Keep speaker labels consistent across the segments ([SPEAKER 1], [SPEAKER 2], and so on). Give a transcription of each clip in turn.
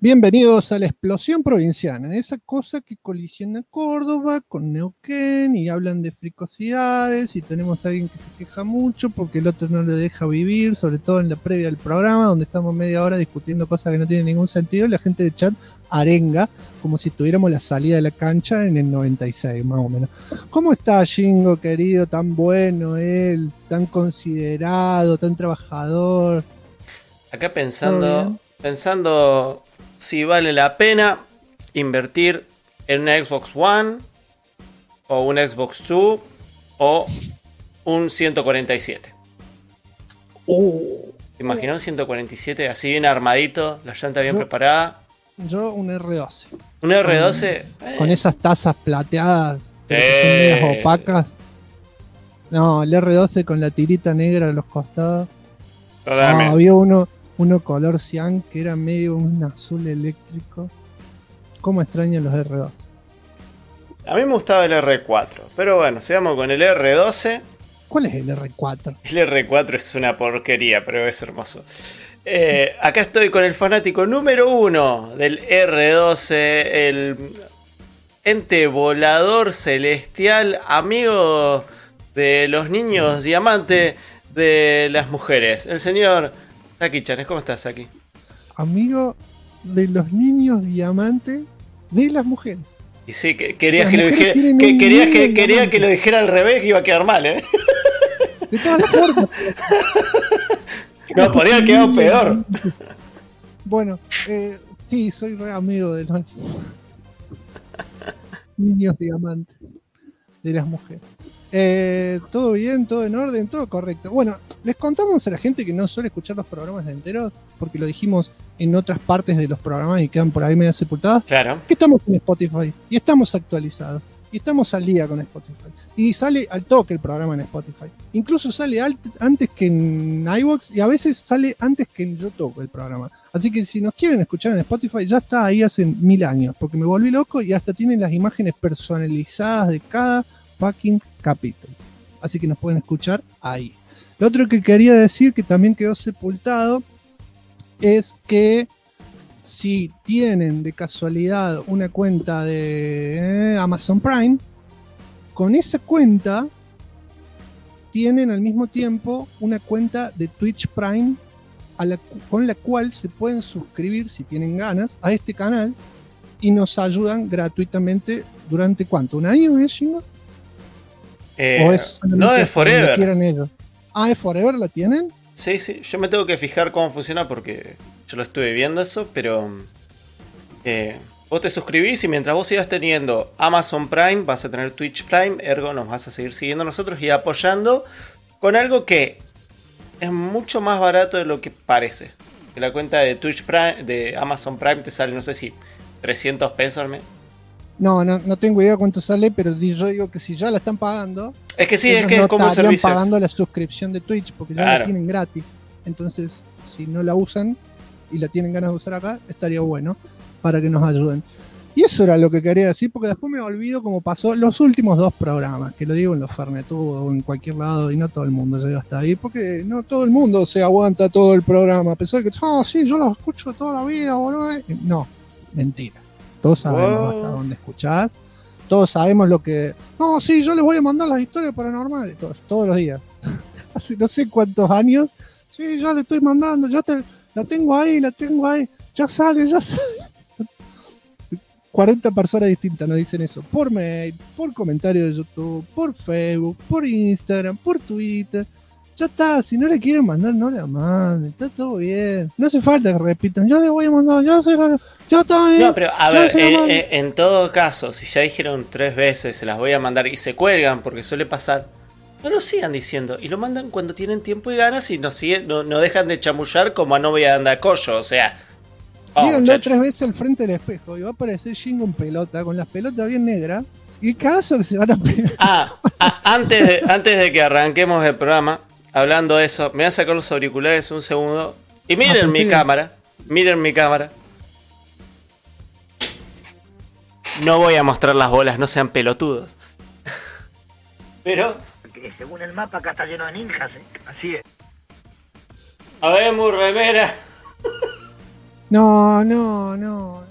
[SPEAKER 1] Bienvenidos a la explosión provinciana, esa cosa que colisiona Córdoba con Neuquén y hablan de fricosidades y tenemos a alguien que se queja mucho porque el otro no le deja vivir, sobre todo en la previa del programa donde estamos media hora discutiendo cosas que no tienen ningún sentido y la gente de chat arenga como si tuviéramos la salida de la cancha en el 96 más o menos. ¿Cómo está Jingo, querido? Tan bueno él, tan considerado, tan trabajador.
[SPEAKER 2] Acá pensando si vale la pena invertir en una Xbox One o un Xbox 2 o un 147. ¿Te imaginas un 147 así bien armadito, la llanta bien preparada?
[SPEAKER 1] Yo un R12.
[SPEAKER 2] ¿Un R12?
[SPEAKER 1] Con esas tazas plateadas que son medias opacas. No, el R12 con la tirita negra a los costados. Había uno color cian que era medio un azul eléctrico. ¿Cómo extraño los R2?
[SPEAKER 2] A mí me gustaba el R4, pero bueno, sigamos con el R12.
[SPEAKER 1] ¿Cuál es el R4?
[SPEAKER 2] El R4 es una porquería, pero es hermoso. Acá estoy con el fanático número 1 del R12, el ente volador celestial, amigo de los niños diamante de las mujeres, el señor Saki Chanes. ¿Cómo estás, Saki?
[SPEAKER 1] Amigo de los niños diamante de las mujeres.
[SPEAKER 2] Y sí, querías que lo dijera, quería que lo dijera al revés, que iba a quedar mal, ¿eh?
[SPEAKER 1] De todas las formas.
[SPEAKER 2] No, podría haber quedado peor.
[SPEAKER 1] Bueno, sí, soy re amigo de los niños diamante de las mujeres. Todo bien, todo en orden, todo correcto. Bueno, les contamos a la gente que no suele escuchar los programas enteros, porque lo dijimos en otras partes de los programas y quedan por ahí medio sepultados.
[SPEAKER 2] Claro.
[SPEAKER 1] Que estamos en Spotify y estamos actualizados y estamos al día con Spotify. Y sale al toque el programa en Spotify. Incluso sale antes que en iVoox y a veces sale antes que en YouTube el programa. Así que si nos quieren escuchar en Spotify, ya está ahí hace 1000 años, porque me volví loco y hasta tienen las imágenes personalizadas de cada fucking capítulo. Así que nos pueden escuchar ahí. Lo otro que quería decir, que también quedó sepultado, es que si tienen de casualidad una cuenta de Amazon Prime, con esa cuenta tienen al mismo tiempo una cuenta de Twitch Prime con la cual se pueden suscribir, si tienen ganas, a este canal y nos ayudan gratuitamente durante ¿cuánto? ¿Un año, Shingo?
[SPEAKER 2] No, es Forever.
[SPEAKER 1] Ellos. ¿Es Forever? ¿La tienen?
[SPEAKER 2] Sí, yo me tengo que fijar cómo funciona porque yo lo estuve viendo eso, pero vos te suscribís y mientras vos sigas teniendo Amazon Prime, vas a tener Twitch Prime, ergo nos vas a seguir siguiendo nosotros y apoyando con algo que es mucho más barato de lo que parece. Que la cuenta de Twitch Prime, de Amazon Prime te sale, no sé si 300 pesos al mes.
[SPEAKER 1] No tengo idea cuánto sale, pero yo digo que si ya la están pagando,
[SPEAKER 2] es que sí, es que es como un servicio.
[SPEAKER 1] Están pagando la suscripción de Twitch porque ya la tienen gratis. Entonces, si no la usan y la tienen ganas de usar acá, estaría bueno para que nos ayuden. Y eso era lo que quería decir, porque después me olvido cómo pasó los últimos 2 programas, que lo digo en los Fernetudos o en cualquier lado, y no todo el mundo llega hasta ahí, porque no todo el mundo se aguanta todo el programa, a pesar de que, sí, yo lo escucho toda la vida, boludo. No, mentira. Todos sabemos hasta dónde escuchás, todos sabemos lo que... No, sí, yo les voy a mandar las historias paranormales, todos los días. Hace no sé cuántos años, sí, ya le estoy mandando, la tengo ahí, ya sale. 40 personas distintas nos dicen eso, por mail, por comentario de YouTube, por Facebook, por Instagram, por Twitter. Ya está, si no le quieren mandar, no la manden, está todo bien. No hace falta que repitan, yo le voy a mandar, ya está bien.
[SPEAKER 2] No, pero a ver, en todo caso, si ya dijeron 3 veces, se las voy a mandar y se cuelgan, porque suele pasar, no lo sigan diciendo, y lo mandan cuando tienen tiempo y ganas y no dejan de chamullar como a novia de andacollo, o sea...
[SPEAKER 1] Díganlo 3 veces al frente del espejo y va a aparecer Jingo en pelota, con las pelotas bien negras, y el caso que se van a pegar.
[SPEAKER 2] Antes de que arranquemos el programa, hablando de eso, me voy a sacar los auriculares un segundo y miren mi cámara. No voy a mostrar las bolas, no sean pelotudos. Pero...
[SPEAKER 3] porque según el mapa acá está lleno de ninjas, Así es.
[SPEAKER 2] A ver, muy remera.
[SPEAKER 1] No.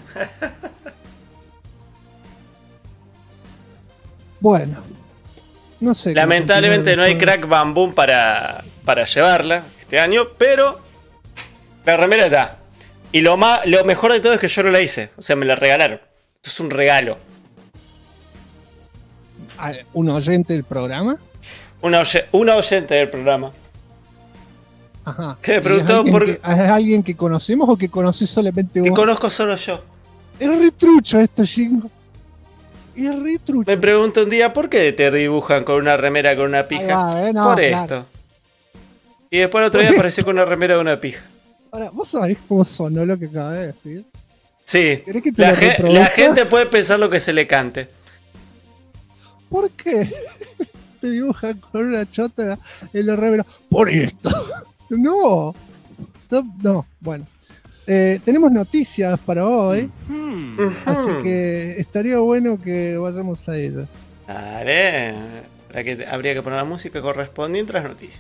[SPEAKER 1] Bueno, no sé.
[SPEAKER 2] Lamentablemente no hay crack bambú para llevarla este año, pero la remera está. Y lo mejor de todo es que yo no la hice, o sea, me la regalaron. Esto es un regalo.
[SPEAKER 1] ¿Un oyente del programa?
[SPEAKER 2] Una oyente del programa.
[SPEAKER 1] Ajá.
[SPEAKER 2] Que me preguntó
[SPEAKER 1] ¿Es alguien que conocemos o que conoces solamente vos?
[SPEAKER 2] Que conozco solo yo.
[SPEAKER 1] Es retrucho esto, Shingo. Es retrucho.
[SPEAKER 2] Me pregunto un día por qué te dibujan con una remera con una pija.
[SPEAKER 1] No,
[SPEAKER 2] por
[SPEAKER 1] claro.
[SPEAKER 2] esto. Y después el otro día apareció con una remera con una pija.
[SPEAKER 1] Ahora, ¿vos sabés cómo sonó lo que acabé de decir?
[SPEAKER 2] Sí.
[SPEAKER 1] ¿Querés que te
[SPEAKER 2] La
[SPEAKER 1] lo reproduzca?
[SPEAKER 2] gente puede pensar lo que se le cante.
[SPEAKER 1] ¿Por qué te dibujan con una chota en la remera? Por esto. No, bueno. Tenemos noticias para hoy. Así que estaría bueno que vayamos a ellas.
[SPEAKER 2] Dale. Habría que poner la música correspondiente a las noticias.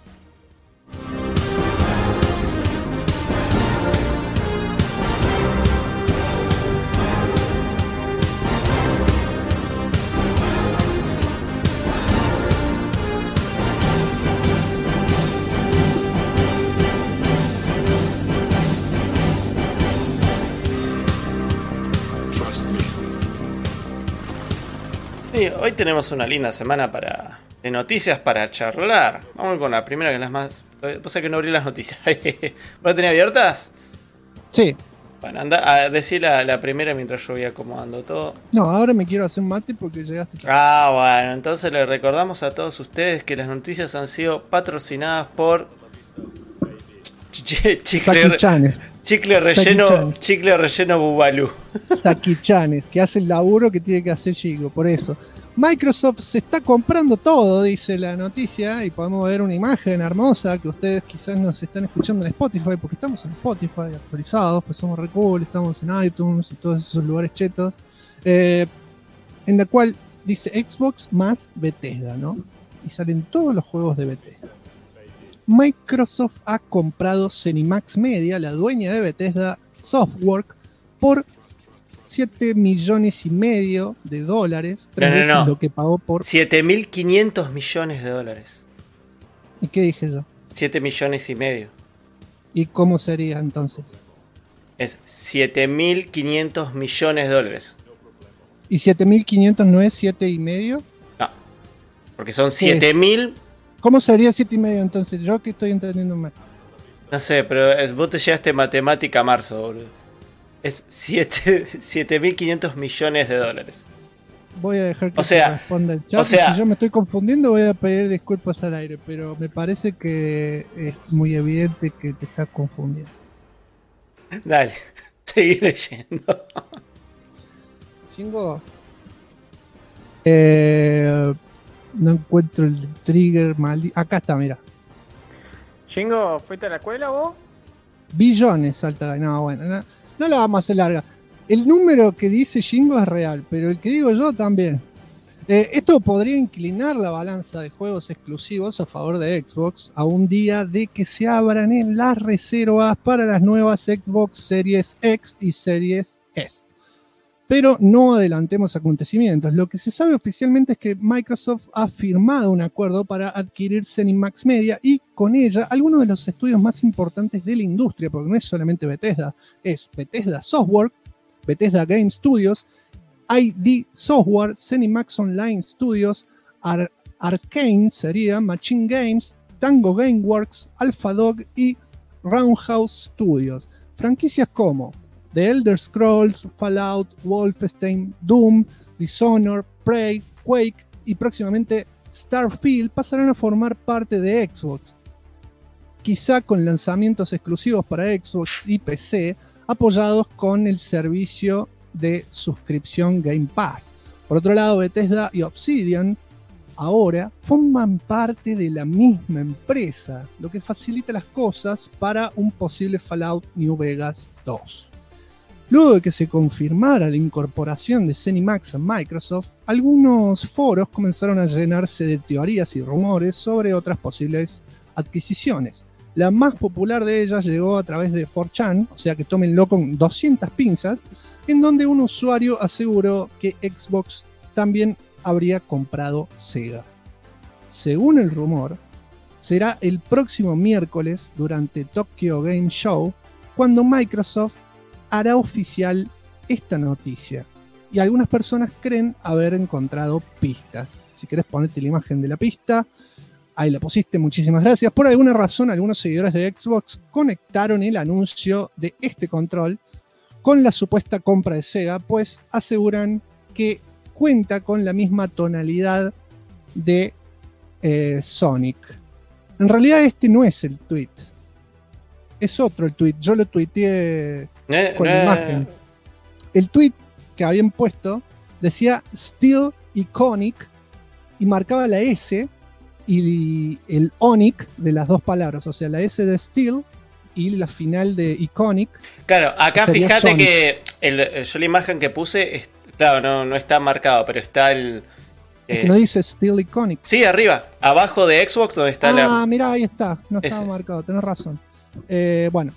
[SPEAKER 2] Sí, hoy tenemos una linda semana de noticias para charlar. Vamos con la primera, que es la más... Pasa que no abrí las noticias. ¿Vos las tenías abiertas?
[SPEAKER 1] Sí.
[SPEAKER 2] Bueno, anda a decir la primera mientras yo voy acomodando todo.
[SPEAKER 1] No, ahora me quiero hacer un mate porque llegaste tarde.
[SPEAKER 2] Bueno, entonces les recordamos a todos ustedes que las noticias han sido patrocinadas por chicle relleno Bubalú.
[SPEAKER 1] Sakichanes, que hace el laburo que tiene que hacer Chico, por eso. Microsoft se está comprando todo, dice la noticia, y podemos ver una imagen hermosa que ustedes quizás nos están escuchando en Spotify, porque estamos en Spotify actualizados, pues somos re cool, estamos en iTunes y todos esos lugares chetos, en la cual dice Xbox más Bethesda, ¿no? Y salen todos los juegos de Bethesda. Microsoft ha comprado ZeniMax Media, la dueña de Bethesda Softworks, por $7,5 millones de dólares. Tres veces lo que pagó por...
[SPEAKER 2] 7.500 millones de dólares.
[SPEAKER 1] ¿Y qué dije yo?
[SPEAKER 2] 7,5 millones.
[SPEAKER 1] ¿Y cómo sería entonces?
[SPEAKER 2] Es 7.500 millones de dólares.
[SPEAKER 1] ¿Y 7.500 no es 7,5?
[SPEAKER 2] No, porque son 7.000...
[SPEAKER 1] ¿Cómo sería 7,5 entonces? Yo que estoy entendiendo mal.
[SPEAKER 2] No sé, pero vos te llegaste matemática a marzo, boludo. Es 7.500 millones de dólares.
[SPEAKER 1] Voy a dejar que te responda el chat. Si yo me estoy confundiendo, voy a pedir disculpas al aire, pero me parece que es muy evidente que te estás confundiendo.
[SPEAKER 2] Dale, seguí leyendo.
[SPEAKER 1] Chingo. No encuentro el trigger mal. Acá está, mira.
[SPEAKER 4] Chingo, ¿fuiste a la escuela vos?
[SPEAKER 1] Billones salta. No, bueno, no la vamos a hacer larga. El número que dice Shingo es real, pero el que digo yo también. Esto podría inclinar la balanza de juegos exclusivos a favor de Xbox a un día de que se abran en las reservas para las nuevas Xbox Series X y Series S. Pero no adelantemos acontecimientos. Lo que se sabe oficialmente es que Microsoft ha firmado un acuerdo para adquirir ZeniMax Media y con ella algunos de los estudios más importantes de la industria, porque no es solamente Bethesda, es Bethesda Softworks, Bethesda Game Studios, ID Software, ZeniMax Online Studios, Arcane sería, Machine Games, Tango Gameworks, AlphaDog y Roundhouse Studios. Franquicias como The Elder Scrolls, Fallout, Wolfenstein, Doom, Dishonored, Prey, Quake y próximamente Starfield pasarán a formar parte de Xbox. Quizá con lanzamientos exclusivos para Xbox y PC, apoyados con el servicio de suscripción Game Pass. Por otro lado, Bethesda y Obsidian ahora forman parte de la misma empresa, lo que facilita las cosas para un posible Fallout New Vegas 2. Luego de que se confirmara la incorporación de ZeniMax a Microsoft, algunos foros comenzaron a llenarse de teorías y rumores sobre otras posibles adquisiciones. La más popular de ellas llegó a través de 4chan, o sea que tómenlo con 200 pinzas, en donde un usuario aseguró que Xbox también habría comprado Sega. Según el rumor, será el próximo miércoles durante Tokyo Game Show cuando Microsoft hará oficial esta noticia. Y algunas personas creen haber encontrado pistas. Si querés ponerte la imagen de la pista, ahí la pusiste, muchísimas gracias. Por alguna razón, algunos seguidores de Xbox conectaron el anuncio de este control con la supuesta compra de Sega, pues aseguran que cuenta con la misma tonalidad de Sonic. En realidad este no es el tweet, es otro el tweet. Yo lo tuiteé con la imagen. El tweet que habían puesto decía Still Iconic y marcaba la S y el Onic de las dos palabras, o sea, la S de Still y la final de Iconic.
[SPEAKER 2] Claro, acá fíjate
[SPEAKER 1] Sonic.
[SPEAKER 2] que yo la imagen que puse, claro, no está marcado, pero está el...
[SPEAKER 1] Es que no dice Still Iconic.
[SPEAKER 2] Sí, arriba, abajo de Xbox, donde está la...
[SPEAKER 1] Ah, mirá, ahí está, no estaba
[SPEAKER 2] Ese es.
[SPEAKER 1] marcado, tenés razón. Bueno,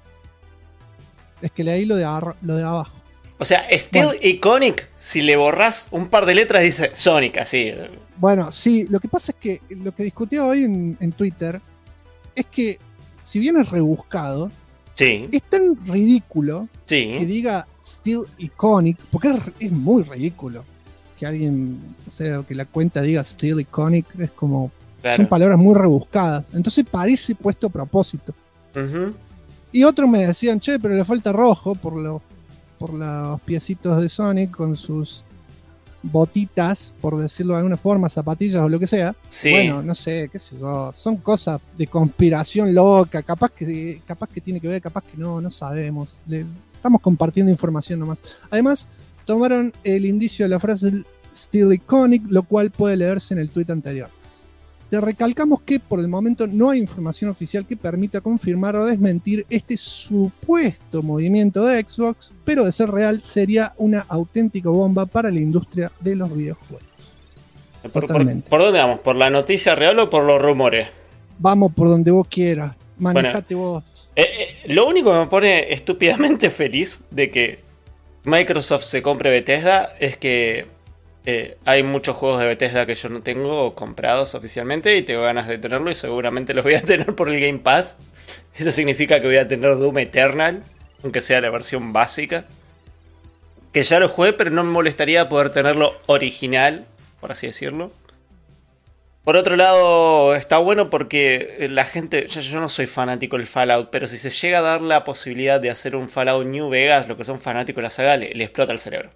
[SPEAKER 1] es que leí lo de abajo.
[SPEAKER 2] O sea, Still
[SPEAKER 1] Bueno.
[SPEAKER 2] Iconic, si le borrás un par de letras, dice Sonic, así.
[SPEAKER 1] Bueno, sí, lo que pasa es que lo que discutió hoy en Twitter es que, si bien es rebuscado,
[SPEAKER 2] Sí,
[SPEAKER 1] es tan ridículo que
[SPEAKER 2] sí.
[SPEAKER 1] diga Still Iconic, porque es muy ridículo que alguien, o sea, que la cuenta diga Still Iconic, es como,
[SPEAKER 2] Claro.
[SPEAKER 1] son palabras muy rebuscadas, entonces parece puesto a propósito.
[SPEAKER 2] Ujú.
[SPEAKER 1] Y otros me decían, che, pero le falta rojo por los piecitos de Sonic con sus botitas, por decirlo de alguna forma, zapatillas o lo que sea.
[SPEAKER 2] Sí.
[SPEAKER 1] Bueno, no sé, qué sé yo, son cosas de conspiración loca, capaz que tiene que ver, capaz que no sabemos. Estamos compartiendo información nomás. Además, tomaron el indicio de la frase Still Iconic, lo cual puede leerse en el tweet anterior. Te recalcamos que por el momento no hay información oficial que permita confirmar o desmentir este supuesto movimiento de Xbox, pero de ser real sería una auténtica bomba para la industria de los videojuegos. Totalmente.
[SPEAKER 2] ¿Por dónde vamos? ¿Por la noticia real o por los rumores?
[SPEAKER 1] Vamos por donde vos quieras, manejate vos.
[SPEAKER 2] Lo único que me pone estúpidamente feliz de que Microsoft se compre Bethesda es que hay muchos juegos de Bethesda que yo no tengo comprados oficialmente y tengo ganas de tenerlo y seguramente los voy a tener por el Game Pass. Eso significa que voy a tener Doom Eternal, aunque sea la versión básica. Que ya lo jugué, pero no me molestaría poder tenerlo original, por así decirlo. Por otro lado, está bueno porque la gente... Yo no soy fanático del Fallout, pero si se llega a dar la posibilidad de hacer un Fallout New Vegas, lo que son fanáticos de la saga, le explota el cerebro.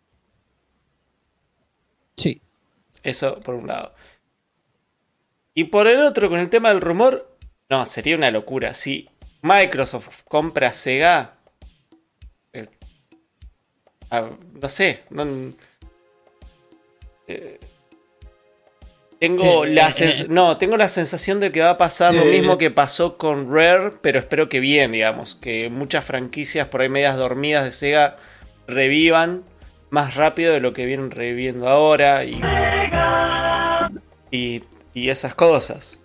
[SPEAKER 1] Sí.
[SPEAKER 2] Eso por un lado. Y por el otro, con el tema del rumor, no, sería una locura. Si Microsoft compra Sega, no sé, tengo la sensación de que va a pasar lo mismo que pasó con Rare, pero espero que bien, digamos, que muchas franquicias por ahí medias dormidas de Sega revivan más rápido de lo que vienen reviviendo ahora y esas cosas.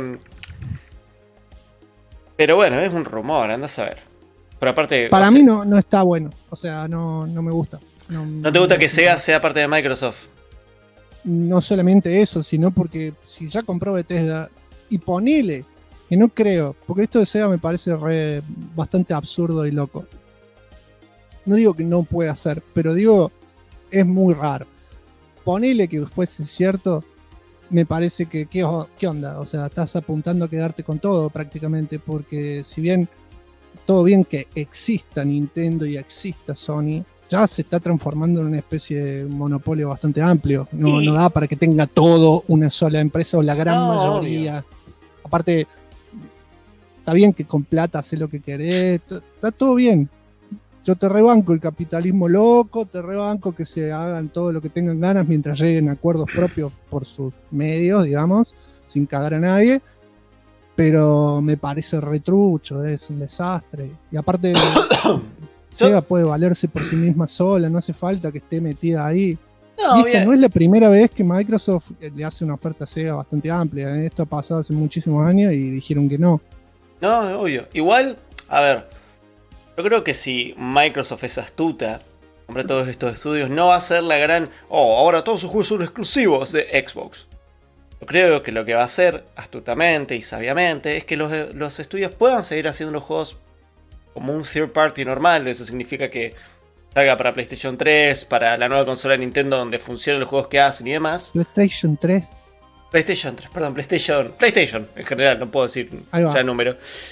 [SPEAKER 2] Pero bueno, es un rumor, andás a ver. Pero aparte,
[SPEAKER 1] Para mí no está bueno, o sea, no me gusta.
[SPEAKER 2] ¿No te gusta que Sega sea parte de Microsoft?
[SPEAKER 1] No solamente eso, sino porque si ya compró Bethesda, y ponele, que no creo, porque esto de Sega me parece bastante absurdo y loco. No digo que no pueda ser, pero digo, es muy raro. Ponele que fuese cierto, me parece que, ¿qué onda? O sea, estás apuntando a quedarte con todo prácticamente, porque si bien todo bien que exista Nintendo y exista Sony, ya se está transformando en una especie de monopolio bastante amplio. No da para que tenga todo una sola empresa o la gran mayoría. Obvio. Aparte, está bien que con plata haces lo que querés, está todo bien. Yo te rebanco el capitalismo loco, te rebanco que se hagan todo lo que tengan ganas mientras lleguen a acuerdos propios por sus medios, digamos, sin cagar a nadie. Pero me parece retrucho, es un desastre. Y aparte, Sega puede valerse por sí misma sola, no hace falta que esté metida ahí. Y esta no es la primera vez que Microsoft le hace una oferta a Sega bastante amplia. Esto ha pasado hace muchísimos años y dijeron que no.
[SPEAKER 2] No, obvio. Igual, a ver, yo creo que si Microsoft es astuta, compra todos estos estudios, no va a ser la gran... Oh, ahora todos sus juegos son exclusivos de Xbox. Yo creo que lo que va a hacer astutamente y sabiamente es que los estudios puedan seguir haciendo los juegos como un third party normal. Eso significa que salga para PlayStation 3, para la nueva consola de Nintendo donde funcionen los juegos que hacen y demás.
[SPEAKER 1] PlayStation 3.
[SPEAKER 2] PlayStation 3, perdón, PlayStation en general, no puedo decir ya el número.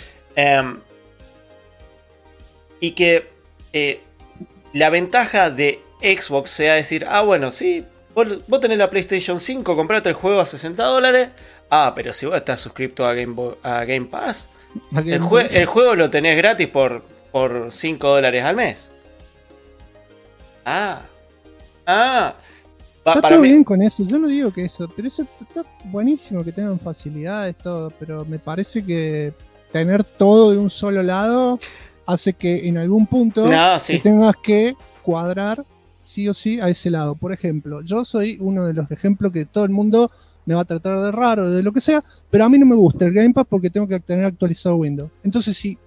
[SPEAKER 2] Y que la ventaja de Xbox sea decir, bueno, sí, vos tenés la PlayStation 5, comprate el juego a $60. Pero si vos estás suscrito a Game Pass, el juego lo tenés gratis por $5 al mes.
[SPEAKER 1] Está todo bien con eso, yo no digo que eso, pero eso está buenísimo que tengan facilidades, todo, pero me parece que tener todo de un solo lado hace que en algún punto te tengas que cuadrar sí o sí a ese lado. Por ejemplo, yo soy uno de los ejemplos que todo el mundo me va a tratar de raro, de lo que sea, pero a mí no me gusta el Game Pass porque tengo que tener actualizado Windows. Entonces, si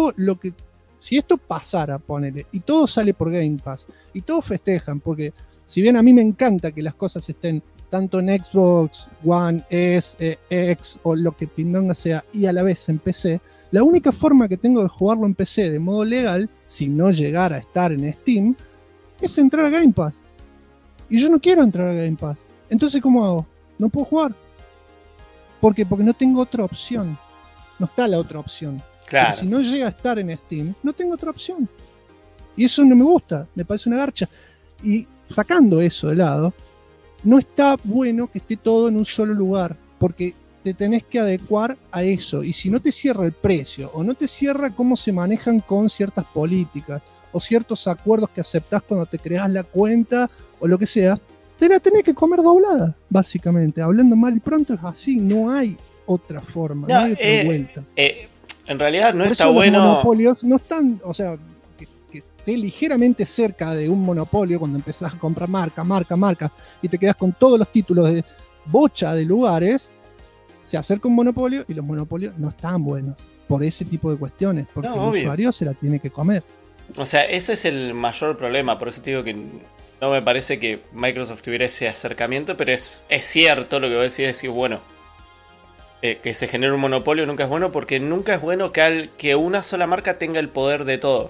[SPEAKER 1] esto pasara, ponele, y todo sale por Game Pass, y todos festejan, porque si bien a mí me encanta que las cosas estén tanto en Xbox One, S, X o lo que pindonga sea, y a la vez en PC, la única forma que tengo de jugarlo en PC de modo legal, si no llegara a estar en Steam, es entrar a Game Pass. Y yo no quiero entrar a Game Pass. Entonces, ¿cómo hago? No puedo jugar. ¿Por qué? Porque no tengo otra opción. No está la otra opción.
[SPEAKER 2] Claro.
[SPEAKER 1] Porque si no llega a estar en Steam, no tengo otra opción. Y eso no me gusta, me parece una garcha. Y sacando eso de lado, no está bueno que esté todo en un solo lugar, porque te tenés que adecuar a eso, y si no te cierra el precio, o no te cierra cómo se manejan con ciertas políticas, o ciertos acuerdos que aceptás cuando te creás la cuenta, o lo que sea, te la tenés que comer doblada, básicamente, hablando mal y pronto es así, no hay otra forma, no hay otra vuelta.
[SPEAKER 2] En realidad no
[SPEAKER 1] por
[SPEAKER 2] está
[SPEAKER 1] eso
[SPEAKER 2] bueno...
[SPEAKER 1] Los monopolios no están, o sea... esté ligeramente cerca de un monopolio cuando empezás a comprar marca y te quedas con todos los títulos de bocha de lugares, se acerca un monopolio y los monopolios no están buenos por ese tipo de cuestiones, porque el usuario se la tiene que comer.
[SPEAKER 2] O sea, ese es el mayor problema, por eso te digo que no me parece que Microsoft tuviera ese acercamiento, pero es cierto lo que vos decís, bueno, que se genere un monopolio nunca es bueno, porque nunca es bueno que una sola marca tenga el poder de todo.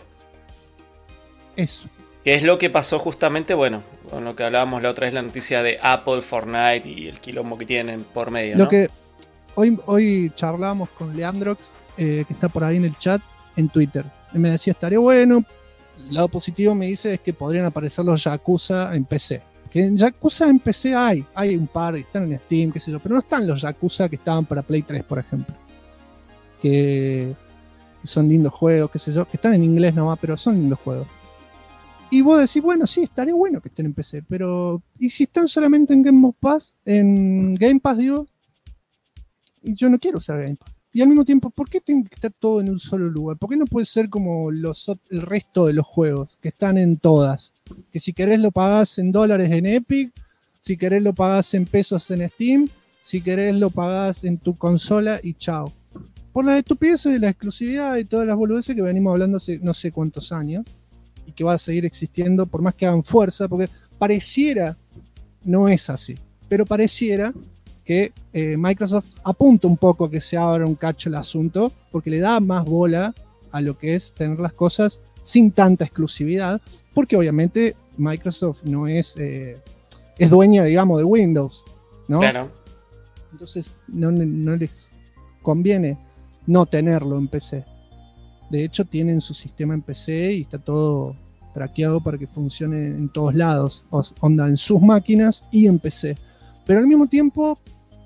[SPEAKER 1] Eso.
[SPEAKER 2] Que es lo que pasó justamente, bueno, con lo que hablábamos la otra vez, la noticia de Apple, Fortnite y el quilombo que tienen por medio,
[SPEAKER 1] Lo que hoy charlábamos con Leandrox, que está por ahí en el chat, en Twitter. Y me decía, estaría bueno. El lado positivo me dice es que podrían aparecer los Yakuza en PC. Que en Yakuza en PC hay un par, están en Steam, qué sé yo, pero no están los Yakuza que estaban para Play 3, por ejemplo. Que son lindos juegos, qué sé yo, que están en inglés nomás, pero son lindos juegos. Y vos decís, bueno, sí, estaría bueno que estén en PC, pero ¿y si están solamente en Game Pass? En Game Pass, digo, y yo no quiero usar Game Pass. Y al mismo tiempo, ¿por qué tiene que estar todo en un solo lugar? ¿Por qué no puede ser como el resto de los juegos, que están en todas? Que si querés lo pagás en dólares en Epic, si querés lo pagás en pesos en Steam, si querés lo pagás en tu consola y chao. Por las estupideces de la exclusividad y todas las boludeces que venimos hablando hace no sé cuántos años, y que va a seguir existiendo por más que hagan fuerza, porque pareciera, no es así, pero pareciera que Microsoft apunta un poco a que se abra un cacho el asunto, porque le da más bola a lo que es tener las cosas sin tanta exclusividad, porque obviamente Microsoft no es dueña, digamos, de Windows, ¿no?
[SPEAKER 2] Claro.
[SPEAKER 1] Entonces no les conviene no tenerlo en PC. De hecho, tienen su sistema en PC y está todo traqueado para que funcione en todos lados, onda en sus máquinas y en PC. Pero al mismo tiempo,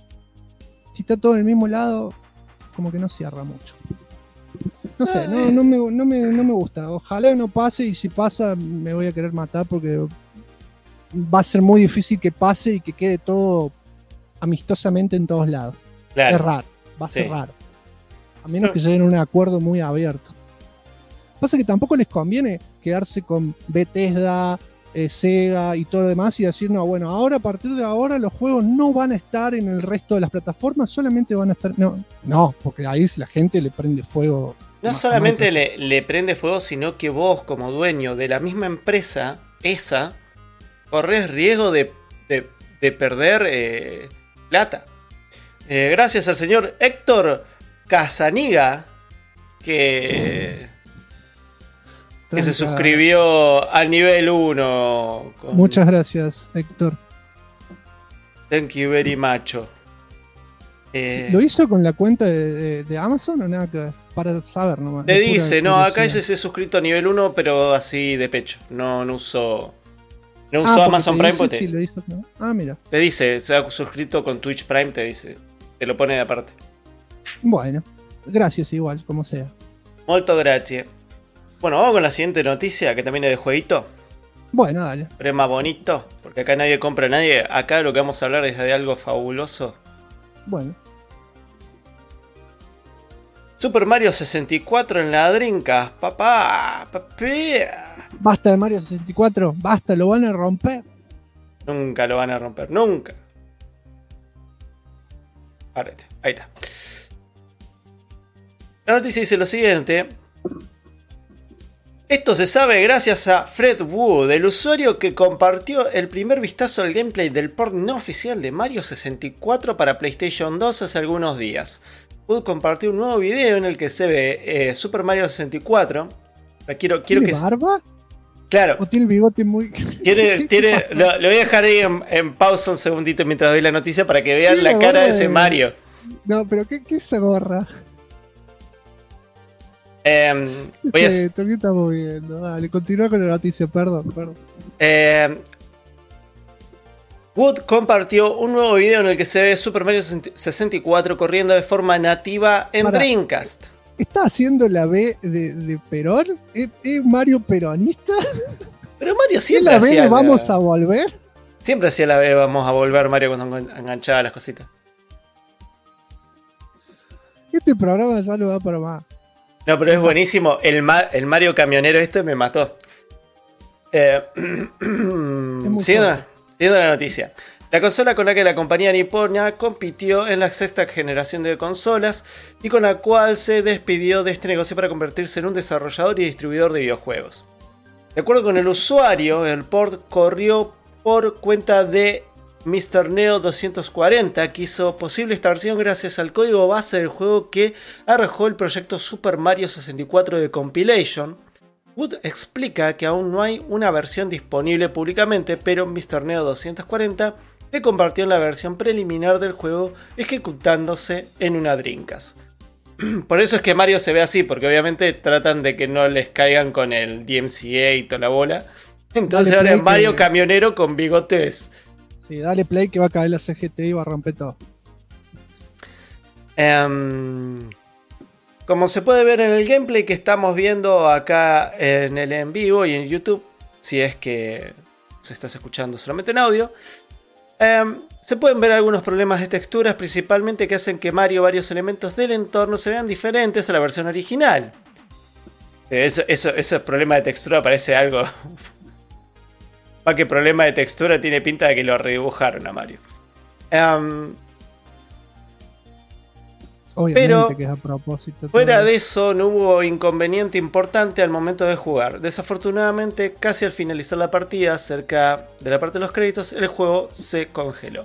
[SPEAKER 1] si está todo en el mismo lado, como que no cierra mucho. No sé, no me gusta. Ojalá no pase, y si pasa me voy a querer matar porque va a ser muy difícil que pase y que quede todo amistosamente en todos lados.
[SPEAKER 2] Claro.
[SPEAKER 1] Es raro, va a ser raro. A menos que lleguen a un acuerdo muy abierto. Pasa que tampoco les conviene quedarse con Bethesda, Sega y todo lo demás y decir, no, bueno, ahora a partir de ahora los juegos no van a estar en el resto de las plataformas, solamente van a estar... No, porque ahí la gente le prende fuego.
[SPEAKER 2] No solamente le prende fuego, sino que vos, como dueño de la misma empresa, esa, corres riesgo de perder plata. Gracias al señor Héctor Casaniga, que se suscribió al nivel 1.
[SPEAKER 1] Muchas gracias, Héctor.
[SPEAKER 2] Thank you very much.
[SPEAKER 1] ¿Lo hizo con la cuenta de Amazon o nada que ver? Para saber nomás.
[SPEAKER 2] Te dice, no, acá dice se ha suscrito a nivel 1, pero así de pecho. No usó Amazon Prime.
[SPEAKER 1] Dice, sí, lo hizo, ¿no? Mira.
[SPEAKER 2] Te dice, se ha suscrito con Twitch Prime, te dice. Te lo pone de aparte.
[SPEAKER 1] Bueno, gracias igual, como sea.
[SPEAKER 2] Molto grazie. Bueno, vamos con la siguiente noticia, que también es de jueguito.
[SPEAKER 1] Bueno, dale.
[SPEAKER 2] Pero es más bonito, porque acá nadie compra a nadie. Acá lo que vamos a hablar es de algo fabuloso.
[SPEAKER 1] Bueno.
[SPEAKER 2] Super Mario 64 en la Dreamcast, papá.
[SPEAKER 1] Basta de Mario 64, basta, lo van a romper.
[SPEAKER 2] Nunca lo van a romper, nunca. Ahí está. La noticia dice lo siguiente. Esto se sabe gracias a Fred Wood, el usuario que compartió el primer vistazo al gameplay del port no oficial de Mario 64 para PlayStation 2 hace algunos días. Wood compartió un nuevo video en el que se ve Super Mario 64. Quiero
[SPEAKER 1] ¿Tiene
[SPEAKER 2] que...
[SPEAKER 1] barba?
[SPEAKER 2] Claro.
[SPEAKER 1] ¿O tiene el bigote muy...?
[SPEAKER 2] Lo voy a dejar ahí en pausa un segundito mientras doy la noticia para que vean la cara de ese Mario.
[SPEAKER 1] No, pero ¿qué es esa gorra?
[SPEAKER 2] ¿Qué
[SPEAKER 1] estamos viendo? Dale, continúa con la noticia, perdón.
[SPEAKER 2] Wood compartió un nuevo video en el que se ve Super Mario 64 corriendo de forma nativa en Dreamcast.
[SPEAKER 1] ¿Está haciendo la B de Perón? ¿Es Mario peronista?
[SPEAKER 2] Pero Mario siempre
[SPEAKER 1] ¿Es la B
[SPEAKER 2] hacía
[SPEAKER 1] de vamos a volver?
[SPEAKER 2] Siempre hacía la B vamos a volver Mario cuando enganchaba las cositas.
[SPEAKER 1] Este programa ya lo da para más.
[SPEAKER 2] No, pero es buenísimo. El Mario camionero este me mató. Siguiendo la noticia. La consola con la que la compañía nipona compitió en la sexta generación de consolas y con la cual se despidió de este negocio para convertirse en un desarrollador y distribuidor de videojuegos. De acuerdo con el usuario, el port corrió por cuenta de Mr. Neo 240, que hizo posible esta versión gracias al código base del juego que arrojó el proyecto Super Mario 64 de Compilation. Wood explica que aún no hay una versión disponible públicamente, pero Mr. Neo 240 le compartió la versión preliminar del juego ejecutándose en una Dreamcast. Por eso es que Mario se ve así, porque obviamente tratan de que no les caigan con el DMCA y toda la bola. Entonces ahora es Mario camionero con bigotes.
[SPEAKER 1] Sí, dale play que va a caer la CGT y va a romper todo.
[SPEAKER 2] Como se puede ver en el gameplay que estamos viendo acá en el en vivo y en YouTube, si es que se estás escuchando solamente en audio, se pueden ver algunos problemas de texturas, principalmente que hacen que Mario varios elementos del entorno se vean diferentes a la versión original. Ese problema de textura parece algo... Más que problema de textura, tiene pinta de que lo redibujaron a Mario. Pero
[SPEAKER 1] que es a propósito,
[SPEAKER 2] fuera de eso no hubo inconveniente importante al momento de jugar. Desafortunadamente, casi al finalizar la partida, cerca de la parte de los créditos, el juego se congeló.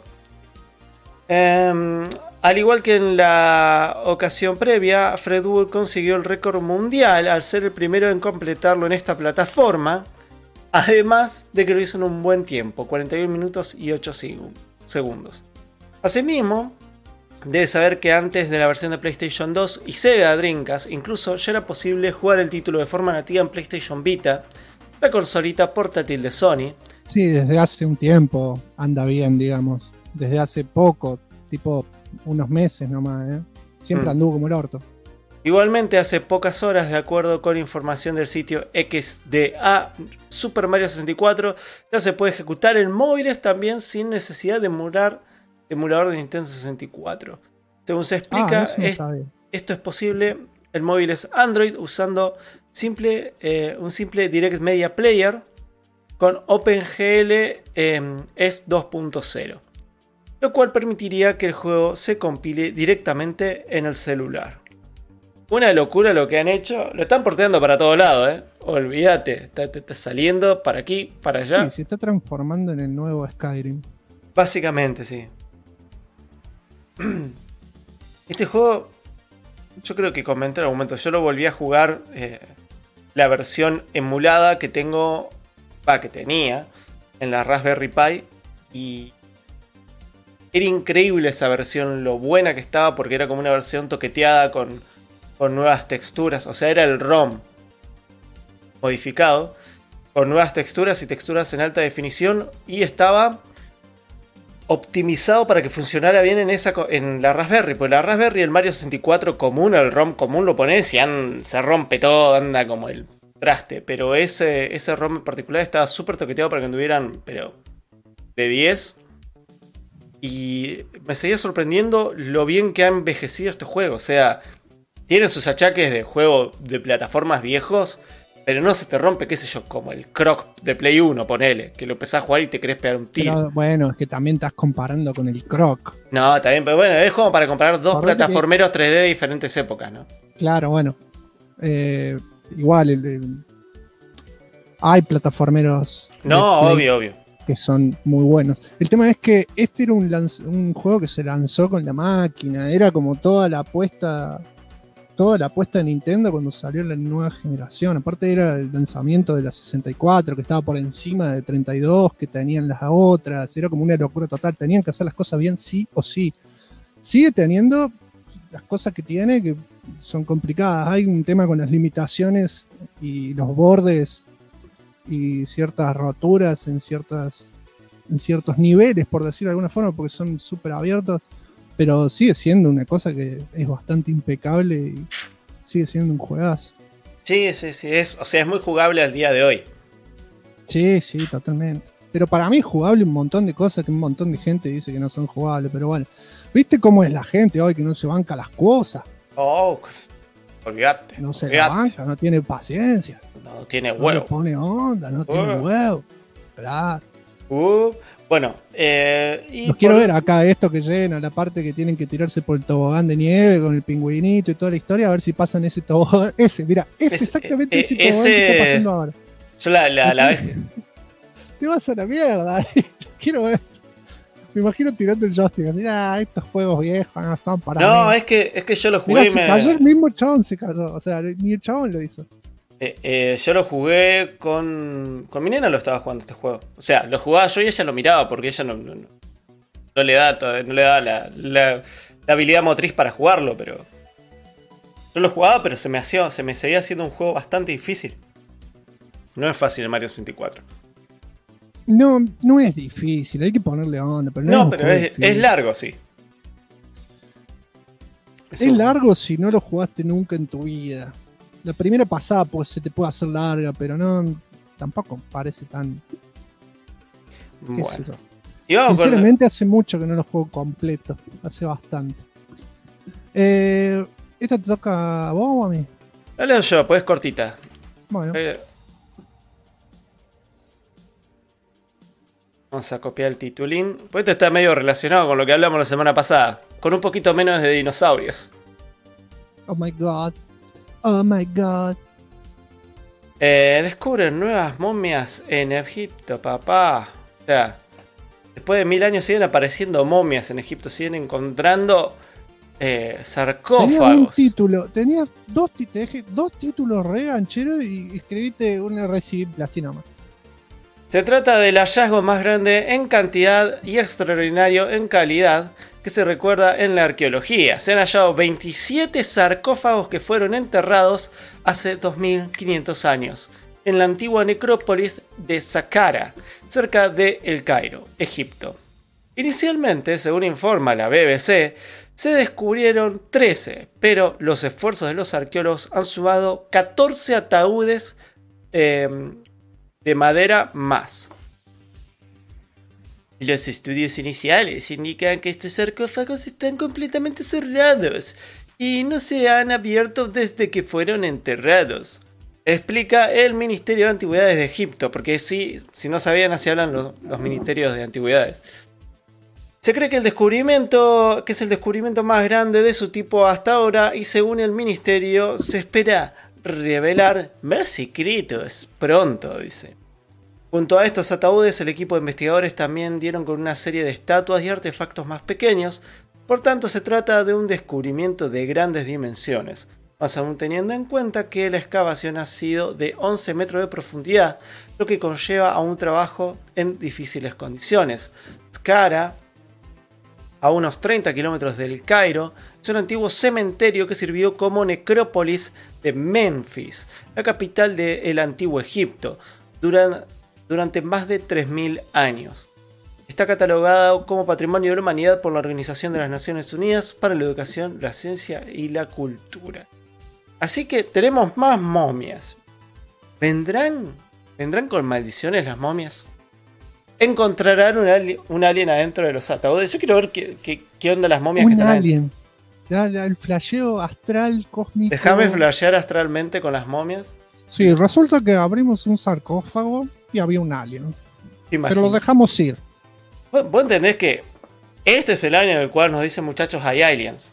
[SPEAKER 2] Al igual que en la ocasión previa, Fred Wood consiguió el récord mundial al ser el primero en completarlo en esta plataforma. Además de que lo hizo en un buen tiempo, 41 minutos y 8 segundos. Asimismo, debes saber que antes de la versión de PlayStation 2 y Sega Dreamcast, incluso ya era posible jugar el título de forma nativa en PlayStation Vita, la consolita portátil de Sony.
[SPEAKER 1] Sí, desde hace un tiempo anda bien, digamos. Desde hace poco, tipo unos meses nomás, Siempre anduvo como el orto.
[SPEAKER 2] Igualmente, hace pocas horas, de acuerdo con información del sitio XDA, Super Mario 64 ya se puede ejecutar en móviles también sin necesidad de emulador de Nintendo 64. Según se explica, esto es posible en móviles Android usando un simple Direct Media Player con OpenGL ES 2.0, lo cual permitiría que el juego se compile directamente en el celular. Una locura lo que han hecho. Lo están porteando para todos lados, Olvídate, está saliendo para aquí, para allá.
[SPEAKER 1] Sí, se está transformando en el nuevo Skyrim.
[SPEAKER 2] Básicamente, sí. Este juego, yo creo que comenté en algún momento, yo lo volví a jugar la versión emulada que tengo, que tenía en la Raspberry Pi, y era increíble esa versión, lo buena que estaba, porque era como una versión toqueteada con nuevas texturas, o sea, era el ROM modificado, con nuevas texturas y texturas en alta definición, y estaba optimizado para que funcionara bien en la Raspberry. Pues la Raspberry, el Mario 64 común, el ROM común, lo pones y se rompe todo, anda como el traste. Pero ese ROM en particular estaba súper toqueteado para que tuvieran, pero de 10. Y me seguía sorprendiendo lo bien que ha envejecido este juego. O sea, tiene sus achaques de juego de plataformas viejos, pero no se te rompe, qué sé yo, como el Croc de Play 1, ponele, que lo empezás a jugar y te querés pegar un tiro.
[SPEAKER 1] Pero bueno, es que también estás comparando con el Croc.
[SPEAKER 2] No, también, pero bueno, es como para comparar dos plataformeros 3D de diferentes épocas, ¿no?
[SPEAKER 1] Claro, bueno. Igual, hay plataformeros.
[SPEAKER 2] No, obvio.
[SPEAKER 1] Que son muy buenos. El tema es que este era un juego que se lanzó con la máquina. Era como toda la apuesta de Nintendo cuando salió la nueva generación. Aparte era el lanzamiento de la 64, que estaba por encima de 32 que tenían las otras. Era como una locura total. Tenían que hacer las cosas bien sí o sí. Sigue teniendo las cosas que tiene, que son complicadas. Hay un tema con las limitaciones y los bordes y ciertas roturas en ciertos niveles, por decirlo de alguna forma, porque son súper abiertos. Pero sigue siendo una cosa que es bastante impecable y sigue siendo un juegazo.
[SPEAKER 2] Sí, es muy jugable al día de hoy.
[SPEAKER 1] Sí, totalmente. Pero para mí es jugable un montón de cosas que un montón de gente dice que no son jugables. Pero bueno, ¿viste cómo es la gente hoy que no se banca las cosas?
[SPEAKER 2] Oh, olvídate.
[SPEAKER 1] No se la banca, no tiene paciencia.
[SPEAKER 2] No tiene
[SPEAKER 1] No
[SPEAKER 2] huevo.
[SPEAKER 1] le pone onda, no tiene huevo. Claro.
[SPEAKER 2] Bueno,
[SPEAKER 1] los quiero ver acá, esto que llena, la parte que tienen que tirarse por el tobogán de nieve con el pingüinito y toda la historia, a ver si pasan ese tobogán. Mira, exactamente ese tobogán que está pasando ahora.
[SPEAKER 2] Yo la vez.
[SPEAKER 1] Te vas a la mierda. Quiero ver. Me imagino tirando el joystick. Mira, estos juegos viejos no son para
[SPEAKER 2] No,
[SPEAKER 1] mí.
[SPEAKER 2] es que yo lo jugué.
[SPEAKER 1] Mirá, se cayó el mismo chabón, se cayó. O sea, ni el chabón lo hizo.
[SPEAKER 2] Yo lo jugué con mi nena, lo estaba jugando este juego. O sea, lo jugaba yo y ella lo miraba porque ella no le da la habilidad motriz para jugarlo, pero yo lo jugaba, pero se me seguía haciendo un juego bastante difícil. No es fácil el Mario 64.
[SPEAKER 1] No es difícil, hay que ponerle onda, pero
[SPEAKER 2] no pero es largo, sí.
[SPEAKER 1] Es largo si no lo jugaste nunca en tu vida. La primera pasada pues se te puede hacer larga, pero tampoco parece tan...
[SPEAKER 2] Bueno.
[SPEAKER 1] Sinceramente hace mucho que no lo juego completo, hace bastante. ¿Esta te toca a vos o a mí?
[SPEAKER 2] La leo yo, pues es cortita.
[SPEAKER 1] Bueno.
[SPEAKER 2] Vamos a copiar el titulín. Pues esto está medio relacionado con lo que hablamos la semana pasada, con un poquito menos de dinosaurios.
[SPEAKER 1] Oh my god. Oh my god.
[SPEAKER 2] Descubren nuevas momias en Egipto, papá. O sea, después de 1000 años siguen apareciendo momias en Egipto, siguen encontrando sarcófagos.
[SPEAKER 1] Tenías dos títulos re gancheros y escribiste una re simple, así nomás.
[SPEAKER 2] Se trata del hallazgo más grande en cantidad y extraordinario en calidad que se recuerda en la arqueología. Se han hallado 27 sarcófagos que fueron enterrados hace 2500 años en la antigua necrópolis de Saqqara, cerca de El Cairo, Egipto. Inicialmente, según informa la BBC, se descubrieron 13, pero los esfuerzos de los arqueólogos han sumado 14 ataúdes de madera más. Los estudios iniciales indican que estos sarcófagos están completamente cerrados y no se han abierto desde que fueron enterrados. explica el Ministerio de Antigüedades de Egipto, porque si no sabían, así hablan los ministerios de antigüedades. Se cree que que es el descubrimiento más grande de su tipo hasta ahora, y según el ministerio se espera revelar más secretos pronto, dice. Junto a estos ataúdes, el equipo de investigadores también dieron con una serie de estatuas y artefactos más pequeños, por tanto se trata de un descubrimiento de grandes dimensiones, más aún teniendo en cuenta que la excavación ha sido de 11 metros de profundidad, lo que conlleva a un trabajo en difíciles condiciones. Saqqara, a unos 30 kilómetros del Cairo, es un antiguo cementerio que sirvió como necrópolis de Menfis, la capital del antiguo Egipto, durante más de 3000 años. Está catalogado como Patrimonio de la Humanidad por la Organización de las Naciones Unidas para la Educación, la Ciencia y la Cultura. Así que tenemos más momias. ¿Vendrán con maldiciones las momias? ¿Encontrarán un alien adentro de los ataúdes? Yo quiero ver qué onda las momias que están
[SPEAKER 1] alien. El flasheo astral cósmico.
[SPEAKER 2] Déjame flashear astralmente con las momias.
[SPEAKER 1] Sí, resulta que abrimos un sarcófago y había un alien.
[SPEAKER 2] Imagino.
[SPEAKER 1] Pero lo dejamos ir.
[SPEAKER 2] Vos entendés que este es el año en el cual nos dicen, muchachos, hay aliens.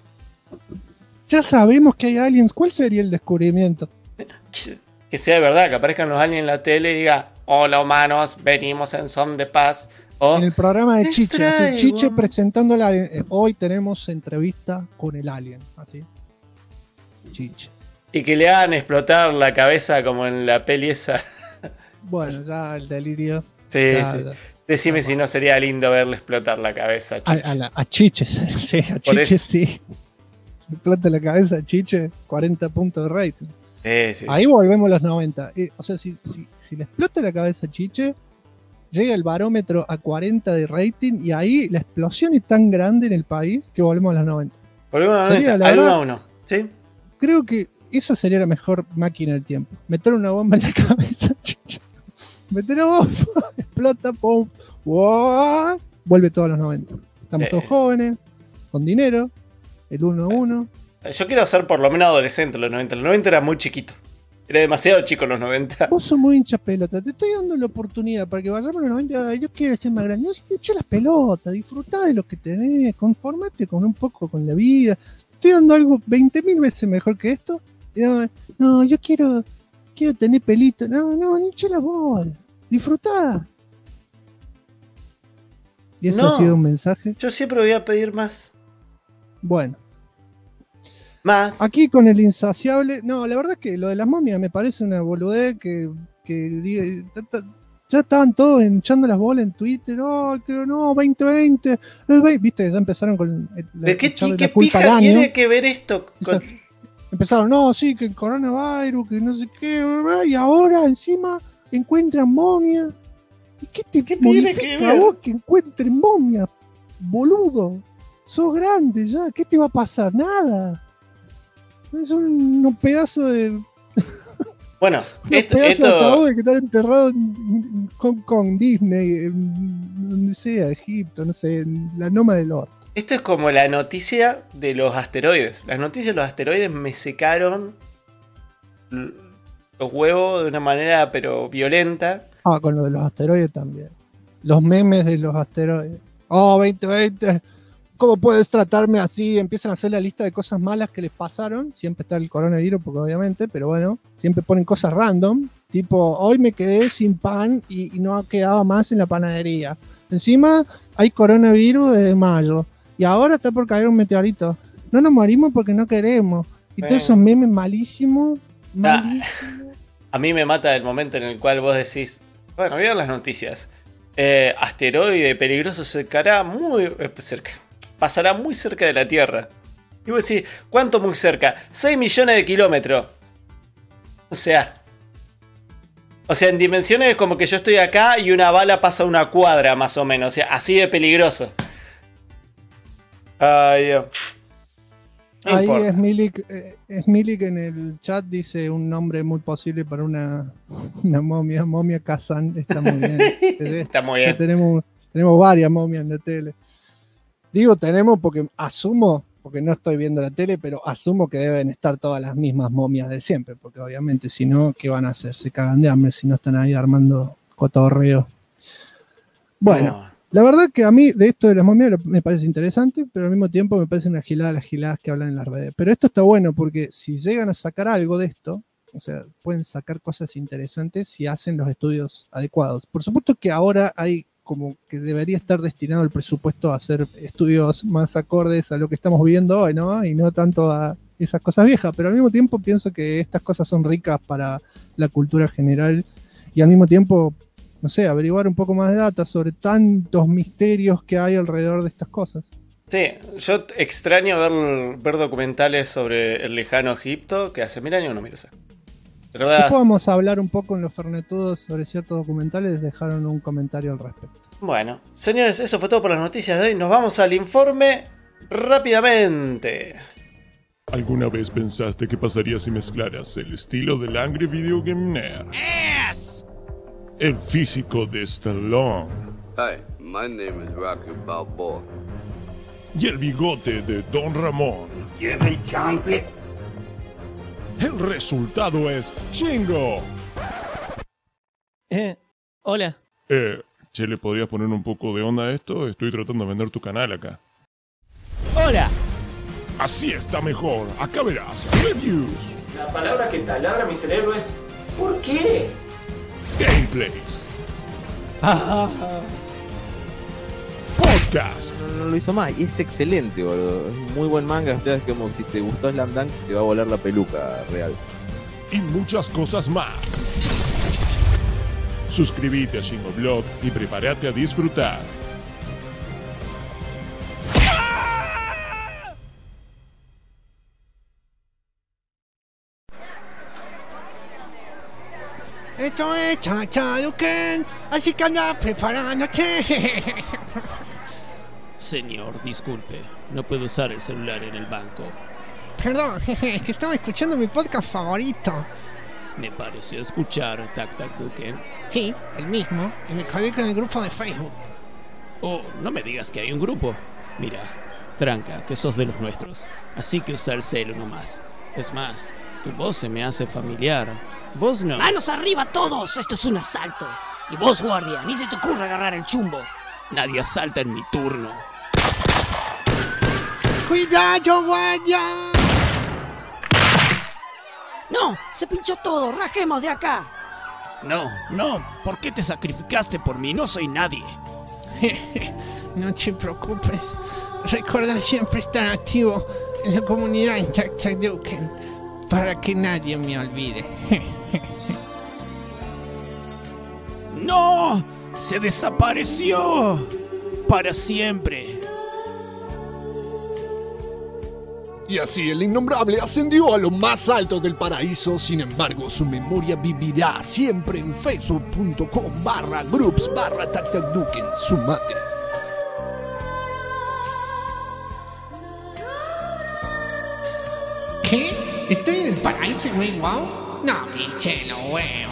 [SPEAKER 1] Ya sabemos que hay aliens. ¿Cuál sería el descubrimiento?
[SPEAKER 2] Que sea de verdad, que aparezcan los aliens en la tele y diga: hola humanos, venimos en son de paz. O,
[SPEAKER 1] en el programa de Chiche, así, Chiche presentando el alien. Hoy tenemos entrevista con el alien, así. Chiche.
[SPEAKER 2] Y que le hagan explotar la cabeza como en la peli esa.
[SPEAKER 1] Bueno, ya el delirio.
[SPEAKER 2] Sí,
[SPEAKER 1] ya,
[SPEAKER 2] sí.
[SPEAKER 1] Ya.
[SPEAKER 2] Decime si no sería lindo verle explotar la cabeza a Chiche.
[SPEAKER 1] A Chiche, sí, a Chiche sí. Explota la cabeza a Chiche, 40 puntos de rating.
[SPEAKER 2] Sí.
[SPEAKER 1] Ahí volvemos a los 90. O sea, si le explota la cabeza a Chiche, llega el barómetro a 40 de rating y ahí la explosión es tan grande en el país que volvemos a los 90.
[SPEAKER 2] Volvemos a los 90, al 1 a 1. ¿Sí?
[SPEAKER 1] Creo que esa sería la mejor máquina del tiempo. Meter una bomba en la cabeza a Chiche. Meter una bomba, explota, pum, ¡wow! Vuelve todos los 90. Estamos todos jóvenes, con dinero, el 1 a 1.
[SPEAKER 2] Yo quiero ser por lo menos adolescente en los 90. Los 90 era muy chiquito. Era demasiado chico en los 90.
[SPEAKER 1] Vos sos muy hincha pelota. Te estoy dando la oportunidad para que vayamos a los 90. Yo quiero ser más grande. No te eché las pelotas. Disfrutá de lo que tenés. Conformate con un poco con la vida. Te estoy dando algo 20.000 veces mejor que esto. No, yo quiero tener pelito. No, ni eché la bola. Disfrutá. ¿Y eso ha sido un mensaje?
[SPEAKER 2] Yo siempre voy a pedir más.
[SPEAKER 1] Bueno.
[SPEAKER 2] Más.
[SPEAKER 1] Aquí con el insaciable. No, la verdad es que lo de las momias me parece una boludez que ya estaban todos echando las bolas en Twitter. Oh, que no, 2020. Viste, ya empezaron con
[SPEAKER 2] ¿De qué pija tiene que ver esto?
[SPEAKER 1] Empezaron, no, sí, que el coronavirus, que no sé qué. Y ahora encima encuentran momias. ¿Y qué tiene que ver? Vos que encuentren momias, boludo? Sos grande ya, ¿qué te va a pasar? Nada. Son unos pedazos de.
[SPEAKER 2] Bueno,
[SPEAKER 1] esto de ataúdes que están enterrados en Hong Kong, Disney, donde sea, Egipto, no sé, en la Noma del Orto.
[SPEAKER 2] Esto es como la noticia de los asteroides. Las noticias de los asteroides me secaron los huevos de una manera pero violenta.
[SPEAKER 1] Con lo de los asteroides también. Los memes de los asteroides. 2020. ¿Cómo puedes tratarme así? Empiezan a hacer la lista de cosas malas que les pasaron. Siempre está el coronavirus, porque obviamente, pero bueno, siempre ponen cosas random. Tipo, hoy me quedé sin pan y no quedaba más en la panadería. Encima hay coronavirus desde mayo. Y ahora está por caer un meteorito. No nos morimos porque no queremos. Y todos esos memes malísimos.
[SPEAKER 2] A mí me mata el momento en el cual vos decís, bueno, vean las noticias. Asteroide peligroso pasará muy cerca de la Tierra. Y vos decís, ¿cuánto muy cerca? 6 millones de kilómetros. O sea, en dimensiones es como que yo estoy acá y una bala pasa una cuadra más o menos. O sea, así de peligroso. Ay, Dios. No
[SPEAKER 1] ahí
[SPEAKER 2] importa.
[SPEAKER 1] Smilik en el chat dice un nombre muy posible para una momia Kazan. Está muy bien.
[SPEAKER 2] Está muy bien.
[SPEAKER 1] Tenemos varias momias en la tele. Digo tenemos porque asumo porque no estoy viendo la tele, pero asumo que deben estar todas las mismas momias de siempre, porque obviamente si no, ¿qué van a hacer? Se cagan de hambre si no están ahí armando cotorreo. Bueno, la verdad que a mí de esto de las momias me parece interesante, pero al mismo tiempo me parece una gilada las giladas que hablan en las redes. Pero esto está bueno porque si llegan a sacar algo de esto, o sea, pueden sacar cosas interesantes si hacen los estudios adecuados. Por supuesto que ahora hay como que debería estar destinado el presupuesto a hacer estudios más acordes a lo que estamos viviendo hoy, ¿no? Y no tanto a esas cosas viejas, pero al mismo tiempo pienso que estas cosas son ricas para la cultura general y al mismo tiempo, no sé, averiguar un poco más de data sobre tantos misterios que hay alrededor de estas cosas.
[SPEAKER 2] Sí, yo extraño ver documentales sobre el lejano Egipto, que hace 1000 años no miro eso.
[SPEAKER 1] Después vamos a hablar un poco en los fernetudos sobre ciertos documentales, dejaron un comentario al respecto.
[SPEAKER 2] Bueno, señores, eso fue todo por las noticias de hoy. Nos vamos al informe rápidamente.
[SPEAKER 5] ¿Alguna vez pensaste qué pasaría si mezclaras el estilo del Angry Video Game Nerd?
[SPEAKER 6] Yes!
[SPEAKER 5] El físico de Stallone.
[SPEAKER 7] Hi, my name is Rocky Balboa.
[SPEAKER 5] Y el bigote de Don Ramón. El resultado es Shingo.
[SPEAKER 6] Hola.
[SPEAKER 5] Che, ¿le podrías poner un poco de onda a esto? Estoy tratando de vender tu canal acá.
[SPEAKER 6] Hola.
[SPEAKER 5] Así está mejor. Acá verás. Reviews.
[SPEAKER 2] La palabra que taladra mi cerebro es ¿por qué?
[SPEAKER 5] Gameplays. Podcast.
[SPEAKER 8] No lo hizo más y es excelente, boludo. Es un muy buen manga. O sea, es como si te gustó Slam Dunk, te va a volar la peluca real.
[SPEAKER 5] Y muchas cosas más. Suscríbete a Shingo Blog y prepárate a disfrutar.
[SPEAKER 1] Esto es Chachaduken, así que anda preparándote.
[SPEAKER 6] Señor, disculpe. No puedo usar el celular en el banco.
[SPEAKER 1] Perdón, es que estaba escuchando mi podcast favorito.
[SPEAKER 6] Me pareció escuchar Tac Tac Duken.
[SPEAKER 1] Sí, el mismo, y me colgué con el grupo de Facebook.
[SPEAKER 6] Oh, no me digas que hay un grupo. Mira, tranca, que sos de los nuestros. Así que usa el celu nomás. Es más, tu voz se me hace familiar. Vos no.
[SPEAKER 9] ¡Manos arriba todos! Esto es un asalto. Y vos, guardia, ni se te ocurra agarrar el chumbo.
[SPEAKER 6] Nadie asalta en mi turno.
[SPEAKER 1] ¡Cuidado, guardia!
[SPEAKER 9] ¡No! ¡Se pinchó todo! ¡Rajemos de acá!
[SPEAKER 6] No. ¿Por qué te sacrificaste por mí? No soy nadie.
[SPEAKER 1] No te preocupes. Recuerda siempre estar activo en la comunidad en Chachaduken para que nadie me olvide.
[SPEAKER 6] ¡No! ¡Se desapareció! Para siempre.
[SPEAKER 10] Y así el innombrable ascendió a lo más alto del paraíso. Sin embargo, su memoria vivirá siempre en facebook.com/groups/TacTacDuken, su madre.
[SPEAKER 1] ¿Qué? ¿Estoy en el paraíso, güey? ¿Wow? No, pinche, no, güey.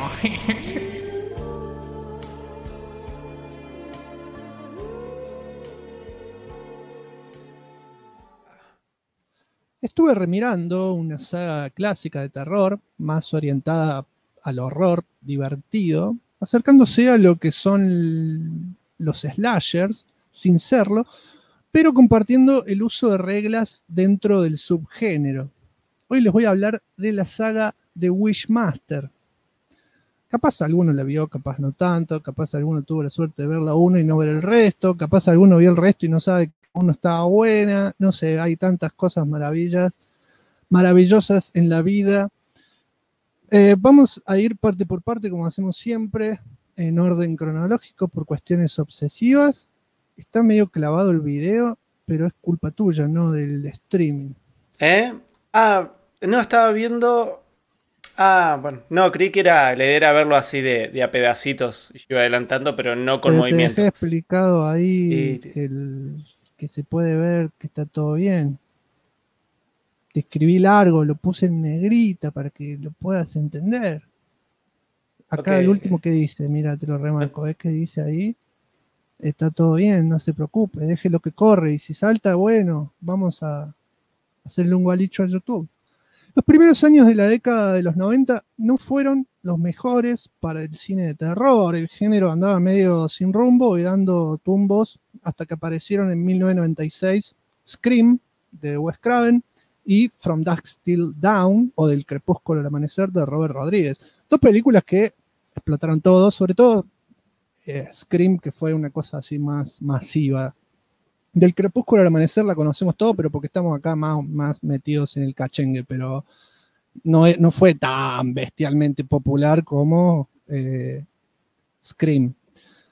[SPEAKER 1] Estuve remirando una saga clásica de terror, más orientada al horror divertido, acercándose a lo que son los slashers, sin serlo, pero compartiendo el uso de reglas dentro del subgénero. Hoy les voy a hablar de la saga de Wishmaster. Capaz alguno la vio, capaz no tanto, capaz alguno tuvo la suerte de verla uno y no ver el resto, capaz alguno vio el resto y no sabe que uno estaba buena, no sé, hay tantas cosas maravillosas en la vida. Vamos a ir parte por parte, como hacemos siempre, en orden cronológico por cuestiones obsesivas. Está medio clavado el video, pero es culpa tuya, no del streaming.
[SPEAKER 2] No estaba viendo. Bueno, no, creí que la idea era verlo así de a pedacitos. Yo iba adelantando, pero no con movimiento.
[SPEAKER 1] Te dejé explicado ahí que se puede ver que está todo bien. Te escribí largo, lo puse en negrita para que lo puedas entender. Acá okay. El último que dice, mira, te lo remarco, ¿ves que dice ahí? Está todo bien, no se preocupe, déjelo que corre. Y si salta, bueno, vamos a hacerle un gualicho a YouTube. Los primeros años de la década de los 90 no fueron los mejores para el cine de terror. El género andaba medio sin rumbo y dando tumbos hasta que aparecieron en 1996 Scream, de Wes Craven, y From Dusk Till Dawn, o Del Crepúsculo al Amanecer, de Robert Rodríguez. Dos películas que explotaron todo, sobre todo Scream, que fue una cosa así más masiva. Del Crepúsculo al Amanecer la conocemos todo, pero porque estamos acá más metidos en el cachengue, pero no fue tan bestialmente popular como Scream.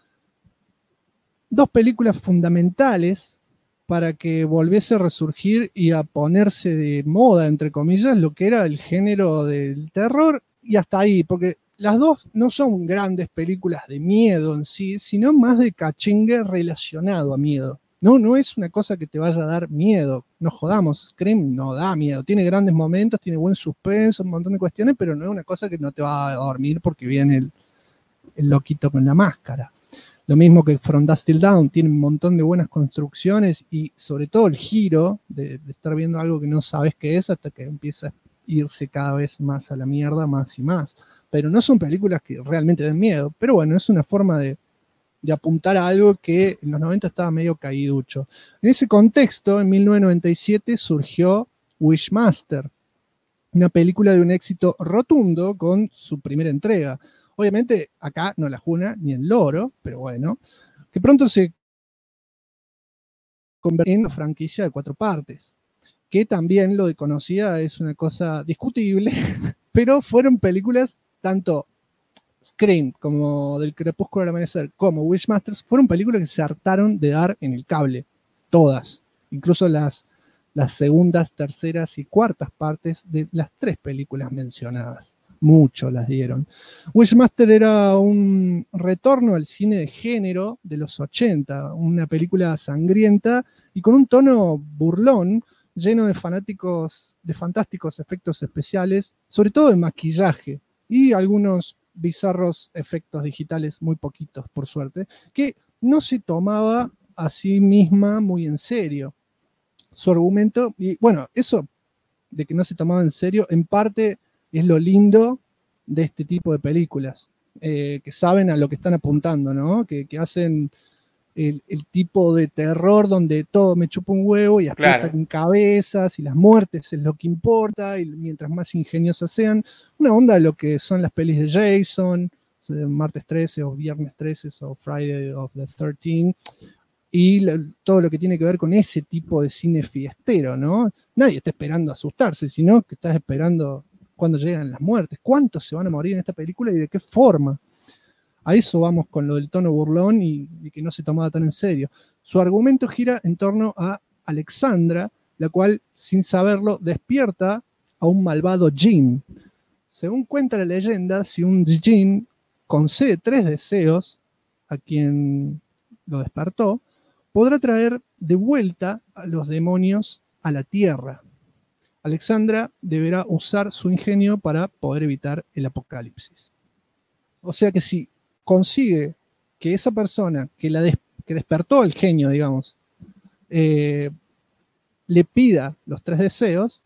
[SPEAKER 1] Dos películas fundamentales para que volviese a resurgir y a ponerse de moda, entre comillas, lo que era el género del terror, y hasta ahí, porque las dos no son grandes películas de miedo en sí, sino más de cachengue relacionado a miedo. No es una cosa que te vaya a dar miedo, no jodamos, Scream no da miedo, tiene grandes momentos, tiene buen suspenso, un montón de cuestiones, pero no es una cosa que no te va a dormir porque viene el loquito con la máscara. Lo mismo que From Dusk Till Dawn, tiene un montón de buenas construcciones y sobre todo el giro de estar viendo algo que no sabes qué es hasta que empieza a irse cada vez más a la mierda, más y más. Pero no son películas que realmente den miedo, pero bueno, es una forma de apuntar a algo que en los 90 estaba medio caíducho. En ese contexto, en 1997 surgió Wishmaster, una película de un éxito rotundo con su primera entrega. Obviamente acá no la juna ni el loro, pero bueno, que pronto se convirtió en una franquicia de 4 partes, que también lo de conocida es una cosa discutible, pero fueron películas tanto Scream como Del Crepúsculo al Amanecer como Wishmasters, fueron películas que se hartaron de dar en el cable, todas, incluso las segundas, terceras y cuartas partes de las 3 películas mencionadas. Mucho las dieron. Wishmaster era un retorno al cine de género de los 80, una película sangrienta y con un tono burlón, lleno de fantásticos efectos especiales, sobre todo de maquillaje y algunos bizarros efectos digitales, muy poquitos por suerte, que no se tomaba a sí misma muy en serio. Su argumento, y bueno, eso de que no se tomaba en serio, en parte es lo lindo de este tipo de películas, que saben a lo que están apuntando, ¿no? Que hacen el tipo de terror donde todo me chupa un huevo y explotan cabezas y las muertes es lo que importa, y mientras más ingeniosas sean, una onda de lo que son las pelis de Jason, martes 13 o viernes 13 o Friday of the 13th, y todo lo que tiene que ver con ese tipo de cine fiestero, ¿no? Nadie está esperando asustarse, sino que estás esperando cuando llegan las muertes, cuántos se van a morir en esta película y de qué forma. A eso vamos con lo del tono burlón y que no se tomaba tan en serio. Su argumento gira en torno a Alexandra, la cual, sin saberlo, despierta a un malvado djinn. Según cuenta la leyenda, si un djinn concede 3 deseos a quien lo despertó, podrá traer de vuelta a los demonios a la tierra. Alexandra deberá usar su ingenio para poder evitar el apocalipsis. O sea que si consigue que esa persona que despertó el genio, digamos, le pida los 3 deseos,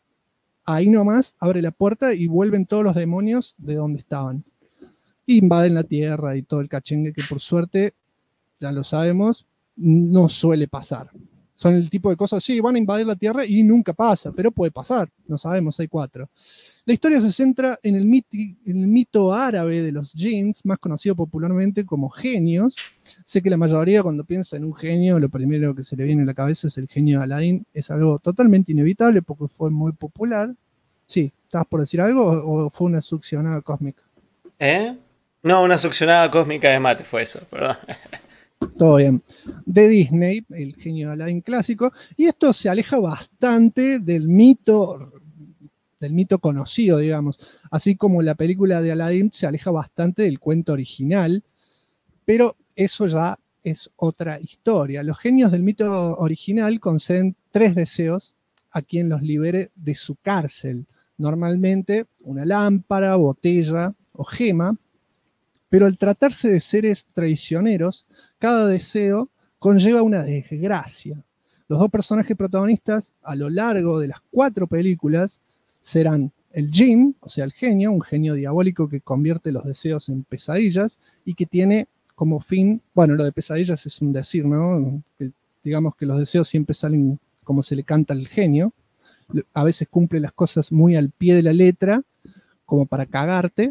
[SPEAKER 1] ahí nomás abre la puerta y vuelven todos los demonios de donde estaban. Invaden la tierra y todo el cachengue que por suerte, ya lo sabemos, no suele pasar. Son el tipo de cosas, sí, van a invadir la tierra y nunca pasa, pero puede pasar, no sabemos, hay 4. La historia se centra en el mito árabe de los jinns, más conocido popularmente como genios. Sé que la mayoría cuando piensa en un genio, lo primero que se le viene a la cabeza es el genio de Aladdin. Es algo totalmente inevitable porque fue muy popular. Sí, ¿estabas por decir algo o fue una succionada cósmica?
[SPEAKER 2] No, una succionada cósmica de mate fue eso, perdón.
[SPEAKER 1] Todo bien. De Disney, el genio de Aladdin clásico, y esto se aleja bastante del mito conocido, digamos, así como la película de Aladdin se aleja bastante del cuento original, pero eso ya es otra historia. Los genios del mito original conceden 3 deseos a quien los libere de su cárcel, normalmente una lámpara, botella o gema, pero al tratarse de seres traicioneros, cada deseo conlleva una desgracia. Los dos personajes protagonistas a lo largo de las 4 películas serán el Jinn, o sea, el genio, un genio diabólico que convierte los deseos en pesadillas y que tiene como fin, bueno, lo de pesadillas es un decir, ¿no? Digamos que los deseos siempre salen como se le canta al genio, a veces cumple las cosas muy al pie de la letra, como para cagarte,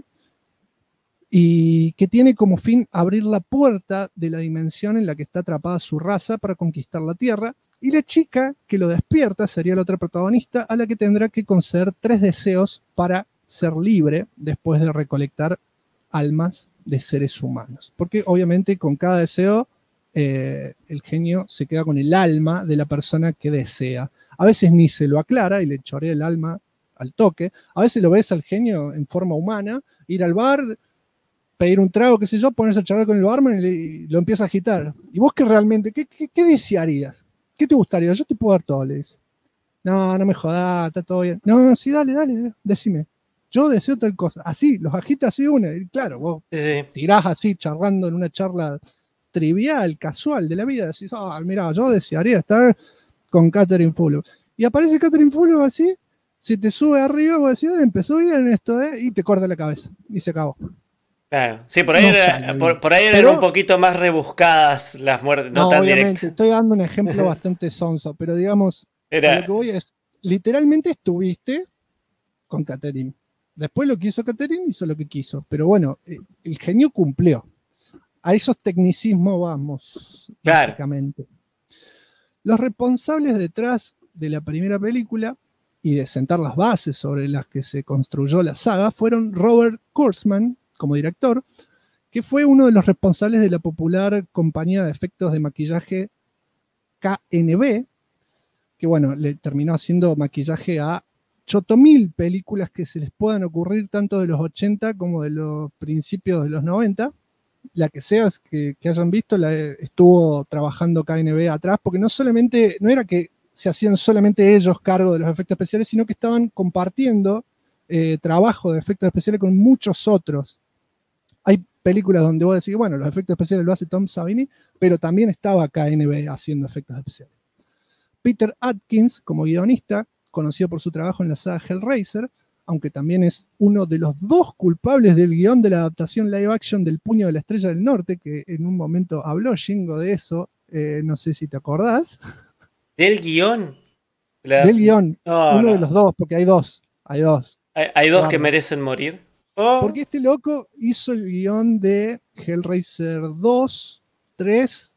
[SPEAKER 1] y que tiene como fin abrir la puerta de la dimensión en la que está atrapada su raza para conquistar la Tierra, y la chica que lo despierta sería la otra protagonista a la que tendrá que conceder 3 deseos para ser libre después de recolectar almas de seres humanos. Porque obviamente con cada deseo el genio se queda con el alma de la persona que desea. A veces ni se lo aclara y le chorea el alma al toque. A veces lo ves al genio en forma humana, ir al bar, pedir un trago, qué sé yo, ponerse a charlar con el barman y lo empieza a agitar. ¿Y vos qué realmente, qué desearías? ¿Qué te gustaría? Yo te puedo dar todo, le dice. No me jodas, está todo bien. No, sí, dale, decime. Yo deseo tal cosa. Así, los agita así una. Y claro, vos tirás así, charlando en una charla trivial, casual de la vida. Decís, mirá, yo desearía estar con Catherine Fulop. Y aparece Catherine Fulop así, se te sube arriba, vos decís, empezó bien esto, y te corta la cabeza. Y se acabó.
[SPEAKER 2] Claro, sí, por ahí, por ahí eran un poquito más rebuscadas las muertes, no tan
[SPEAKER 1] obviamente,
[SPEAKER 2] directas.
[SPEAKER 1] Estoy dando un ejemplo bastante sonso, pero digamos, lo que voy es, literalmente estuviste con Catherine. Después lo que hizo Catherine hizo lo que quiso, pero bueno, el genio cumplió. A esos tecnicismos vamos,
[SPEAKER 2] claro.
[SPEAKER 1] Básicamente. Los responsables detrás de la primera película y de sentar las bases sobre las que se construyó la saga fueron Robert Kurtzman, como director, que fue uno de los responsables de la popular compañía de efectos de maquillaje KNB, que bueno, le terminó haciendo maquillaje a 8.000 películas que se les puedan ocurrir tanto de los 80 como de los principios de los 90. La que seas que hayan visto, estuvo trabajando KNB atrás, porque no era que se hacían solamente ellos cargo de los efectos especiales, sino que estaban compartiendo trabajo de efectos especiales con muchos otros. Hay películas donde vos decís, bueno, los efectos especiales lo hace Tom Savini, pero también estaba KNB haciendo efectos especiales. Peter Atkins, como guionista, conocido por su trabajo en la saga Hellraiser, aunque también es uno de los 2 culpables del guión de la adaptación live action del Puño de la Estrella del Norte, que en un momento habló Shingo de eso, no sé si te acordás.
[SPEAKER 2] ¿Del guión?
[SPEAKER 1] Del guión, uno de los 2, porque hay 2. Hay 2.
[SPEAKER 2] ¿Hay 2 que merecen morir?
[SPEAKER 1] Porque este loco hizo el guión de Hellraiser 2, 3,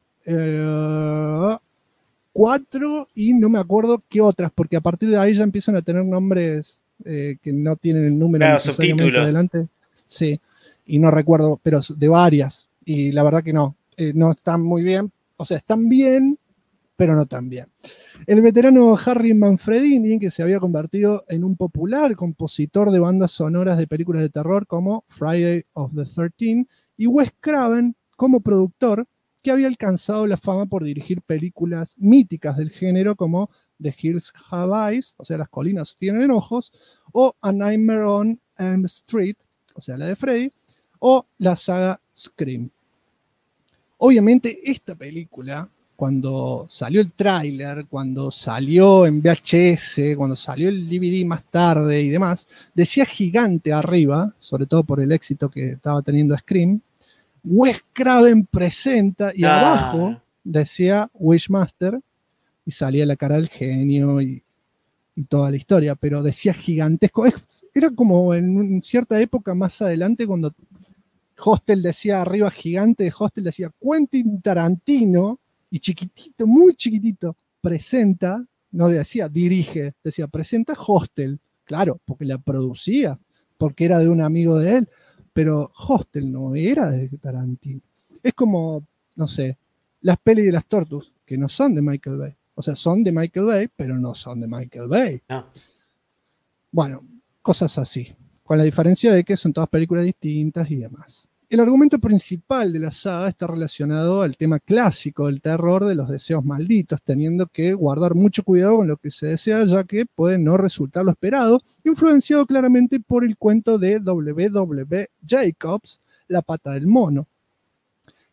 [SPEAKER 1] 4 y no me acuerdo qué otras, porque a partir de ahí ya empiezan a tener nombres que no tienen el número necesariamente adelante. Sí, y no recuerdo, pero de varias. Y la verdad que no están muy bien. O sea, están bien, pero no tan bien. El veterano Harry Manfredini, que se había convertido en un popular compositor de bandas sonoras de películas de terror como Friday of the 13th, y Wes Craven como productor, que había alcanzado la fama por dirigir películas míticas del género como The Hills Have Eyes, o sea, Las colinas tienen ojos, o A Nightmare on Elm Street, o sea, la de Freddy, o la saga Scream. Obviamente esta película, cuando salió el tráiler, cuando salió en VHS, cuando salió el DVD más tarde y demás, decía gigante arriba, sobre todo por el éxito que estaba teniendo Scream, Wes Craven presenta, y abajo decía Wishmaster, y salía la cara del genio y toda la historia, pero decía gigantesco. Era como en cierta época más adelante, cuando Hostel decía arriba gigante de Hostel, decía Quentin Tarantino, y chiquitito, muy chiquitito, presenta, no decía dirige, decía presenta Hostel, claro, porque la producía, porque era de un amigo de él, pero Hostel no era de Tarantino. Es como, no sé, las pelis de las Tortus, que no son de Michael Bay. O sea, son de Michael Bay, pero no son de Michael Bay.
[SPEAKER 2] No.
[SPEAKER 1] Bueno, cosas así, con la diferencia de que son todas películas distintas y demás. El argumento principal de la saga está relacionado al tema clásico del terror de los deseos malditos, teniendo que guardar mucho cuidado con lo que se desea, ya que puede no resultar lo esperado, influenciado claramente por el cuento de W. W. Jacobs, La pata del mono.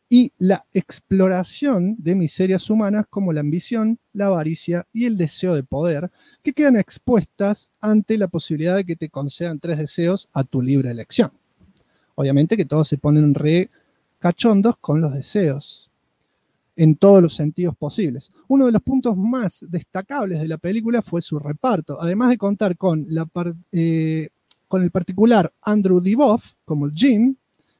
[SPEAKER 1] y la exploración de miserias humanas como la ambición, la avaricia y el deseo de poder, que quedan expuestas ante la posibilidad de que te concedan 3 deseos a tu libre elección. Obviamente que todos se ponen re cachondos con los deseos, en todos los sentidos posibles. Uno de los puntos más destacables de la película fue su reparto, además de contar con el particular Andrew Divoff como Jim,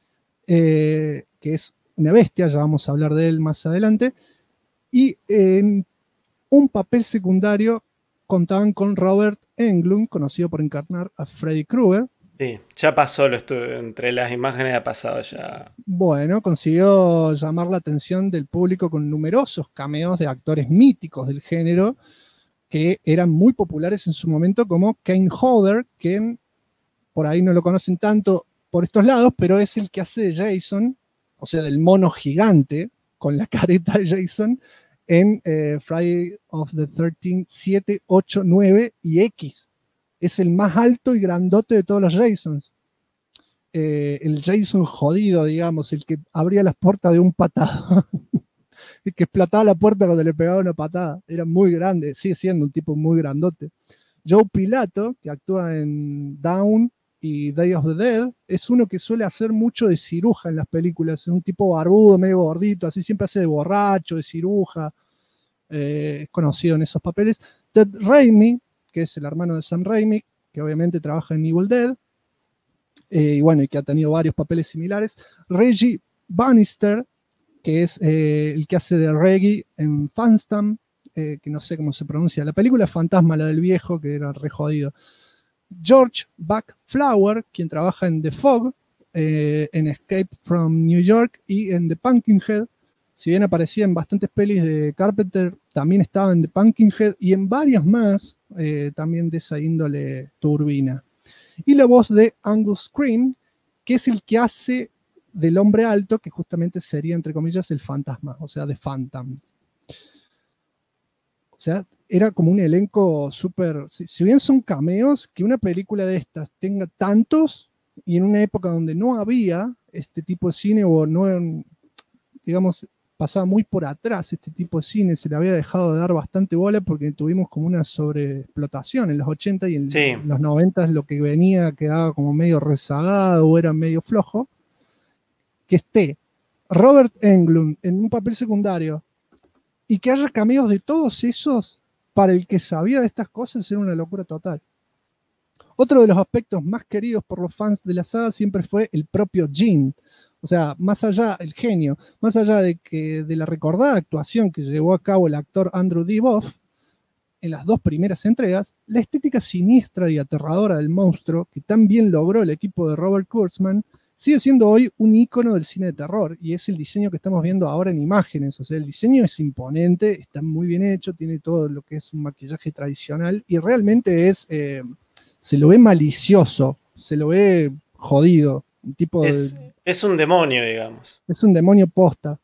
[SPEAKER 1] que es una bestia, ya vamos a hablar de él más adelante, y en un papel secundario contaban con Robert Englund, conocido por encarnar a Freddy Krueger.
[SPEAKER 2] Sí, ya pasó, entre las imágenes ha pasado ya.
[SPEAKER 1] Bueno, consiguió llamar la atención del público con numerosos cameos de actores míticos del género que eran muy populares en su momento, como Kane Hodder, que por ahí no lo conocen tanto por estos lados, pero es el que hace de Jason, o sea, del mono gigante con la careta de Jason en Friday of the 13th, 7, 8, 9 y X. Es el más alto y grandote de todos los Jasons. El Jason jodido, digamos, el que abría las puertas de un patado. El que explotaba la puerta cuando le pegaba una patada. Era muy grande, sigue siendo un tipo muy grandote. Joe Pilato, que actúa en Down y Day of the Dead, es uno que suele hacer mucho de ciruja en las películas. Es un tipo barbudo, medio gordito, así siempre hace de borracho, de ciruja. Es conocido en esos papeles. Ted Raimi, que es el hermano de Sam Raimi, que obviamente trabaja en Evil Dead, y bueno, y que ha tenido varios papeles similares. Reggie Bannister, que es el que hace de Reggie en Phantom, que no sé cómo se pronuncia. La película Fantasma, la del viejo, que era re jodido. George Backflower, quien trabaja en The Fog, en Escape from New York y en The Pumpkinhead. Si bien aparecía en bastantes pelis de Carpenter, también estaba en The Pumpkinhead y en varias más, también de esa índole turbina. Y la voz de Angus Scrimm, que es el que hace del hombre alto, que justamente sería, entre comillas, el fantasma, o sea, The Phantoms. O sea, era como un elenco súper... Si bien son cameos, que una película de estas tenga tantos, y en una época donde no había este tipo de cine, o no, digamos, pasaba muy por atrás este tipo de cine, se le había dejado de dar bastante bola porque tuvimos como una sobreexplotación en los 80 y en los 90 lo que venía quedaba como medio rezagado o era medio flojo. Que esté Robert Englund en un papel secundario y que haya cameos de todos esos, para el que sabía de estas cosas, era una locura total. Otro de los aspectos más queridos por los fans de la saga siempre fue el propio Jim. O sea, más allá, el genio, más allá de la recordada actuación que llevó a cabo el actor Andrew Divoff en las 2 primeras entregas, la estética siniestra y aterradora del monstruo que tan bien logró el equipo de Robert Kurtzman sigue siendo hoy un ícono del cine de terror, y es el diseño que estamos viendo ahora en imágenes. O sea, el diseño es imponente, está muy bien hecho, tiene todo lo que es un maquillaje tradicional y realmente se lo ve malicioso, se lo ve jodido. Un tipo
[SPEAKER 2] es un demonio, digamos.
[SPEAKER 1] Es un demonio posta.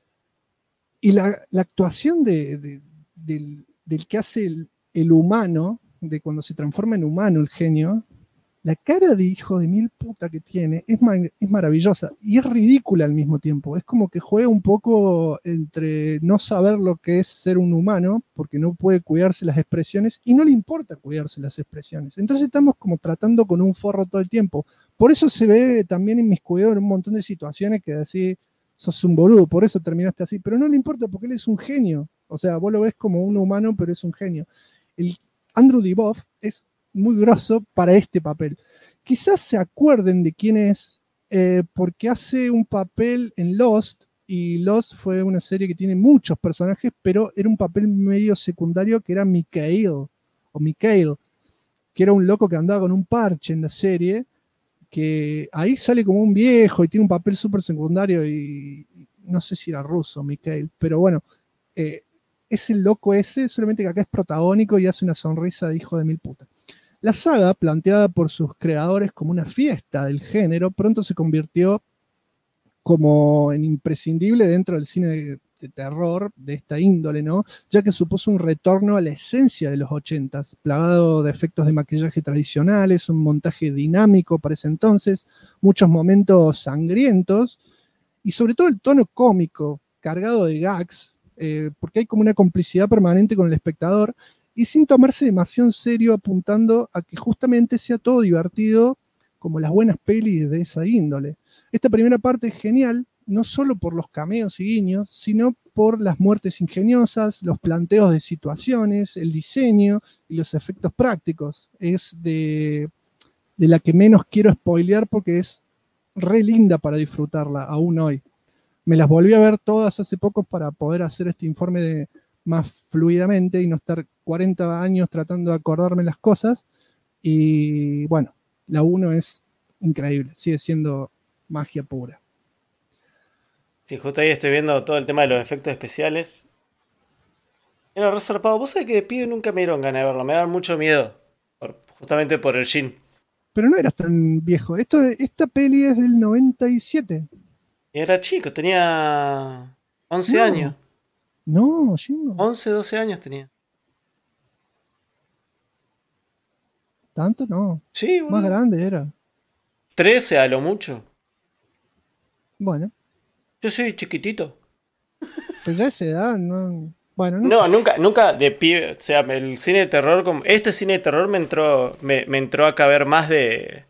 [SPEAKER 1] Y la actuación del que hace el humano, de cuando se transforma en humano el genio, la cara de hijo de mil puta que tiene es maravillosa y es ridícula al mismo tiempo. Es como que juega un poco entre no saber lo que es ser un humano, porque no puede cuidarse las expresiones y no le importa cuidarse las expresiones. Entonces estamos como tratando con un forro todo el tiempo. Por eso se ve también inmiscuido en un montón de situaciones que así sos un boludo, por eso terminaste así. Pero no le importa porque él es un genio. O sea, vos lo ves como un humano, pero es un genio. El Andrew Divoff es muy grosso para este papel. Quizás se acuerden de quién es, porque hace un papel en Lost, y Lost fue una serie que tiene muchos personajes, pero era un papel medio secundario que era Mikhail, que era un loco que andaba con un parche en la serie, que ahí sale como un viejo y tiene un papel súper secundario, y no sé si era ruso, Mikhail, pero bueno, es el loco ese, solamente que acá es protagónico y hace una sonrisa de hijo de mil puta. La saga, planteada por sus creadores como una fiesta del género, pronto se convirtió como en imprescindible dentro del cine de terror de esta índole, ¿no? Ya que supuso un retorno a la esencia de los 80s, plagado de efectos de maquillaje tradicionales, un montaje dinámico para ese entonces, muchos momentos sangrientos y sobre todo el tono cómico, cargado de gags, porque hay como una complicidad permanente con el espectador, y sin tomarse demasiado en serio, apuntando a que justamente sea todo divertido, como las buenas pelis de esa índole. Esta primera parte es genial, no solo por los cameos y guiños, sino por las muertes ingeniosas, los planteos de situaciones, el diseño y los efectos prácticos. Es de la que menos quiero spoilear porque es re linda para disfrutarla aún hoy. Me las volví a ver todas hace poco para poder hacer este informe más fluidamente y no estar 40 años tratando de acordarme las cosas. Y bueno, la 1 es increíble, sigue siendo magia pura.
[SPEAKER 2] Sí, justo ahí estoy viendo todo el tema de los efectos especiales. Era re zarpado. Vos sabés que de pibe nunca me dieron ganas de verlo. Me daban mucho miedo. Justamente por el Jin.
[SPEAKER 1] Pero no eras tan viejo. Esta peli es del 97.
[SPEAKER 2] Y era chico, tenía 11 años.
[SPEAKER 1] No, Jingo.
[SPEAKER 2] 11, 12 años tenía.
[SPEAKER 1] ¿Tanto? No.
[SPEAKER 2] Sí,
[SPEAKER 1] más grande era.
[SPEAKER 2] 13 a lo mucho.
[SPEAKER 1] Bueno.
[SPEAKER 2] Yo soy chiquitito.
[SPEAKER 1] Pues ya a esa edad, no. Bueno,
[SPEAKER 2] no, nunca de pibe. O sea, el cine de terror, este cine de terror me entró a caber más de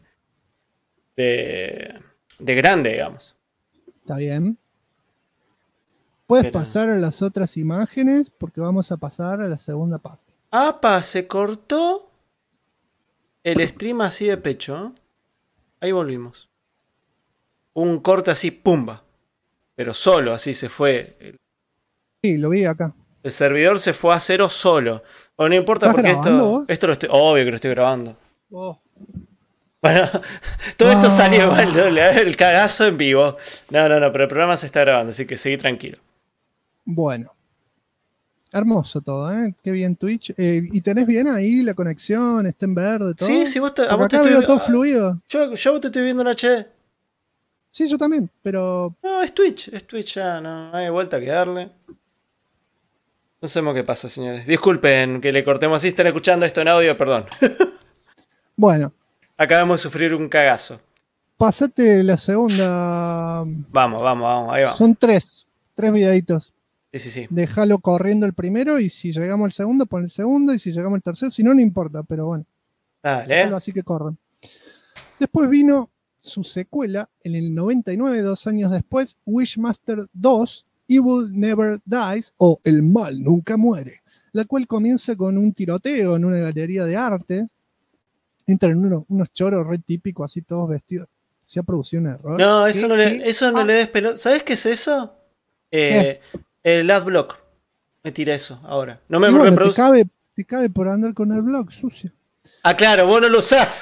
[SPEAKER 2] grande, digamos.
[SPEAKER 1] Está bien. Puedes pasar a las otras imágenes porque vamos a pasar a la segunda parte.
[SPEAKER 2] ¡Apa! Se cortó el stream así de pecho. Ahí volvimos. Un corte así, pumba. Pero solo, así se fue.
[SPEAKER 1] Sí, lo vi acá.
[SPEAKER 2] El servidor se fue a cero solo. O no importa porque esto lo estoy. Obvio que lo estoy grabando.
[SPEAKER 1] Oh.
[SPEAKER 2] Bueno, todo esto salió mal, ¿no? El cagazo en vivo. No, pero el programa se está grabando, así que seguí tranquilo.
[SPEAKER 1] Bueno. Hermoso todo, ¿eh? Qué bien Twitch. ¿Y tenés bien ahí la conexión? ¿Está en verde? Todo?
[SPEAKER 2] Sí, vos a vos
[SPEAKER 1] te estoy todo fluido.
[SPEAKER 2] Yo te estoy viendo en HD.
[SPEAKER 1] Sí, yo también, pero...
[SPEAKER 2] No, es Twitch ya, no hay vuelta que darle. No sabemos qué pasa, señores. Disculpen que le cortemos. Si están escuchando esto en audio, perdón.
[SPEAKER 1] Bueno.
[SPEAKER 2] Acabamos de sufrir un cagazo.
[SPEAKER 1] Pásate la segunda.
[SPEAKER 2] Vamos, ahí vamos.
[SPEAKER 1] Son tres videitos.
[SPEAKER 2] Sí.
[SPEAKER 1] Déjalo corriendo el primero y si llegamos al segundo, pon el segundo y si llegamos al tercero, si no, no importa, pero bueno.
[SPEAKER 2] Dale.
[SPEAKER 1] Así que corran. Después vino su secuela en el 99, 2 años después, Wishmaster 2, Evil Never Dies, o El Mal Nunca Muere, la cual comienza con un tiroteo en una galería de arte. Entran unos choros re típicos, así todos vestidos. Se ha producido un error.
[SPEAKER 2] No, eso no le des pelota. ¿Sabes qué es eso? El adblock. Me tira eso ahora. No me reproduce.
[SPEAKER 1] Te cabe por andar con el blog sucio.
[SPEAKER 2] Ah, claro, vos no lo usás.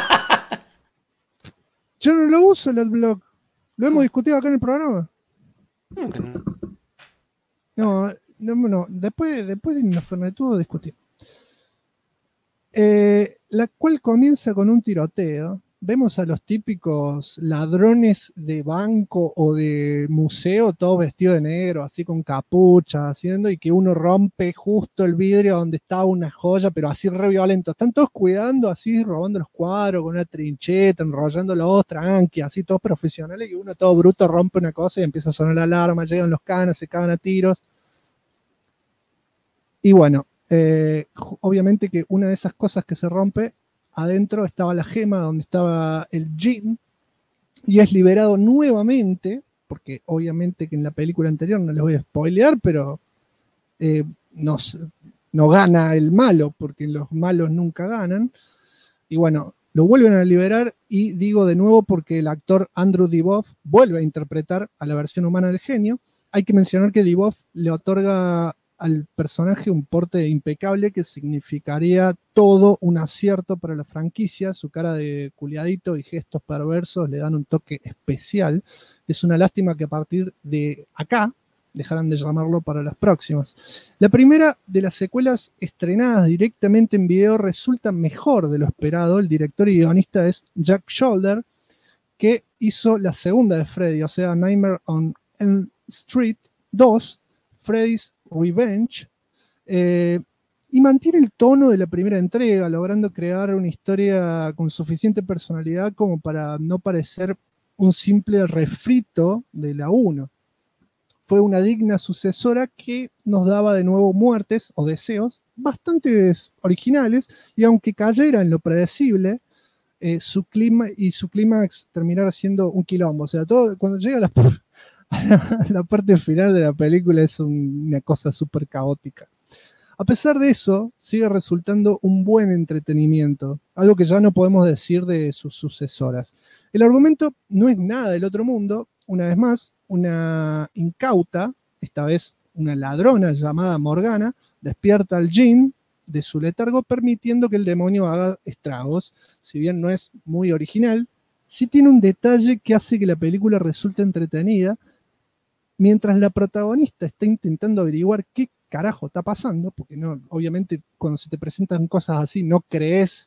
[SPEAKER 1] Yo no lo uso el adblock. Lo hemos discutido acá en el programa. No. Después nos fernetuvo discutir. La cual comienza con un tiroteo. Vemos a los típicos ladrones de banco o de museo, todos vestidos de negro, así con capucha, haciendo, y que uno rompe justo el vidrio donde estaba una joya, pero así re violento. Están todos cuidando, así, robando los cuadros con una trincheta, enrollándolos, tranqui, así, todos profesionales, y uno todo bruto rompe una cosa y empieza a sonar la alarma, llegan los canas, se cagan a tiros. Y bueno, obviamente que una de esas cosas que se rompe, adentro estaba la gema donde estaba el Jin, y es liberado nuevamente, porque obviamente que en la película anterior, no les voy a spoilear, pero no gana el malo, porque los malos nunca ganan, y bueno, lo vuelven a liberar, y digo de nuevo porque el actor Andrew Divoff vuelve a interpretar a la versión humana del genio. Hay que mencionar que Divoff le otorga al personaje un porte impecable que significaría todo un acierto para la franquicia. Su cara de culiadito y gestos perversos le dan un toque especial. Es una lástima que a partir de acá dejaran de llamarlo para las próximas. La primera de las secuelas estrenadas directamente en video resulta mejor de lo esperado. El director y guionista es Jack Sholder, que hizo la segunda de Freddy, o sea, Nightmare on Elm Street 2, Freddy's Revenge, y mantiene el tono de la primera entrega, logrando crear una historia con suficiente personalidad como para no parecer un simple refrito de la 1. Fue una digna sucesora que nos daba de nuevo muertes o deseos bastante originales, y aunque cayera en lo predecible, su clímax terminara siendo un quilombo. O sea, todo cuando llega a la parte final de la película es una cosa súper caótica. A pesar de eso, sigue resultando un buen entretenimiento, algo que ya no podemos decir de sus sucesoras. El argumento no es nada del otro mundo. Una vez más, una incauta, esta vez una ladrona llamada Morgana, despierta al Jinn de su letargo, permitiendo que el demonio haga estragos. Si bien no es muy original, sí tiene un detalle que hace que la película resulte entretenida, mientras la protagonista está intentando averiguar qué carajo está pasando, porque no, obviamente cuando se te presentan cosas así no crees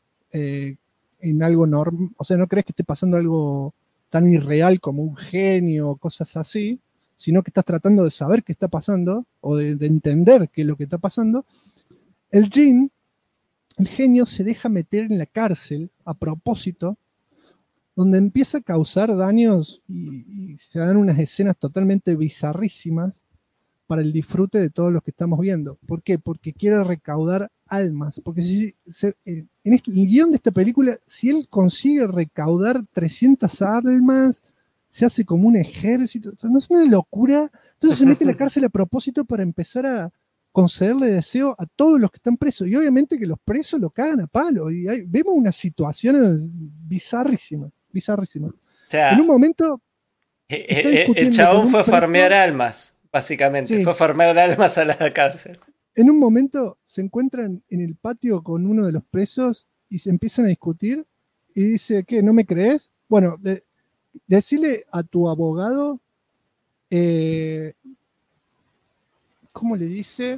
[SPEAKER 1] en algo normal, o sea, no crees que esté pasando algo tan irreal como un genio o cosas así, sino que estás tratando de saber qué está pasando o de entender qué es lo que está pasando. El Jinn, el genio, se deja meter en la cárcel a propósito, donde empieza a causar daños y se dan unas escenas totalmente bizarrísimas para el disfrute de todos los que estamos viendo. ¿Por qué? Porque quiere recaudar almas. Porque en el guión de esta película, si él consigue recaudar 300 almas, se hace como un ejército. ¿No es una locura? Entonces se mete en la cárcel a propósito para empezar a concederle deseo a todos los que están presos. Y obviamente que los presos lo cagan a palo. Y vemos unas situaciones bizarrísimas. O
[SPEAKER 2] sea,
[SPEAKER 1] en un momento...
[SPEAKER 2] el chabón fue a farmear almas, básicamente. Sí. Fue a farmear almas a la cárcel.
[SPEAKER 1] En un momento se encuentran en el patio con uno de los presos y se empiezan a discutir y dice, ¿qué? ¿No me crees? Bueno, decirle a tu abogado, ¿cómo le dice?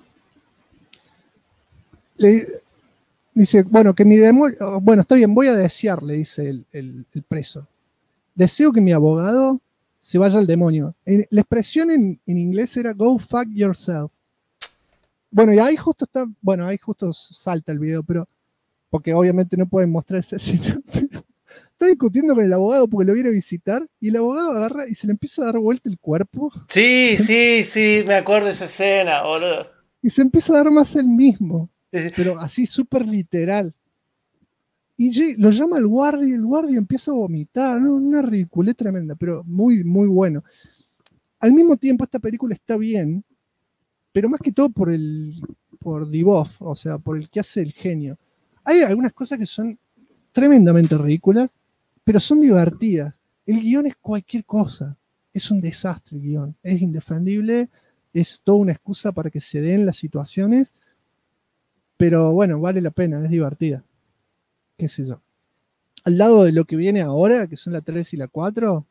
[SPEAKER 1] Dice, bueno, que mi demonio, bueno, está bien, voy a desearle, dice el preso. Deseo que mi abogado se vaya al demonio. La expresión en inglés era go fuck yourself. Bueno, y ahí justo salta el video, pero porque obviamente no pueden mostrar esa escena. Está discutiendo con el abogado porque lo viene a visitar y el abogado agarra y se le empieza a dar vuelta el cuerpo.
[SPEAKER 2] Sí, me acuerdo de esa escena, boludo.
[SPEAKER 1] Y se empieza a dar más él mismo, pero así súper literal. Y lo llama al guardia y el guardia empieza a vomitar, ¿no? Una ridiculez tremenda, pero muy, muy bueno. Al mismo tiempo, esta película está bien, pero más que todo por DeVoff, o sea, por el que hace el genio. Hay algunas cosas que son tremendamente ridículas, pero son divertidas. El guión es cualquier cosa. Es un desastre el guión. Es indefendible, es toda una excusa para que se den las situaciones, pero bueno, vale la pena, es divertida. Qué sé yo. Al lado de lo que viene ahora, que son la 3 y la 4,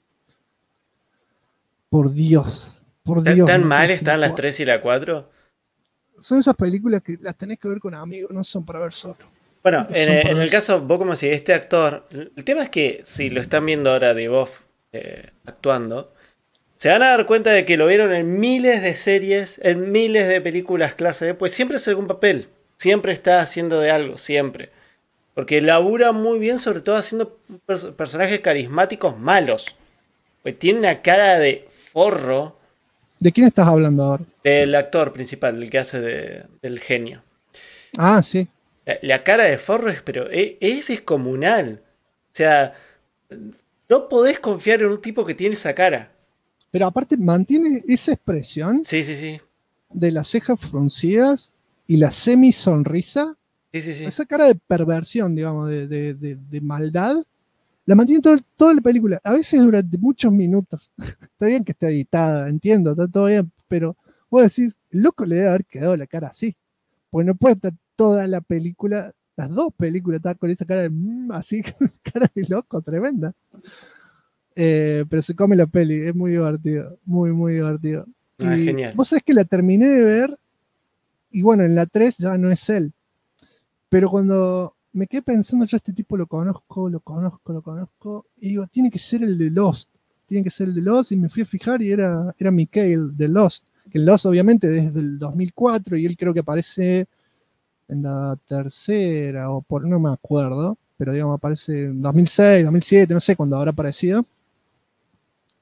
[SPEAKER 1] por Dios.
[SPEAKER 2] ¿Tan mal están las 3 y la 4?
[SPEAKER 1] Son esas películas que las tenés que ver con amigos, no son para ver solo.
[SPEAKER 2] Bueno, en el caso, vos como si este actor, el tema es que si lo están viendo ahora DeVoff actuando, se van a dar cuenta de que lo vieron en miles de series, en miles de películas clase B, pues siempre hace algún papel, siempre está haciendo de algo, siempre. Porque labura muy bien, sobre todo haciendo personajes carismáticos malos. Pues tiene una cara de forro.
[SPEAKER 1] ¿De quién estás hablando ahora?
[SPEAKER 2] Del actor principal, el que hace del genio.
[SPEAKER 1] Ah, sí.
[SPEAKER 2] La cara de forro es descomunal. O sea, no podés confiar en un tipo que tiene esa cara.
[SPEAKER 1] Pero aparte mantiene esa expresión.
[SPEAKER 2] Sí.
[SPEAKER 1] De las cejas fruncidas y la semi-sonrisa.
[SPEAKER 2] Sí.
[SPEAKER 1] Esa cara de perversión, digamos, de maldad, la mantiene toda la película. A veces durante muchos minutos. Está bien que está editada, entiendo, está todo bien, pero vos decís, el loco le debe haber quedado la cara así. Porque no puede estar toda la película, las dos películas, estar con esa cara de así, cara de loco, tremenda. Pero se come la peli, es muy divertido, muy, muy divertido.
[SPEAKER 2] Genial.
[SPEAKER 1] Vos sabés que la terminé de ver, y bueno, en la 3 ya no es él. Pero cuando me quedé pensando, yo a este tipo lo conozco, y digo, tiene que ser el de Lost, y me fui a fijar y era Mikhail de Lost, que Lost obviamente desde el 2004, y él creo que aparece en la tercera, no me acuerdo, pero digamos aparece en 2006, 2007, no sé cuándo habrá aparecido,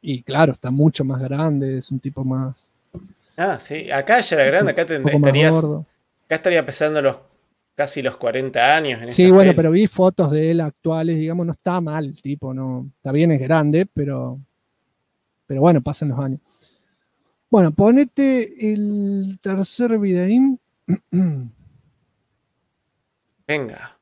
[SPEAKER 1] Y claro, está mucho más grande, es un tipo más...
[SPEAKER 2] Ah, sí. Acá ya era grande, acá
[SPEAKER 1] un poco más gordo.
[SPEAKER 2] acá estaría pesando casi los 40 años en
[SPEAKER 1] Sí,
[SPEAKER 2] esta
[SPEAKER 1] bueno,
[SPEAKER 2] peli.
[SPEAKER 1] pero vi fotos de él actuales, digamos, no está mal el tipo, no, está bien, es grande, pero bueno, pasan los años. Bueno, ponete el tercer videín.
[SPEAKER 2] Venga.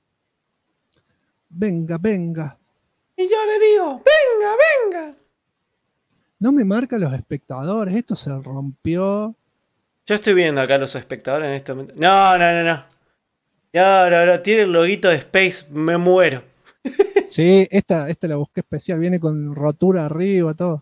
[SPEAKER 1] Venga.
[SPEAKER 2] Y yo le digo, venga.
[SPEAKER 1] No me marca los espectadores, esto se rompió.
[SPEAKER 2] Yo estoy viendo acá a los espectadores en este momento. No. No, tiene el loguito de Space, me muero.
[SPEAKER 1] Sí, esta la busqué especial, viene con rotura arriba, todo.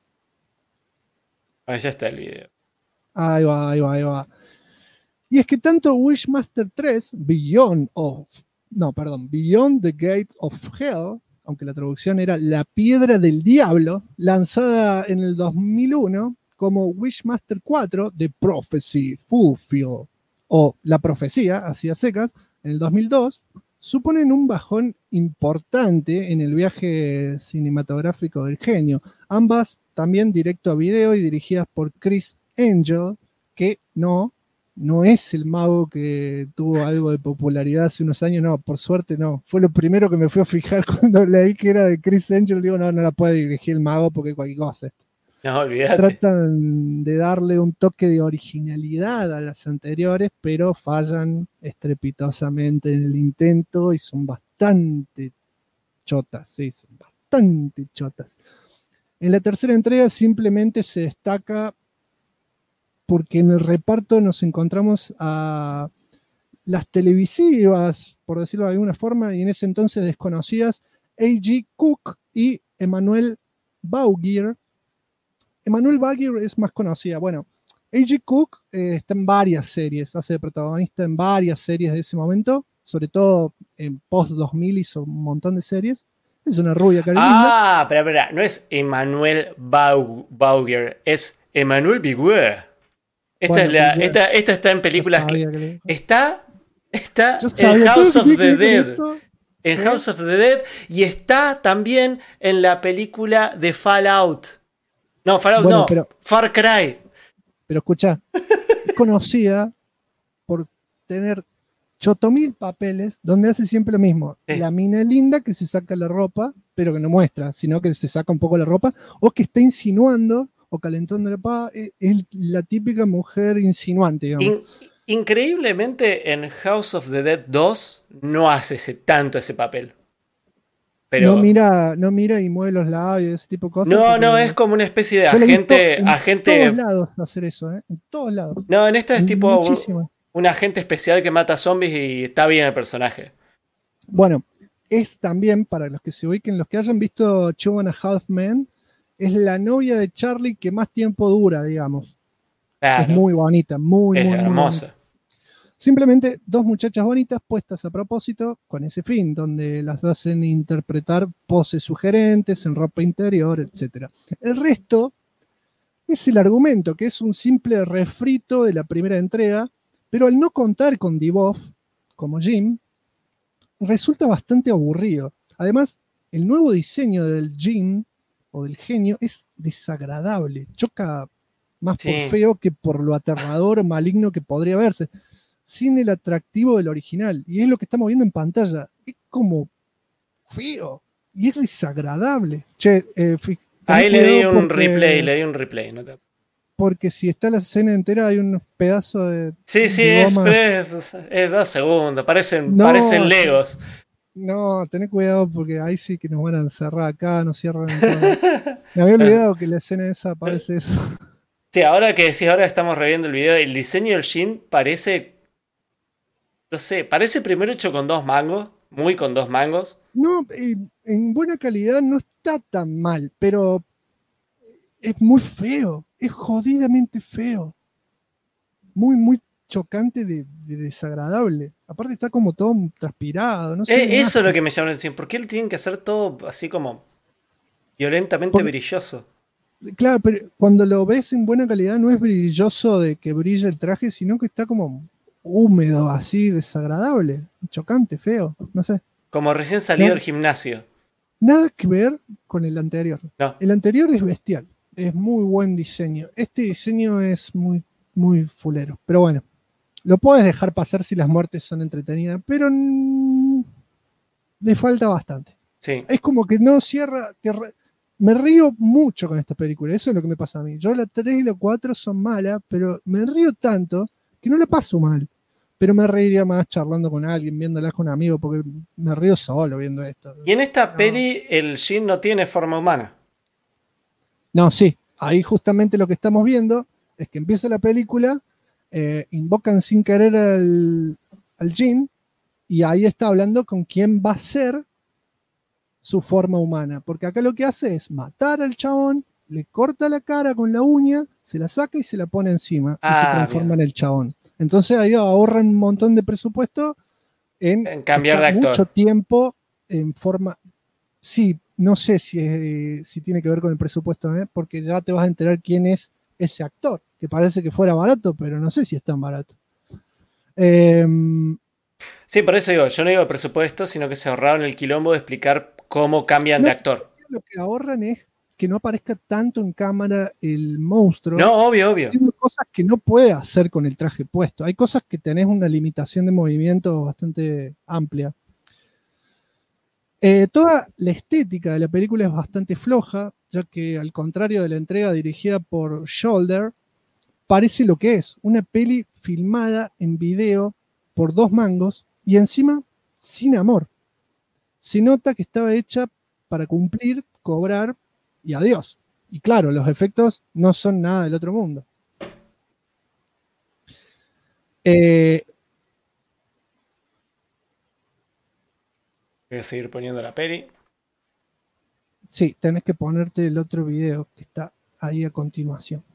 [SPEAKER 2] Ah, ya está el video.
[SPEAKER 1] Ahí va. Y es que tanto Wishmaster 3, Beyond the Gate of Hell, aunque la traducción era La Piedra del Diablo, lanzada en el 2001, como Wishmaster 4, The Prophecy Fulfilled, o La Profecía, así a secas, en el 2002, suponen un bajón importante en el viaje cinematográfico del genio. Ambas también directo a video y dirigidas por Chris Angel, que no es el mago que tuvo algo de popularidad hace unos años, no, por suerte no. Fue lo primero que me fui a fijar cuando leí que era de Chris Angel, digo, no la puede dirigir el mago porque cualquier cosa.
[SPEAKER 2] No, olvídate.
[SPEAKER 1] Tratan de darle un toque de originalidad a las anteriores, pero fallan estrepitosamente en el intento y son bastante chotas, En la tercera entrega simplemente se destaca porque en el reparto nos encontramos a las televisivas, por decirlo de alguna forma, y en ese entonces desconocidas, A.G. Cook y Emmanuel Baugier. Emmanuel Baugier es más conocida. Bueno, A.G. Cook está en varias series, hace de protagonista en varias series de ese momento, sobre todo en post-2000 hizo un montón de series. Es una rubia cariñosa.
[SPEAKER 2] Ah, pero, no es Emmanuel Baugier, es Emmanuel Biguer. Esta está en películas. Está en House of the Dead. En House of the Dead. Y está también en la película de Fallout. No, Fallout
[SPEAKER 1] bueno,
[SPEAKER 2] no.
[SPEAKER 1] Pero,
[SPEAKER 2] Far Cry.
[SPEAKER 1] Pero escucha, es conocida por tener chotomil papeles donde hace siempre lo mismo. La mina linda que se saca la ropa, pero que no muestra, sino que se saca un poco la ropa, o que está insinuando o calentando la pava. Es la típica mujer insinuante, digamos.
[SPEAKER 2] Increíblemente en House of the Dead 2 no hace tanto ese papel. Pero
[SPEAKER 1] no mira y mueve los labios, ese tipo de cosas.
[SPEAKER 2] No, es como una especie de agente.
[SPEAKER 1] En todos lados hacer eso, en todos lados.
[SPEAKER 2] No, en esta es tipo un agente especial que mata zombies y está bien el personaje.
[SPEAKER 1] Bueno, es también, para los que se ubiquen, los que hayan visto Two and a Half Men, es la novia de Charlie que más tiempo dura, digamos.
[SPEAKER 2] Claro.
[SPEAKER 1] Es muy bonita, muy
[SPEAKER 2] hermosa.
[SPEAKER 1] Muy bonita. Simplemente dos muchachas bonitas puestas a propósito con ese fin, donde las hacen interpretar poses sugerentes en ropa interior, etc. El resto es el argumento, que es un simple refrito de la primera entrega, pero al no contar con DeVoe como Jim, resulta bastante aburrido. Además, el nuevo diseño del Jim o del genio es desagradable, choca más por feo que por lo aterrador o maligno que podría verse, sin el atractivo del original. Y es lo que estamos viendo en pantalla. Es como feo y es desagradable. Che,
[SPEAKER 2] ahí le di un replay. No te...
[SPEAKER 1] Porque si está la escena entera hay unos pedazos de...
[SPEAKER 2] Sí, es 2 segundos. Parecen Legos.
[SPEAKER 1] No, tened cuidado porque ahí sí que nos van a encerrar acá, nos cierran todo. Me había olvidado que la escena esa parece eso.
[SPEAKER 2] Sí, ahora que decís, ahora estamos reviendo el video, el diseño del Jin parece... No sé, parece primero hecho con 2 mangos, muy con 2 mangos.
[SPEAKER 1] No, en buena calidad no está tan mal, pero es muy feo, es jodidamente feo. Muy chocante de desagradable. Aparte está como todo transpirado, no sé.
[SPEAKER 2] Eso es lo que me llama la atención. ¿Por qué le tienen que hacer todo así como violentamente brilloso?
[SPEAKER 1] Claro, pero cuando lo ves en buena calidad no es brilloso de que brilla el traje, sino que está como húmedo, así, desagradable, chocante, feo, no sé.
[SPEAKER 2] Como recién salido del gimnasio.
[SPEAKER 1] nada que ver con el anterior.
[SPEAKER 2] No.
[SPEAKER 1] El anterior es bestial, es muy buen diseño. Este diseño es muy, muy fulero. Pero bueno, lo puedes dejar pasar si las muertes son entretenidas, pero le falta bastante.
[SPEAKER 2] Sí.
[SPEAKER 1] Es como que no cierra. Me río mucho con esta película, eso es lo que me pasa a mí. Yo la 3 y la 4 son malas, pero me río tanto que no la paso mal. Pero me reiría más charlando con alguien, viéndola con un amigo, porque me río solo viendo esto.
[SPEAKER 2] Y en esta peli el Jin no tiene forma humana.
[SPEAKER 1] No, sí, ahí justamente lo que estamos viendo es que empieza la película, invocan sin querer al Jin, y ahí está hablando con quién va a ser su forma humana. Porque acá lo que hace es matar al chabón, le corta la cara con la uña, se la saca y se la pone encima, y se transforma en el chabón. Entonces ahí ahorran un montón de presupuesto en
[SPEAKER 2] cambiar de actor.
[SPEAKER 1] Mucho tiempo en forma... Sí, no sé si tiene que ver con el presupuesto, porque ya te vas a enterar quién es ese actor, que parece que fuera barato, pero no sé si es tan barato.
[SPEAKER 2] Sí, por eso digo, yo no digo el presupuesto, sino que se ahorraron el quilombo de explicar cómo cambian de actor.
[SPEAKER 1] Lo que ahorran es que no aparezca tanto en cámara el monstruo.
[SPEAKER 2] No, obvio.
[SPEAKER 1] Hay cosas que no puede hacer con el traje puesto. Hay cosas que tenés una limitación de movimiento bastante amplia. Toda la estética de la película es bastante floja, ya que al contrario de la entrega dirigida por Shoulder, parece lo que es, una peli filmada en video por 2 mangos y encima sin amor. Se nota que estaba hecha para cumplir, cobrar y adiós. Y claro, los efectos no son nada del otro mundo.
[SPEAKER 2] Voy a seguir poniendo la peli.
[SPEAKER 1] Sí, tenés que ponerte el otro video que está ahí a continuación.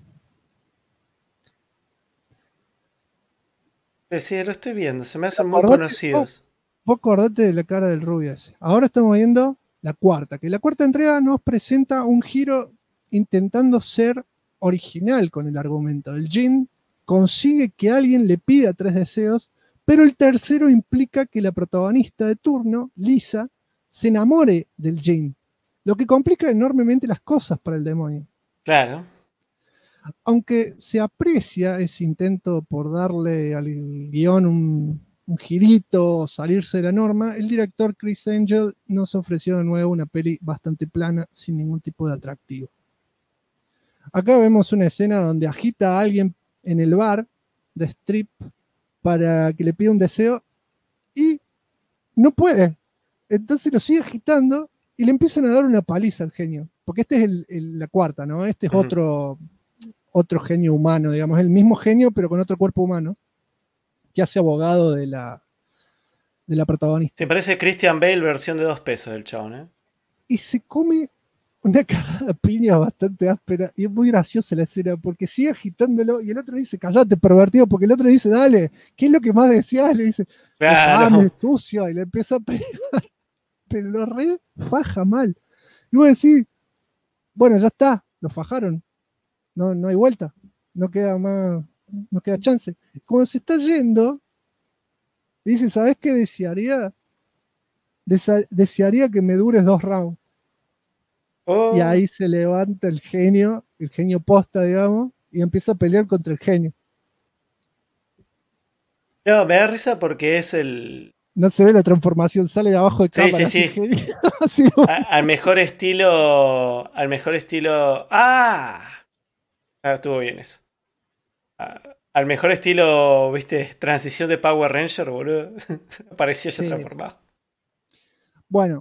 [SPEAKER 2] Sí, lo estoy viendo, se me hacen muy conocidos.
[SPEAKER 1] Vos acordate de la cara del rubio ese. Ahora estamos viendo la cuarta, que la cuarta entrega nos presenta un giro intentando ser original con el argumento. El Jin consigue que alguien le pida 3 deseos, pero el tercero implica que la protagonista de turno, Lisa, se enamore del Jin, lo que complica enormemente las cosas para el demonio.
[SPEAKER 2] Claro.
[SPEAKER 1] Aunque se aprecia ese intento por darle al guión un girito, salirse de la norma, el director Chris Angel nos ofreció de nuevo una peli bastante plana, sin ningún tipo de atractivo. Acá vemos una escena donde agita a alguien en el bar de strip para que le pida un deseo y no puede. Entonces lo sigue agitando y le empiezan a dar una paliza al genio. Porque este es la cuarta, ¿no? Este es otro genio humano, digamos, el mismo genio pero con otro cuerpo humano, que hace abogado de la protagonista.
[SPEAKER 2] Se parece Christian Bale versión de 2 pesos el chabón, ¿eh?
[SPEAKER 1] Y se come una cagada de piña bastante áspera y es muy graciosa la escena porque sigue agitándolo y el otro dice, callate pervertido, porque el otro dice, dale, ¿qué es lo que más deseas? Le dice,
[SPEAKER 2] claro,
[SPEAKER 1] sucio, y le empieza a pegar, pero lo re faja mal. Y vos decís, bueno, ya está, lo fajaron, no hay vuelta, no queda más, no queda chance. Cuando se está yendo, dice, ¿sabes qué desearía? Desearía que me dures 2 rounds.
[SPEAKER 2] Oh.
[SPEAKER 1] Y ahí se levanta el genio posta, digamos, y empieza a pelear contra el genio.
[SPEAKER 2] No, me da risa porque es el...
[SPEAKER 1] No se ve la transformación, sale de abajo de cámara.
[SPEAKER 2] Sí.
[SPEAKER 1] Sí.
[SPEAKER 2] Al mejor estilo... ¡Ah! Estuvo bien eso. Al mejor estilo, ¿viste? Transición de Power Ranger, boludo. Parecía ya transformado.
[SPEAKER 1] Bueno.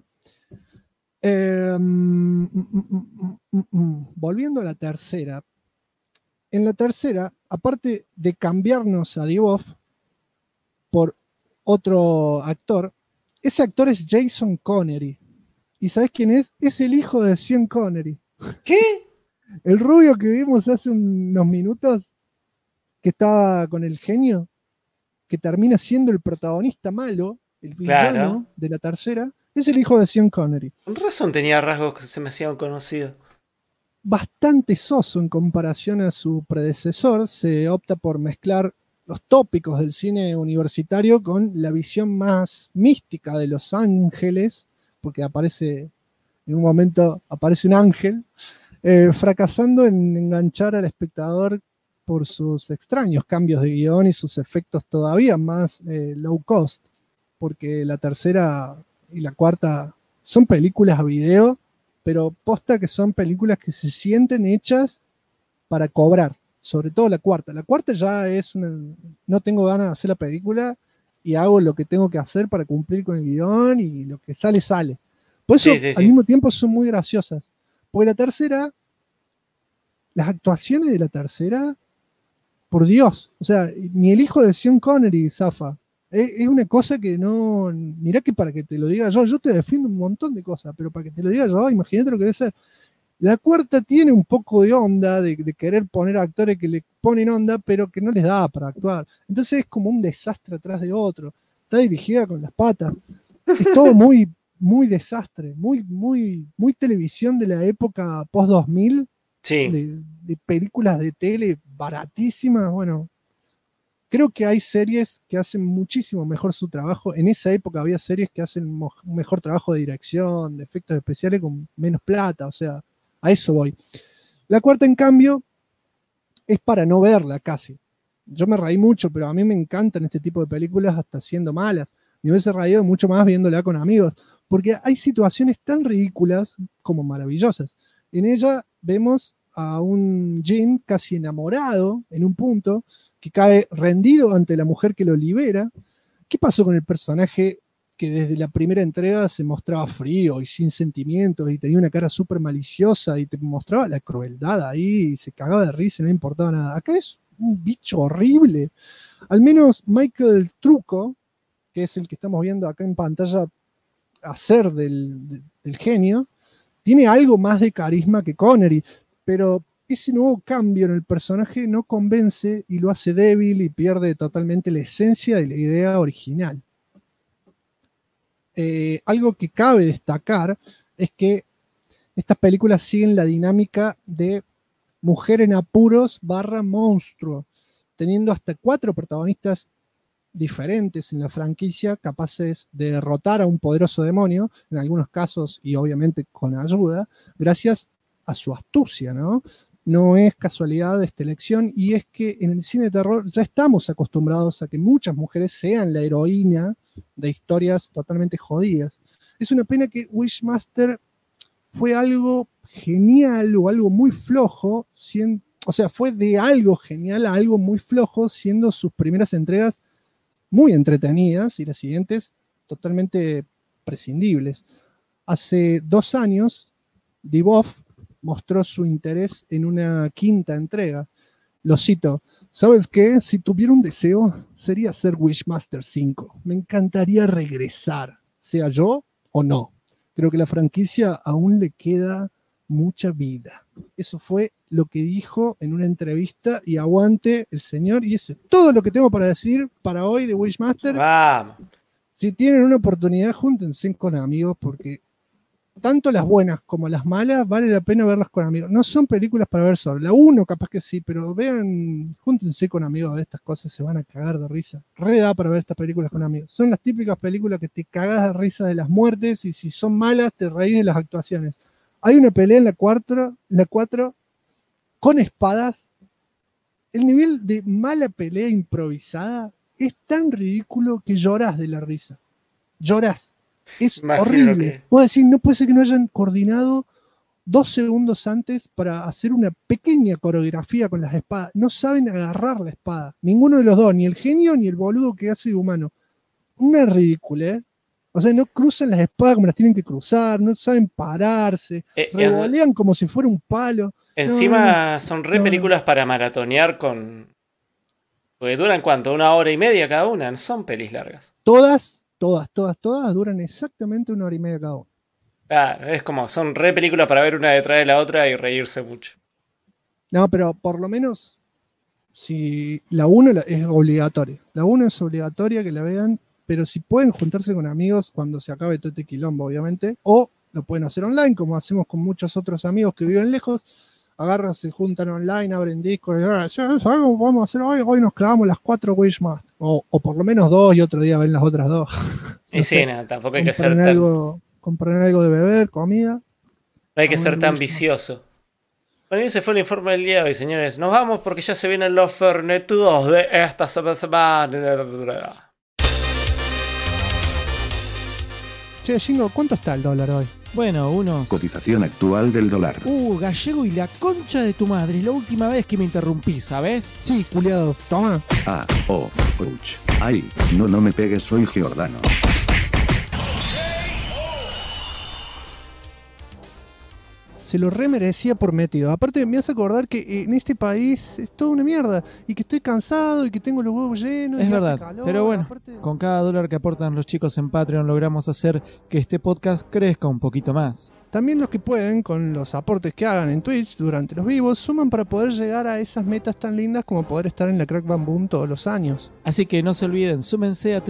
[SPEAKER 1] Volviendo a la tercera. En la tercera, aparte de cambiarnos a Divoff por otro actor, ese actor es Jason Connery. ¿Y sabés quién es? Es el hijo de Sean Connery.
[SPEAKER 2] ¿Qué?
[SPEAKER 1] El rubio que vimos hace unos minutos, que estaba con el genio, que termina siendo el protagonista malo, el villano de la tercera, es el hijo de Sean Connery.
[SPEAKER 2] Con razón tenía rasgos que se me hacían conocidos.
[SPEAKER 1] Bastante soso en comparación a su predecesor, se opta por mezclar los tópicos del cine universitario con la visión más mística de Los Ángeles, porque aparece en un momento aparece un ángel, fracasando en enganchar al espectador por sus extraños cambios de guión y sus efectos todavía más low cost, porque la tercera y la cuarta son películas a video, pero posta que son películas que se sienten hechas para cobrar, sobre todo la cuarta. La cuarta ya es no tengo ganas de hacer la película y hago lo que tengo que hacer para cumplir con el guión y lo que sale, sale. Por eso, al mismo tiempo, son muy graciosas. Porque la tercera, las actuaciones de la tercera, por Dios, o sea, ni el hijo de Sean Connery zafa. Es una cosa que no. Mirá que para que te lo diga yo te defiendo un montón de cosas, pero para que te lo diga yo, imagínate lo que debe ser. La cuarta tiene un poco de onda, de querer poner actores que le ponen onda, pero que no les da para actuar. Entonces es como un desastre atrás de otro. Está dirigida con las patas. Es todo muy, muy desastre, muy, muy, muy televisión de la época post-2000, de películas de tele baratísimas. Bueno, creo que hay series que hacen muchísimo mejor su trabajo. En esa época había series que hacen un mejor trabajo de dirección, de efectos especiales con menos plata, o sea, a eso voy. La cuarta, en cambio, es para no verla casi. Yo me reí mucho, pero a mí me encantan este tipo de películas hasta siendo malas. Me hubiese reído mucho más viéndola con amigos, porque hay situaciones tan ridículas como maravillosas. En ella vemos a un Jim casi enamorado en un punto, que cae rendido ante la mujer que lo libera. ¿Qué pasó con el personaje que desde la primera entrega se mostraba frío y sin sentimientos y tenía una cara súper maliciosa y te mostraba la crueldad ahí y se cagaba de risa y no le importaba nada? Acá es un bicho horrible. Al menos Michael Trucco, que es el que estamos viendo acá en pantalla hacer del genio, tiene algo más de carisma que Connery, pero ese nuevo cambio en el personaje no convence y lo hace débil y pierde totalmente la esencia de la idea original. Algo que cabe destacar es que estas películas siguen la dinámica de mujer en apuros / monstruo, teniendo hasta 4 protagonistas diferentes en la franquicia, capaces de derrotar a un poderoso demonio, en algunos casos y obviamente con ayuda, gracias a su astucia, ¿no? No es casualidad esta elección, y es que en el cine de terror ya estamos acostumbrados a que muchas mujeres sean la heroína de historias totalmente jodidas. Es una pena que Wishmaster fue algo genial o algo muy flojo, o sea, fue de algo genial a algo muy flojo, siendo sus primeras entregas muy entretenidas y las siguientes totalmente prescindibles. Hace 2 años, DeVoff mostró su interés en una 5ª entrega. Lo cito: ¿sabes qué? Si tuviera un deseo, sería ser Wishmaster 5. Me encantaría regresar, sea yo o no. Creo que la franquicia aún le queda mucha vida. Eso fue lo que dijo en una entrevista, y aguante el señor, y eso es todo lo que tengo para decir para hoy de Wishmaster.
[SPEAKER 2] Vamos.
[SPEAKER 1] Si tienen una oportunidad, júntense con amigos, porque tanto las buenas como las malas vale la pena verlas con amigos. No son películas para ver solo. La 1 capaz que sí, pero júntense con amigos de estas cosas, se van a cagar de risa. Re da para ver estas películas con amigos. Son las típicas películas que te cagas de risa de las muertes, y si son malas te reís de las actuaciones. Hay una pelea en la 4 con espadas. El nivel de mala pelea improvisada es tan ridículo que llorás de la risa. Llorás. Es horrible. Puedo decir, no puede ser que no hayan coordinado 2 segundos antes para hacer una pequeña coreografía con las espadas. No saben agarrar la espada. Ninguno de los dos, ni el genio ni el boludo que hace de humano. Una ridícula, ¿eh? O sea, no cruzan las espadas como las tienen que cruzar, no saben pararse, revolean como si fuera un palo.
[SPEAKER 2] Encima son re películas para maratonear con... Porque duran ¿cuánto? 1 hora y media cada una, no son pelis largas.
[SPEAKER 1] Todas duran exactamente 1 hora y media cada una.
[SPEAKER 2] Claro, es como, son re películas para ver una detrás de la otra y reírse mucho.
[SPEAKER 1] No, pero por lo menos, si la 1 es obligatoria. La 1 es obligatoria que la vean, pero si pueden juntarse con amigos cuando se acabe todo este quilombo, obviamente, o lo pueden hacer online, como hacemos con muchos otros amigos que viven lejos. Agarran, se juntan online, abren Discord, ¿sabes cómo podemos hacer hoy? Hoy nos clavamos las 4 Wishmaster. O por lo menos 2 y otro día ven las otras 2.
[SPEAKER 2] Sí, no, tampoco hay que ser tan...
[SPEAKER 1] Compran algo de beber, comida,
[SPEAKER 2] No hay que ser tan vicioso. Bueno, y ese fue el informe del día de hoy, señores. Nos vamos porque ya se vienen los fernetudos de esta semana.
[SPEAKER 1] Che, Jingo, ¿cuánto está el dólar hoy?
[SPEAKER 11] Bueno, unos...
[SPEAKER 12] Cotización actual del dólar.
[SPEAKER 11] Gallego y la concha de tu madre. Es la última vez que me interrumpí, ¿sabes?
[SPEAKER 1] Sí, culiado. Toma.
[SPEAKER 12] Ouch. Ay, no me pegues, soy Giordano.
[SPEAKER 1] Se lo remerecía por metido. Aparte, me hace acordar que en este país es toda una mierda. Y que estoy cansado y que tengo los huevos llenos.
[SPEAKER 11] Es
[SPEAKER 1] y
[SPEAKER 11] verdad.
[SPEAKER 1] hace calor.
[SPEAKER 11] Pero bueno,
[SPEAKER 1] Aparte...
[SPEAKER 11] con cada dólar que aportan los chicos en Patreon logramos hacer que este podcast crezca un poquito más.
[SPEAKER 1] También los que pueden, con los aportes que hagan en Twitch durante los vivos, suman para poder llegar a esas metas tan lindas como poder estar en la Crack Bam Boom todos los años.
[SPEAKER 11] Así que no se olviden, súmense a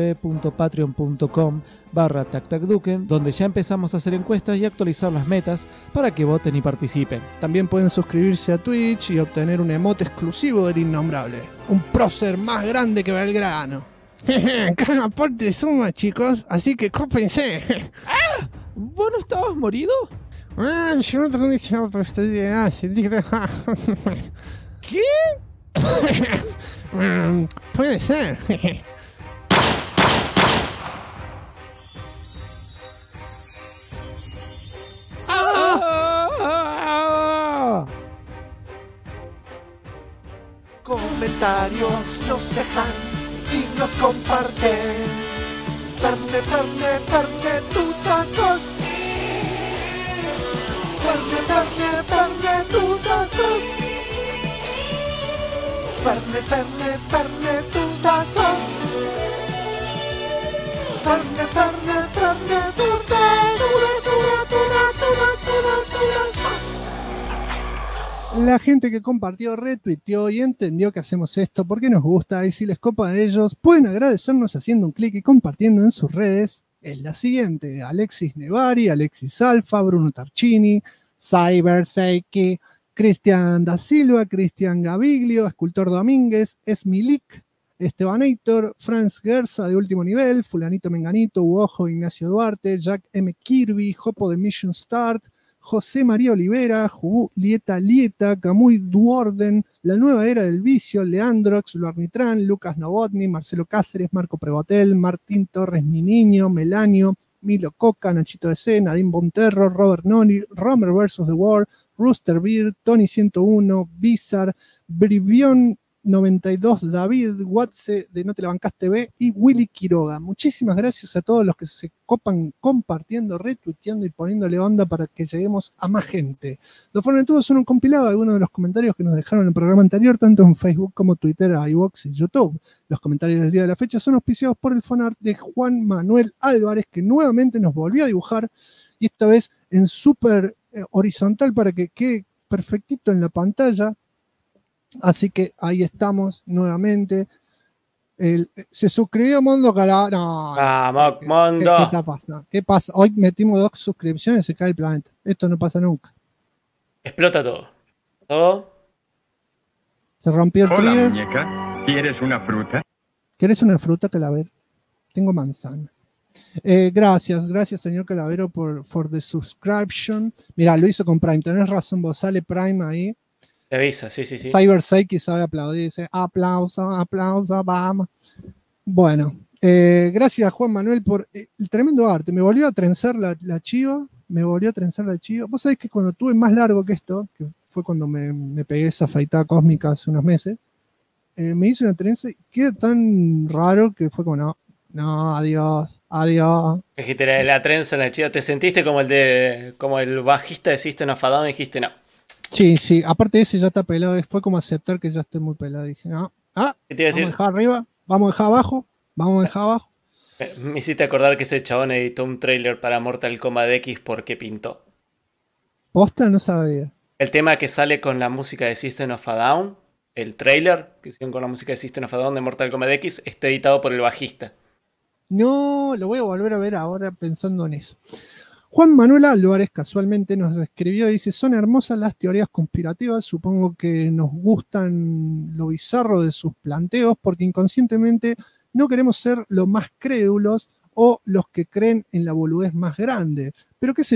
[SPEAKER 11] www.patreon.com/tactacduken, donde ya empezamos a hacer encuestas y actualizar las metas para que voten y participen.
[SPEAKER 1] También pueden suscribirse a Twitch y obtener un emote exclusivo del Innombrable. Un prócer más grande que Belgrano. Cada aporte suma, chicos, así que cópense.
[SPEAKER 11] ¿Vos no estabas morido?
[SPEAKER 1] Yo no tengo dicho, pero estoy de
[SPEAKER 11] ¿Qué?
[SPEAKER 1] Puede ser.
[SPEAKER 13] Comentarios nos dejan y nos comparten. Ferne, tutazos. Ferne, tutazos. Ferne, tutazos. Ferne,
[SPEAKER 1] La gente que compartió, retuiteó y entendió que hacemos esto porque nos gusta y si les copa a ellos, pueden agradecernos haciendo un clic y compartiendo en sus redes. Es la siguiente: Alexis Nevari, Alexis Alfa, Bruno Tarchini, Cyber Seiki, Cristian da Silva, Cristian Gaviglio, Escultor Domínguez, Esmilik, Estebanator, Franz Gerza de Último Nivel, Fulanito Menganito, Uojo, Ignacio Duarte, Jack M. Kirby, Jopo de Mission Start, José María Olivera, Lieta, Camuy Duorden, La Nueva Era del Vicio, Leandrox, Luarnitrán, Lucas Novotny, Marcelo Cáceres, Marco Prebotel, Martín Torres, Mi Niño, Melanio, Milo Coca, Nachito DC, Nadine Bonterro, Robert Noni, Romer vs. The War, Rooster Beer, Tony 101, Bizar, Brivion 92, David Watse de No Te La Bancás TV y Willy Quiroga. Muchísimas gracias a todos los que se copan compartiendo, retuiteando y poniéndole onda para que lleguemos a más gente. Los Fornetudos son un compilado de algunos de los comentarios que nos dejaron en el programa anterior, tanto en Facebook como Twitter, iVoox y YouTube. Los comentarios del día de la fecha son auspiciados por el fanart de Juan Manuel Álvarez, que nuevamente nos volvió a dibujar, y esta vez en súper horizontal para que quede perfectito en la pantalla. Así que ahí estamos nuevamente. Se suscribió Mondo Cala. No,
[SPEAKER 2] ¡Vamos, Mondo!
[SPEAKER 1] ¿Qué está pasando? ¿Qué pasa? Hoy metimos 2 suscripciones y se cae el planeta. Esto no pasa nunca.
[SPEAKER 2] Explota todo. ¿Todo?
[SPEAKER 1] Se rompió el trigger.
[SPEAKER 14] Muñeca, ¿quieres una fruta?
[SPEAKER 1] ¿Quieres una fruta, Calavero? Tengo manzana. Gracias señor Calavero por the subscription. Mirá, lo hizo con Prime. Tenés razón, vos sale Prime ahí.
[SPEAKER 2] Te avisa, sí.
[SPEAKER 1] Cyber Seiki sabe aplaudir, dice aplauso, vamos. Bueno, gracias Juan Manuel por el tremendo arte. Me volvió a trenzar la chiva. Vos sabés que cuando tuve más largo que esto, que fue cuando me pegué esa afeitada cósmica hace unos meses, me hice una trenza y queda tan raro que fue como no, adiós.
[SPEAKER 2] Dijiste la trenza en la chiva. ¿Te sentiste como el bajista de System of a Down y dijiste no?
[SPEAKER 1] Sí, aparte ese ya está pelado, fue como aceptar que ya estoy muy pelado. Dije,
[SPEAKER 2] ¿qué te iba a decir?
[SPEAKER 1] Vamos a dejar arriba, vamos a dejar abajo.
[SPEAKER 2] Me hiciste acordar que ese chabón editó un trailer para Mortal Kombat X porque pintó.
[SPEAKER 1] ¿Posta? No sabía.
[SPEAKER 2] El tema que sale con la música de System of a Down, el trailer que hicieron con la música de System of a Down de Mortal Kombat X, está editado por el bajista.
[SPEAKER 1] No, lo voy a volver a ver ahora pensando en eso. Juan Manuel Álvarez casualmente nos escribió y dice: son hermosas las teorías conspirativas, supongo que nos gustan lo bizarro de sus planteos porque inconscientemente no queremos ser los más crédulos o los que creen en la boludez más grande. Pero qué sé yo,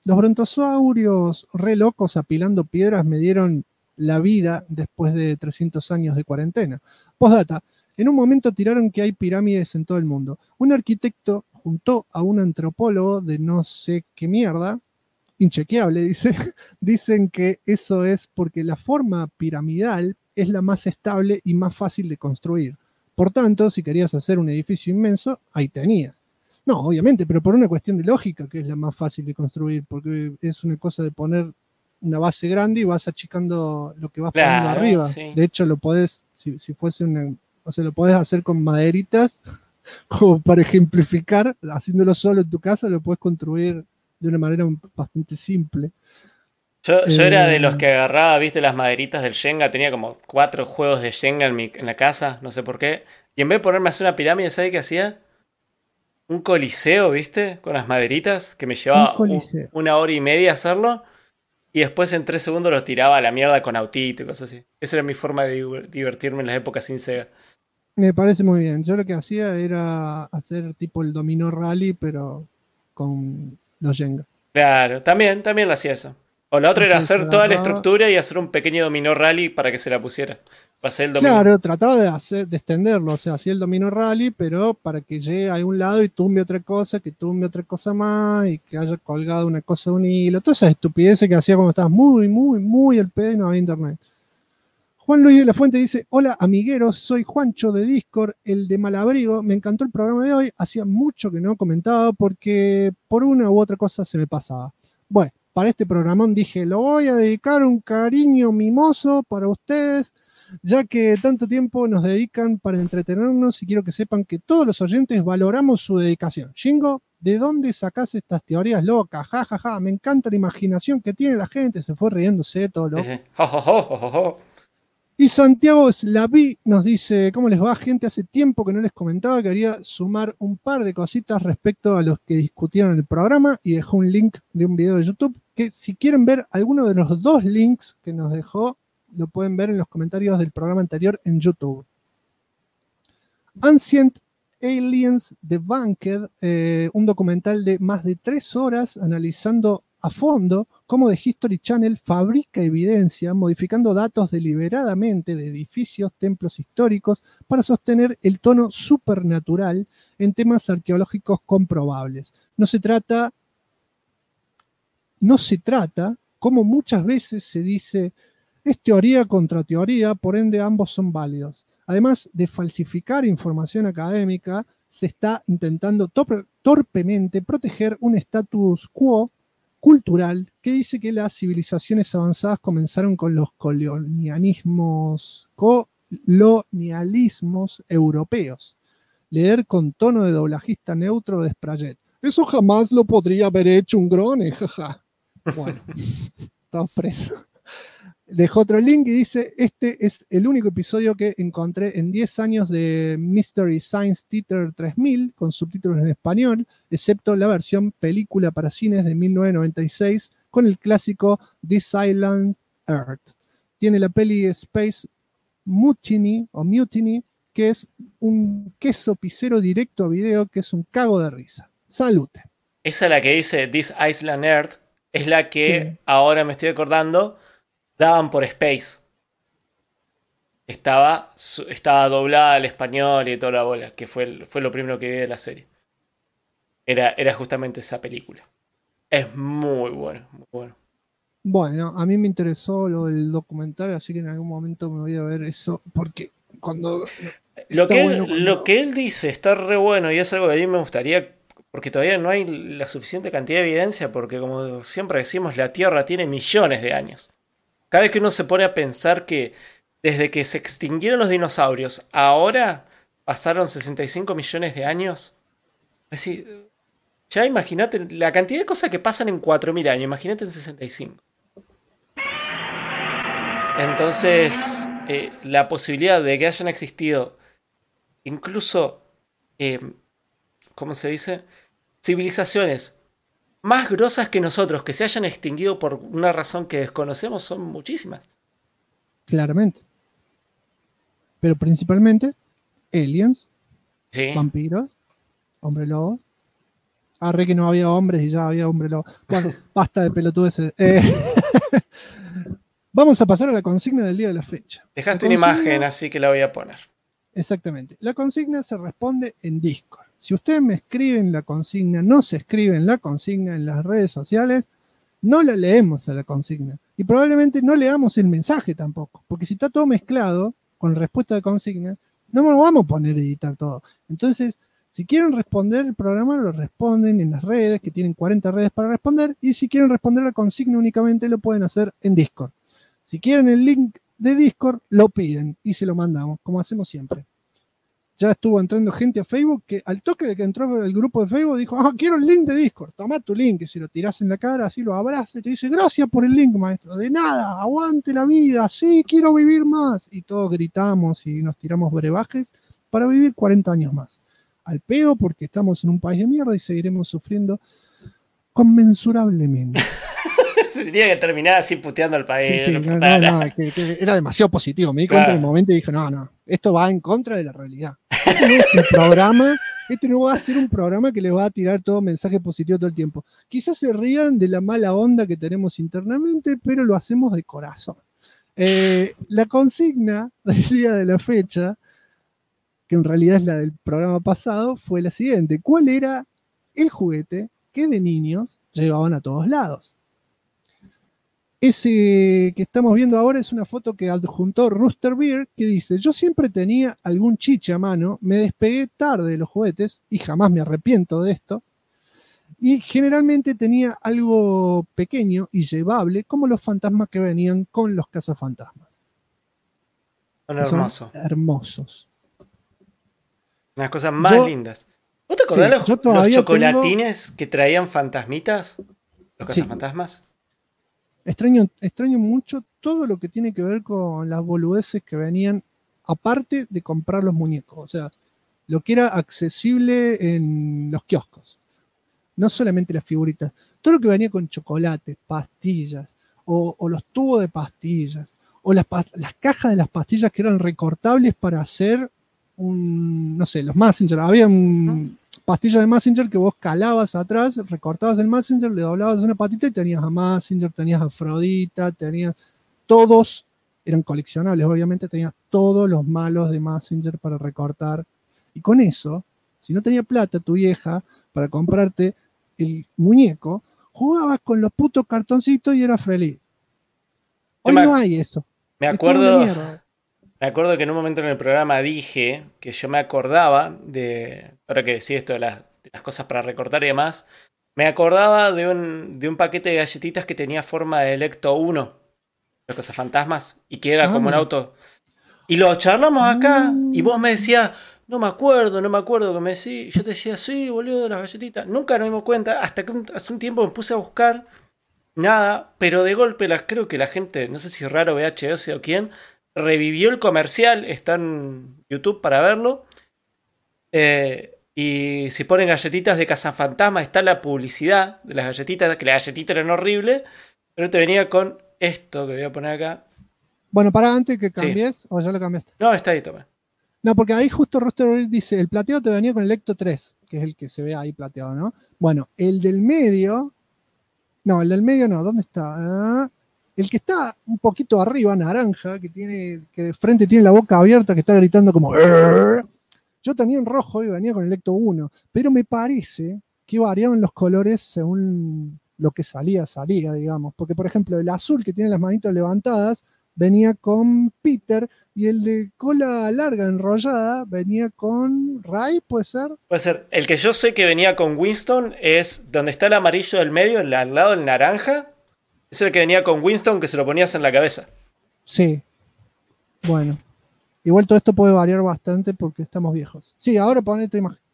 [SPEAKER 1] Los brontosaurios re locos apilando piedras me dieron la vida después de 300 años de cuarentena. Postdata, en un momento tiraron que hay pirámides en todo el mundo. Un arquitecto juntó a un antropólogo de no sé qué mierda, inchequeable, dice. Dicen que eso es porque la forma piramidal es la más estable y más fácil de construir. Por tanto, si querías hacer un edificio inmenso, ahí tenías. No, obviamente, pero por una cuestión de lógica, que es la más fácil de construir, porque es una cosa de poner una base grande y vas achicando lo que vas poniendo arriba.
[SPEAKER 2] Sí.
[SPEAKER 1] De hecho, lo podés, si fuese una, o sea, lo podés hacer con maderitas, como para ejemplificar, haciéndolo solo en tu casa, lo podés construir de una manera bastante simple.
[SPEAKER 2] Yo era de los que agarraba, viste, las maderitas del Jenga, tenía como 4 juegos de Jenga en la casa, no sé por qué, y en vez de ponerme a hacer una pirámide, ¿sabes qué hacía? Un coliseo, ¿viste? Con las maderitas, que me llevaba 1 hora y media hacerlo. Y después en 3 segundos los tiraba a la mierda con autito y cosas así. Esa era mi forma de divertirme en las épocas sin Sega.
[SPEAKER 1] Me parece muy bien. Yo lo que hacía era hacer tipo el dominó rally, pero con los Jenga.
[SPEAKER 2] Claro, también lo hacía eso. O la otra era hacer toda la estructura y hacer un pequeño dominó rally para que se la pusiera. Para hacer el dominó.
[SPEAKER 1] Claro, trataba de extenderlo, o sea, hacía el dominó rally, pero para que llegue a un lado y tumbe otra cosa, que tumbe otra cosa más, y que haya colgado una cosa de un hilo. Todas esas estupideces que hacía cuando estabas muy al pedo y no había internet. Juan Luis de la Fuente dice: hola amigueros, soy Juancho de Discord, el de Malabrigo. Me encantó el programa de hoy, hacía mucho que no comentaba porque por una u otra cosa se me pasaba. Bueno, para este programón dije, lo voy a dedicar un cariño mimoso para ustedes, ya que tanto tiempo nos dedican para entretenernos y quiero que sepan que todos los oyentes valoramos su dedicación. Jingo, ¿de dónde sacás estas teorías locas? Ja, ja, ja, me encanta la imaginación que tiene la gente, se fue riéndose todo loco. Y Santiago Slaví nos dice, ¿cómo les va, gente? Hace tiempo que no les comentaba, quería sumar un par de cositas respecto a los que discutieron en el programa y dejó un link de un video de YouTube que si quieren ver alguno de los 2 links que nos dejó, lo pueden ver en los comentarios del programa anterior en YouTube. Ancient Aliens Debunked, un documental de más de 3 horas analizando a fondo cómo The History Channel fabrica evidencia modificando datos deliberadamente de edificios, templos históricos para sostener el tono supernatural en temas arqueológicos comprobables. No se trata, como muchas veces se dice, es teoría contra teoría, por ende ambos son válidos. Además de falsificar información académica, se está intentando torpemente proteger un status quo cultural que dice que las civilizaciones avanzadas comenzaron con los colonialismos europeos. Leer con tono de doblajista neutro de Sprayet. Eso jamás lo podría haber hecho un grone, jaja. Bueno, estamos presos. Dejó otro link y dice, este es el único episodio que encontré en 10 años de Mystery Science Theater 3000 con subtítulos en español, excepto la versión película para cines de 1996 con el clásico This Island Earth. Tiene la peli Space Mutiny, que es un queso pisero directo a video que es un cago de risa. Salute.
[SPEAKER 2] Esa es la que dice This Island Earth, es la que ahora me estoy acordando daban por Space. Estaba doblada al español y toda la bola, que fue lo primero que vi de la serie. Era justamente esa película. Es muy bueno, muy bueno.
[SPEAKER 1] Bueno, a mí me interesó lo del documental, así que en algún momento me voy a ver eso, porque cuando...
[SPEAKER 2] Lo que él dice está re bueno y es algo que a mí me gustaría, porque todavía no hay la suficiente cantidad de evidencia, porque como siempre decimos, la Tierra tiene millones de años. Cada vez que uno se pone a pensar que desde que se extinguieron los dinosaurios, ahora pasaron 65 millones de años. Es decir, ya imagínate la cantidad de cosas que pasan en 4.000 años, imagínate en 65. Entonces, la posibilidad de que hayan existido incluso, ¿cómo se dice? Civilizaciones más grosas que nosotros, que se hayan extinguido por una razón que desconocemos, son muchísimas.
[SPEAKER 1] Claramente. Pero principalmente aliens,
[SPEAKER 2] sí,
[SPEAKER 1] vampiros, hombre lobos, Arre que no había hombres y ya había hombre lobo. Bueno, basta de pelotudeces. Vamos a pasar a la consigna del día de la fecha.
[SPEAKER 2] Dejaste una imagen, así que la voy a poner.
[SPEAKER 1] Exactamente. La consigna se responde en Discord. Si ustedes me escriben la consigna, no se escriben la consigna en las redes sociales, no la leemos a la consigna. Y probablemente no leamos el mensaje tampoco. Porque si está todo mezclado con respuesta de consignas, no nos vamos a poner a editar todo. Entonces, si quieren responder el programa, lo responden en las redes, que tienen 40 redes para responder. Y si quieren responder la consigna únicamente, lo pueden hacer en Discord. Si quieren el link de Discord, lo piden y se lo mandamos, como hacemos siempre. Ya estuvo entrando gente a Facebook que al toque de que entró el grupo de Facebook dijo, quiero el link de Discord, toma tu link, y si lo tirás en la cara, así lo abrazas y te dice, gracias por el link, maestro, de nada, aguante la vida, sí, quiero vivir más. Y todos gritamos y nos tiramos brebajes para vivir 40 años más. Al pedo porque estamos en un país de mierda y seguiremos sufriendo conmensurablemente.
[SPEAKER 2] Se tenía que terminar así puteando al país.
[SPEAKER 1] Sí, que era demasiado positivo. Me di cuenta en el momento y dije, no, esto va en contra de la realidad. Este no es un programa, este no va a ser un programa que les va a tirar todo mensaje positivo todo el tiempo. Quizás se rían de la mala onda que tenemos internamente, pero lo hacemos de corazón. La consigna del día de la fecha, que en realidad es la del programa pasado, fue la siguiente. ¿Cuál era el juguete que de niños llevaban a todos lados? Ese que estamos viendo ahora es una foto que adjuntó Rooster Beer, que dice, yo siempre tenía algún chiche a mano, me despegué tarde de los juguetes y jamás me arrepiento de esto, y generalmente tenía algo pequeño y llevable, como los fantasmas que venían con los cazafantasmas.
[SPEAKER 2] Son hermosos.
[SPEAKER 1] Hermosos.
[SPEAKER 2] Unas cosas más lindas. ¿Vos te acordás los chocolatines que traían fantasmitas? ¿Los cazafantasmas?
[SPEAKER 1] Extraño mucho todo lo que tiene que ver con las boludeces que venían, aparte de comprar los muñecos. O sea, lo que era accesible en los kioscos. No solamente las figuritas. Todo lo que venía con chocolate, pastillas, o los tubos de pastillas, o las cajas de las pastillas que eran recortables para hacer los Messenger. Había pastillas de Messenger que vos calabas atrás, recortabas el Messenger, le doblabas una patita y tenías a Messenger, tenías a Afrodita, tenías... Todos eran coleccionables, obviamente tenías todos los malos de Messenger para recortar. Y con eso, si no tenía plata tu vieja para comprarte el muñeco, jugabas con los putos cartoncitos y eras feliz. Hoy no hay eso.
[SPEAKER 2] Me acuerdo que en un momento en el programa dije que yo me acordaba de... Ahora que decía esto de las cosas para recortar y demás, me acordaba de un paquete de galletitas que tenía forma de Electo 1, los cazafantasmas, y que era como un auto. Y lo charlamos acá, y vos me decías, no me acuerdo que me decís. Yo te decía, sí, boludo, las galletitas. Nunca nos dimos cuenta, hasta que hace un tiempo me puse a buscar, nada, pero de golpe creo que la gente, no sé si Raro VHS o quién, revivió el comercial, está en YouTube para verlo. Y si ponen galletitas de cazafantasma, está la publicidad de las galletitas, que las galletitas eran horribles, pero te venía con esto que voy a poner acá.
[SPEAKER 1] Bueno, para antes que cambies, o ya lo cambiaste.
[SPEAKER 2] No, está ahí, toma.
[SPEAKER 1] No, porque ahí justo Roster dice, el plateado te venía con el Ecto 3, que es el que se ve ahí plateado, ¿no? Bueno, el del medio, no, ¿dónde está? El que está un poquito arriba, naranja, que de frente tiene la boca abierta, que está gritando como... Yo tenía en rojo y venía con el Ecto 1, pero me parece que variaban los colores según lo que salía, digamos. Porque, por ejemplo, el azul que tiene las manitas levantadas venía con Peter y el de cola larga enrollada venía con Ray, ¿puede ser?
[SPEAKER 2] Puede ser. El que yo sé que venía con Winston es donde está el amarillo del medio, al lado del naranja. Es el que venía con Winston que se lo ponías en la cabeza.
[SPEAKER 1] Sí. Bueno. Igual todo esto puede variar bastante porque estamos viejos. Sí, ahora poné tu imagen.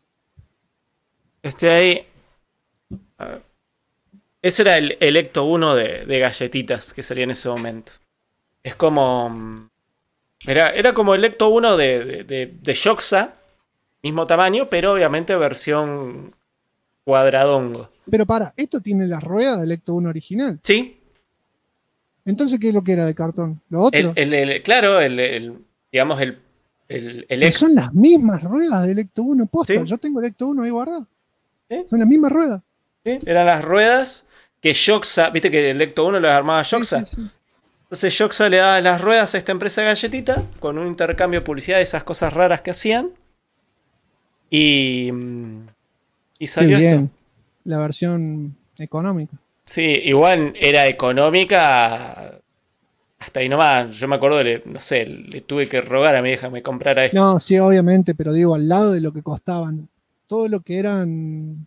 [SPEAKER 2] Ahí. A ver. Ese era el Electo 1 de galletitas que salía en ese momento. Es como... Era como el Electo 1 de Shoxa, mismo tamaño, pero obviamente versión cuadradongo.
[SPEAKER 1] Pero ¿esto tiene las ruedas del Electo 1 original?
[SPEAKER 2] Sí.
[SPEAKER 1] Entonces, ¿qué es lo que era de cartón? ¿Lo otro?
[SPEAKER 2] Claro, digamos,
[SPEAKER 1] Pero son las mismas ruedas del Electo 1 posta. ¿Sí? Yo tengo el Electo 1 ahí guardado. Son las mismas ruedas.
[SPEAKER 2] ¿Sí? Eran las ruedas que Yoxa, viste que el Ecto 1 las armaba Yoxa.
[SPEAKER 1] Sí.
[SPEAKER 2] Entonces Yoxa le daba las ruedas a esta empresa de galletita con un intercambio de publicidad de esas cosas raras que hacían. Y salió
[SPEAKER 1] Qué bien.
[SPEAKER 2] esto.
[SPEAKER 1] La versión económica.
[SPEAKER 2] Sí, igual era económica hasta ahí nomás. Yo me acuerdo, no sé, le tuve que rogar a mi hija que me comprara esto.
[SPEAKER 1] No, sí, obviamente, pero digo, al lado de lo que costaban, todo lo que eran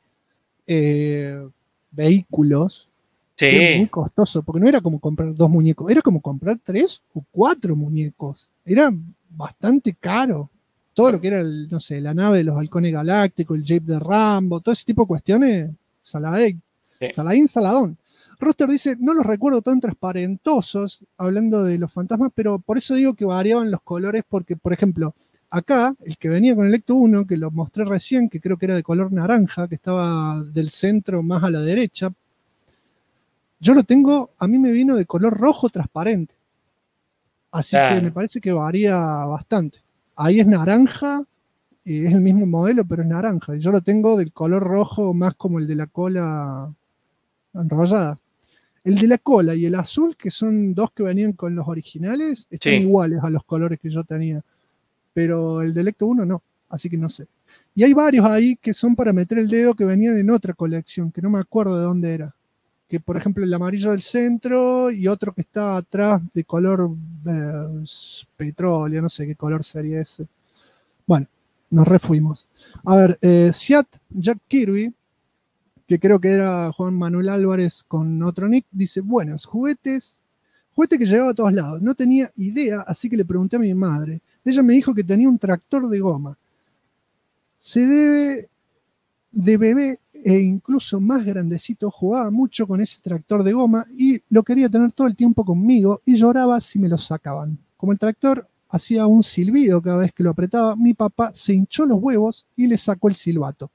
[SPEAKER 1] vehículos,
[SPEAKER 2] Sí.
[SPEAKER 1] era muy costoso, porque no era como comprar 2 muñecos, era como comprar 3 o 4 muñecos. Era bastante caro. Todo lo que era, no sé, la nave de los halcones galácticos, el jeep de Rambo, todo ese tipo de cuestiones, saladín, saladón. Roster dice, no los recuerdo tan transparentosos, hablando de los fantasmas, pero por eso digo que variaban los colores, porque, por ejemplo, acá, el que venía con el Ecto 1, que lo mostré recién, que creo que era de color naranja, que estaba del centro más a la derecha, yo lo tengo, a mí me vino de color rojo transparente. Así que me parece que varía bastante. Ahí es naranja, es el mismo modelo, pero es naranja. Y yo lo tengo del color rojo más como el de la cola enrollada. El de la cola y el azul, que son 2 que venían con los originales, están iguales a los colores que yo tenía. Pero el del Ecto 1 no, así que no sé. Y hay varios ahí que son para meter el dedo que venían en otra colección, que no me acuerdo de dónde era. Que por ejemplo el amarillo del centro y otro que está atrás de color petróleo, no sé qué color sería ese. Bueno, nos refuimos. A ver, Seat Jack Kirby, que creo que era Juan Manuel Álvarez con otro nick, dice, buenas, juguete que llevaba a todos lados. No tenía idea, así que le pregunté a mi madre. Ella me dijo que tenía un tractor de goma. Se debe de bebé e incluso más grandecito, jugaba mucho con ese tractor de goma y lo quería tener todo el tiempo conmigo y lloraba si me lo sacaban. Como el tractor hacía un silbido cada vez que lo apretaba, mi papá se hinchó los huevos y le sacó el silbato.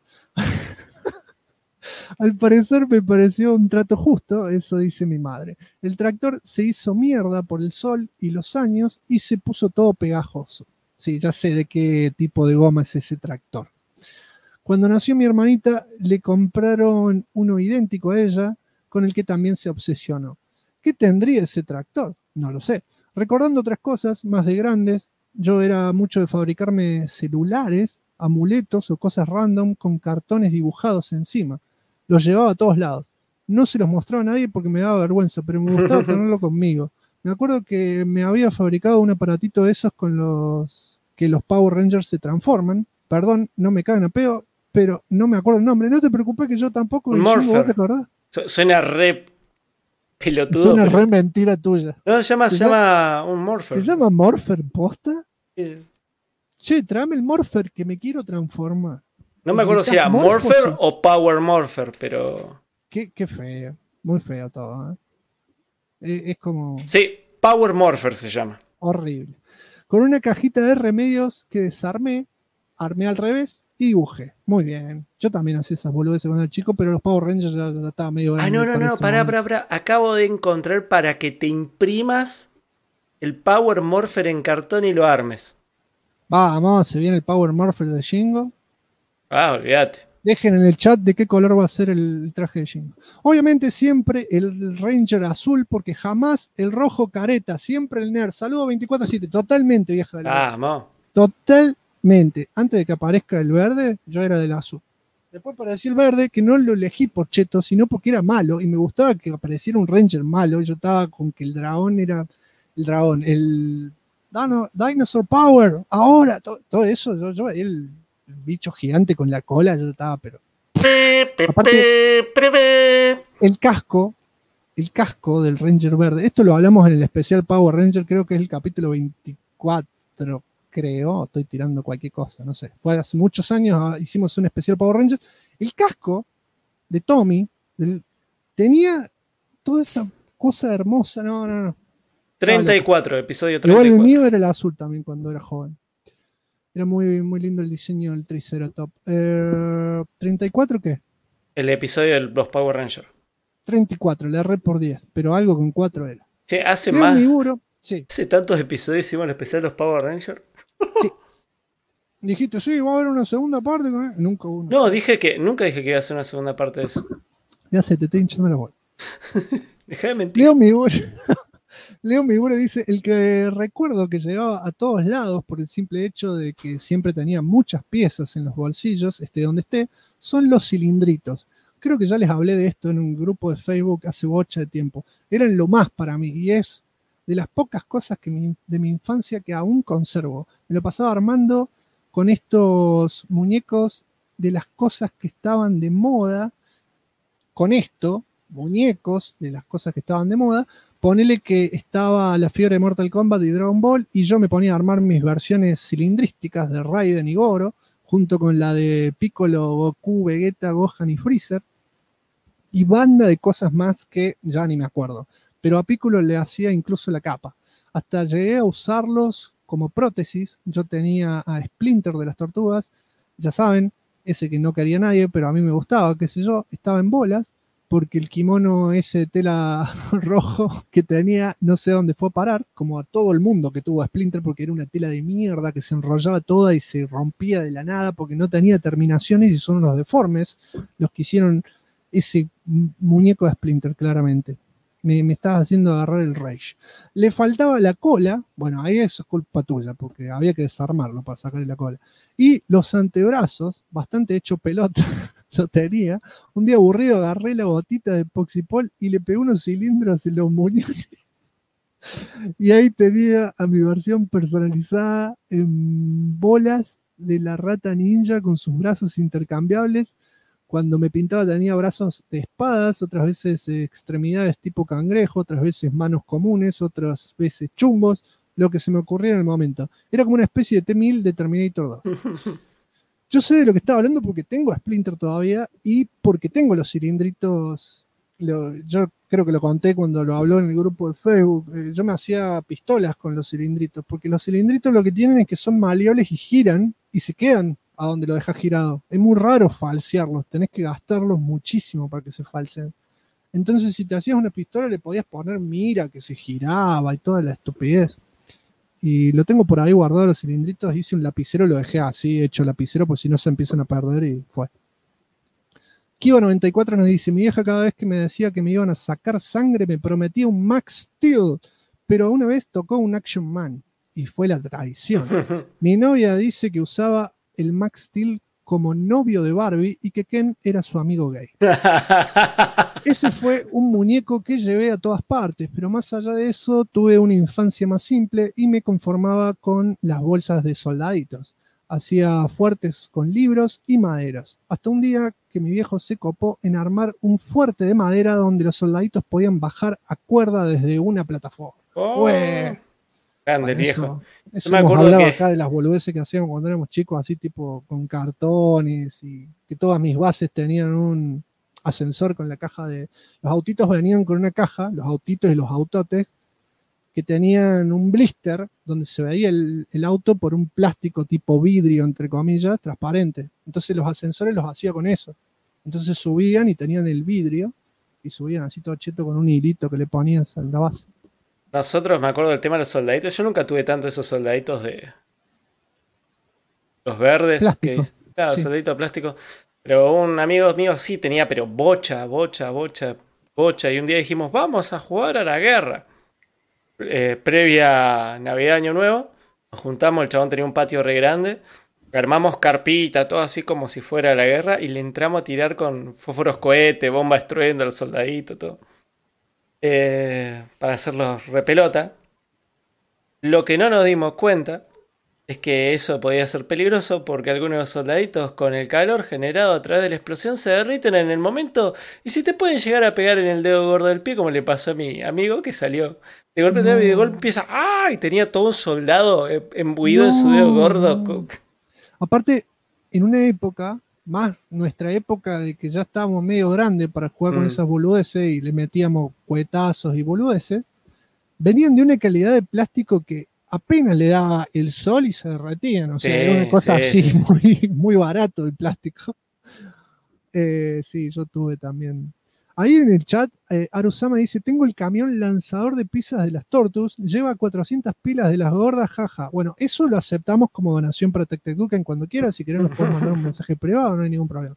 [SPEAKER 1] Al parecer me pareció un trato justo, eso dice mi madre. El tractor se hizo mierda por el sol y los años y se puso todo pegajoso. Sí, ya sé de qué tipo de goma es ese tractor. Cuando nació mi hermanita, le compraron uno idéntico a ella, con el que también se obsesionó. ¿Qué tendría ese tractor? No lo sé. Recordando otras cosas más de grandes, yo era mucho de fabricarme celulares, amuletos o cosas random con cartones dibujados encima. Los llevaba a todos lados. No se los mostraba a nadie porque me daba vergüenza, pero me gustaba tenerlo conmigo. Me acuerdo que me había fabricado un aparatito de esos con los que los Power Rangers se transforman. Perdón, no me cagan a pedo, pero no me acuerdo el nombre. No te preocupes que yo tampoco.
[SPEAKER 2] Morpher.
[SPEAKER 1] ¿Te acordás?
[SPEAKER 2] Suena re pelotudo.
[SPEAKER 1] Suena re mentira tuya.
[SPEAKER 2] No, se llama un Morpher.
[SPEAKER 1] ¿Se llama Morpher posta? Che, tráeme el Morpher que me quiero transformar.
[SPEAKER 2] No me acuerdo si era Morpher o Power Morpher, pero...
[SPEAKER 1] Qué feo. Muy feo todo, ¿eh? Es como...
[SPEAKER 2] Sí, Power Morpher se llama.
[SPEAKER 1] Horrible. Con una cajita de remedios que desarmé, armé al revés y dibujé. Muy bien. Yo también hacía esas boludeces cuando era chico, pero los Power Rangers ya estaba medio...
[SPEAKER 2] No, pará. Acabo de encontrar para que te imprimas el Power Morpher en cartón y lo armes.
[SPEAKER 1] Vamos, se viene el Power Morpher de Shingo.
[SPEAKER 2] Olvídate.
[SPEAKER 1] Dejen en el chat de qué color va a ser el traje de Shingo. Obviamente siempre el Ranger azul, porque jamás el rojo careta, siempre el nerd. Saludo 24/7, totalmente vieja de la
[SPEAKER 2] Vamos.
[SPEAKER 1] Totalmente. Antes de que aparezca el verde, yo era del azul. Después apareció el verde, que no lo elegí por cheto, sino porque era malo, y me gustaba que apareciera un Ranger malo. Yo estaba con que el dragón era el dragón, el Dinosaur Power, ahora, todo eso, yo el bicho gigante con la cola, yo estaba, pero... Aparte, el casco del Ranger verde, esto lo hablamos en el especial Power Ranger, creo que es el capítulo 24, creo, estoy tirando cualquier cosa, no sé, fue hace muchos años, hicimos un especial Power Ranger, el casco de Tommy tenía toda esa cosa hermosa, no.
[SPEAKER 2] 34, episodio 34.
[SPEAKER 1] Igual el mío era el azul también cuando era joven. Era muy, muy lindo el diseño del Triceratops. ¿34 qué?
[SPEAKER 2] El episodio de los Power Rangers.
[SPEAKER 1] 34, le erré por 10, pero algo con 4 era.
[SPEAKER 2] Che, hace más.
[SPEAKER 1] Miguro, sí.
[SPEAKER 2] Hace tantos episodios hicimos el especial de los Power Rangers.
[SPEAKER 1] Sí. Dijiste, sí, va a haber una segunda parte. Nunca hubo una.
[SPEAKER 2] No, nunca dije que iba a hacer una segunda parte de eso.
[SPEAKER 1] Ya se te estoy hinchando la bola.
[SPEAKER 2] Deja de mentir.
[SPEAKER 1] Leo Migure dice, el que recuerdo que llegaba a todos lados por el simple hecho de que siempre tenía muchas piezas en los bolsillos, esté donde esté, son los cilindritos. Creo que ya les hablé de esto en un grupo de Facebook hace bocha de tiempo. Eran lo más para mí y es de las pocas cosas de mi infancia que aún conservo. Me lo pasaba armando con estos muñecos de las cosas que estaban de moda, con esto, muñecos de las cosas que estaban de moda. Ponele que estaba la fiebre de Mortal Kombat y Dragon Ball y yo me ponía a armar mis versiones cilindrísticas de Raiden y Goro, junto con la de Piccolo, Goku, Vegeta, Gohan y Freezer, y banda de cosas más que ya ni me acuerdo. Pero a Piccolo le hacía incluso la capa. Hasta llegué a usarlos como prótesis. Yo tenía a Splinter de las Tortugas, ya saben, ese que no quería nadie, pero a mí me gustaba, qué sé yo, estaba en bolas, porque el kimono ese de tela rojo que tenía, no sé dónde fue a parar, como a todo el mundo que tuvo a Splinter, porque era una tela de mierda que se enrollaba toda y se rompía de la nada porque no tenía terminaciones y son los deformes los que hicieron ese muñeco de Splinter, claramente. Me estabas haciendo agarrar el rage. Le faltaba la cola, bueno, ahí eso es culpa tuya, porque había que desarmarlo para sacarle la cola. Y los antebrazos, bastante hecho pelota, yo tenía. Un día aburrido agarré la gotita de Poxipol y le pegué unos cilindros en los muñecos. Y ahí tenía a mi versión personalizada en bolas de la rata ninja con sus brazos intercambiables. Cuando me pintaba tenía brazos de espadas, otras veces extremidades tipo cangrejo, otras veces manos comunes, otras veces chumbos, lo que se me ocurría en el momento. Era como una especie de T-1000 de Terminator 2. Yo sé de lo que estaba hablando porque tengo a Splinter todavía y porque tengo los cilindritos. Yo creo que lo conté cuando lo habló en el grupo de Facebook. Yo me hacía pistolas con los cilindritos, porque los cilindritos lo que tienen es que son maleables y giran y se quedan a donde lo dejas girado. Es muy raro falsearlos, tenés que gastarlos muchísimo para que se falseen. Entonces, si te hacías una pistola, le podías poner mira que se giraba y toda la estupidez. Y lo tengo por ahí guardado los cilindritos, hice un lapicero, lo dejé así, hecho lapicero, pues si no se empiezan a perder y fue. Kiva94 nos dice, mi vieja cada vez que me decía que me iban a sacar sangre me prometía un Max Steel, pero una vez tocó un Action Man y fue la traición. Mi novia dice que usaba el Max Steel como novio de Barbie y que Ken era su amigo gay. Ese fue un muñeco que llevé a todas partes, pero más allá de eso tuve una infancia más simple y me conformaba con las bolsas de soldaditos. Hacía fuertes con libros y maderas. Hasta un día que mi viejo se copó en armar un fuerte de madera donde los soldaditos podían bajar a cuerda desde una plataforma.
[SPEAKER 2] Grande, viejo.
[SPEAKER 1] Eso
[SPEAKER 2] me
[SPEAKER 1] hemos
[SPEAKER 2] acuerdo
[SPEAKER 1] hablado
[SPEAKER 2] que
[SPEAKER 1] acá de las boludeces que hacíamos cuando éramos chicos, así tipo con cartones y que todas mis bases tenían un ascensor con la caja de... Los autitos venían con una caja, los autitos y los autotes, que tenían un blister donde se veía el auto por un plástico tipo vidrio, entre comillas, transparente. Entonces los ascensores los hacía con eso. Entonces subían y tenían el vidrio y subían así todo cheto con un hilito que le ponías en la base.
[SPEAKER 2] Nosotros, me acuerdo del tema de los soldaditos. Yo nunca tuve tanto esos soldaditos de los verdes.
[SPEAKER 1] Plástico.
[SPEAKER 2] Claro,
[SPEAKER 1] Sí.
[SPEAKER 2] soldaditos de plástico. Pero un amigo mío sí tenía, pero bocha. Y un día dijimos, vamos a jugar a la guerra. Previa Navidad, Año Nuevo, nos juntamos, el chabón tenía un patio re grande. Armamos carpita, todo así como si fuera la guerra. Y le entramos a tirar con fósforos cohete, bomba estruendo a los soldaditos, todo. Para hacerlos repelota. Lo que no nos dimos cuenta es que eso podía ser peligroso porque algunos de los soldaditos con el calor generado a través de la explosión se derriten en el momento y si te pueden llegar a pegar en el dedo gordo del pie, como le pasó a mi amigo que salió de golpe y de golpe empieza ¡ah! Y tenía todo un soldado embuido en su dedo gordo.
[SPEAKER 1] Aparte, en una época, más nuestra época de que ya estábamos medio grandes para jugar con esas boludeces y le metíamos cuetazos y boludeces, venían de una calidad de plástico que apenas le daba el sol y se derretían. O sea, era una cosa así, muy, muy barato el plástico. Sí, yo tuve también. Ahí en el chat, Arusama dice, tengo el camión lanzador de pizzas de las Tortus, lleva 400 pilas de las gordas, jaja. Bueno, eso lo aceptamos como donación para TechTechDuken cuando quiera, si querés nos podemos mandar un mensaje privado, no hay ningún problema.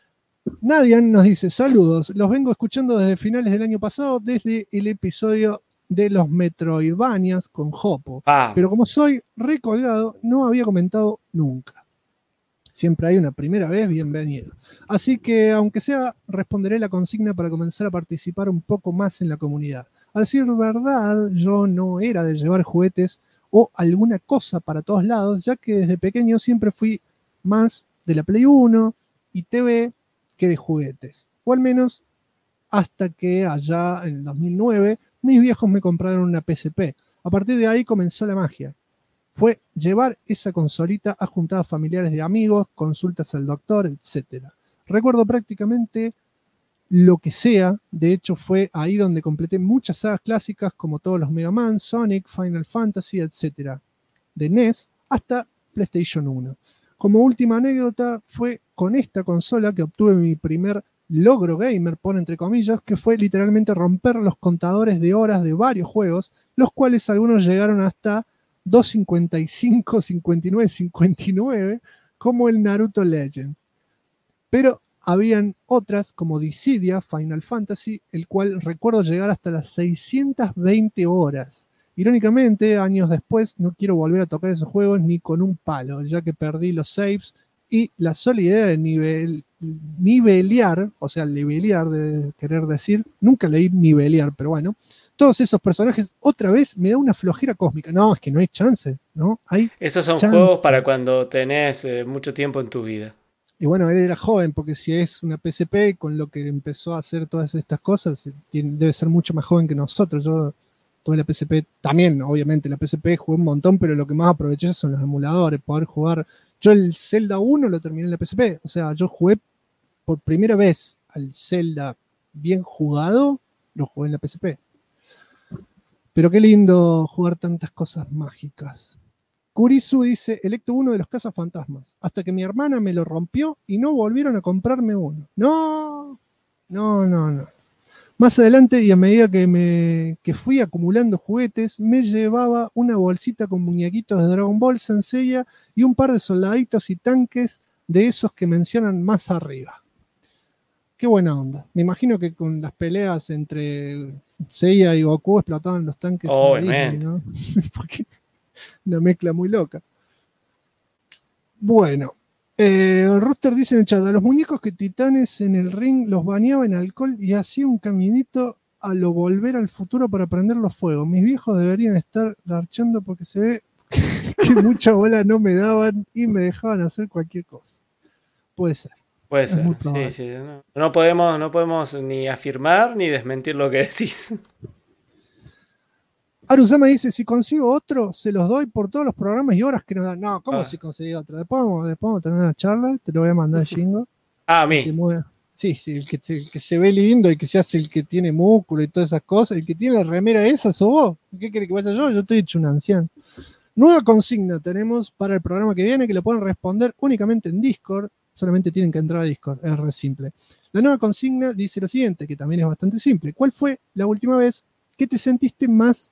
[SPEAKER 1] Nadia nos dice, saludos, los vengo escuchando desde finales del año pasado, desde el episodio de los Metroidvanias con Jopo. Pero como soy recolgado, no había comentado nunca. Siempre hay una primera vez, bienvenido. Así que, aunque sea, responderé la consigna para comenzar a participar un poco más en la comunidad. A decir verdad, yo no era de llevar juguetes o alguna cosa para todos lados, ya que desde pequeño siempre fui más de la Play 1 y TV que de juguetes. O al menos hasta que allá en el 2009 mis viejos me compraron una PSP. A partir de ahí comenzó la magia. Fue llevar esa consolita a juntadas familiares de amigos, consultas al doctor, etc. Recuerdo prácticamente lo que sea, de hecho fue ahí donde completé muchas sagas clásicas como todos los Mega Man, Sonic, Final Fantasy, etc. De NES hasta PlayStation 1. Como última anécdota, fue con esta consola que obtuve mi primer logro gamer, por entre comillas, que fue literalmente romper los contadores de horas de varios juegos, los cuales algunos llegaron hasta 2.55, 59, 59, como el Naruto Legends. Pero habían otras como Dissidia, Final Fantasy, el cual recuerdo llegar hasta las 620 horas. Irónicamente, años después, no quiero volver a tocar esos juegos ni con un palo, ya que perdí los saves y la sola idea de nivelear, o sea, levelear de querer decir, nunca leí nivelear, pero bueno, todos esos personajes otra vez me da una flojera cósmica. No, es que no hay chance, ¿no?
[SPEAKER 2] Esos son juegos para cuando tenés mucho tiempo en tu vida.
[SPEAKER 1] Y bueno, él era joven, porque si es una PSP, con lo que empezó a hacer todas estas cosas, debe ser mucho más joven que nosotros. Yo tuve la PSP también, obviamente, la PSP jugué un montón, pero lo que más aproveché son los emuladores, poder jugar. Yo el Zelda 1 lo terminé en la PSP, o sea, yo jugué por primera vez al Zelda bien jugado, lo jugué en la PSP. Pero qué lindo jugar tantas cosas mágicas. Kurisu dice, electo uno de los cazafantasmas, hasta que mi hermana me lo rompió y no volvieron a comprarme uno. No. Más adelante, y a medida que fui acumulando juguetes, me llevaba una bolsita con muñequitos de Dragon Ball, Senseiya y un par de soldaditos y tanques de esos que mencionan más arriba. Qué buena onda. Me imagino que con las peleas entre Seiya y Goku explotaban los tanques.
[SPEAKER 2] Obviamente.
[SPEAKER 1] ¿No? Porque una mezcla muy loca. Bueno. Rooster dice en el chat, a los muñecos que Titanes en el ring los bañaba en alcohol y hacía un caminito a lo Volver al Futuro para prender los fuegos. Mis viejos deberían estar garchando porque se ve que mucha bola no me daban y me dejaban hacer cualquier cosa. Puede ser.
[SPEAKER 2] Puede ser, sí. No podemos ni afirmar ni desmentir lo que decís.
[SPEAKER 1] Arusama dice, si consigo otro, se los doy por todos los programas y horas que nos dan. No, ¿cómo si conseguí otro? Después vamos a tener una charla, te lo voy a mandar a Shingo.
[SPEAKER 2] A mí.
[SPEAKER 1] Sí, el que se ve lindo y que se hace el que tiene músculo y todas esas cosas. El que tiene la remera esa, sos vos. ¿Qué querés que vaya yo? Yo estoy hecho un anciano. Nueva consigna tenemos para el programa que viene, que lo pueden responder únicamente en Discord. Solamente tienen que entrar a Discord, es re simple. La nueva consigna dice lo siguiente, que también es bastante simple. ¿Cuál fue la última vez que sentiste más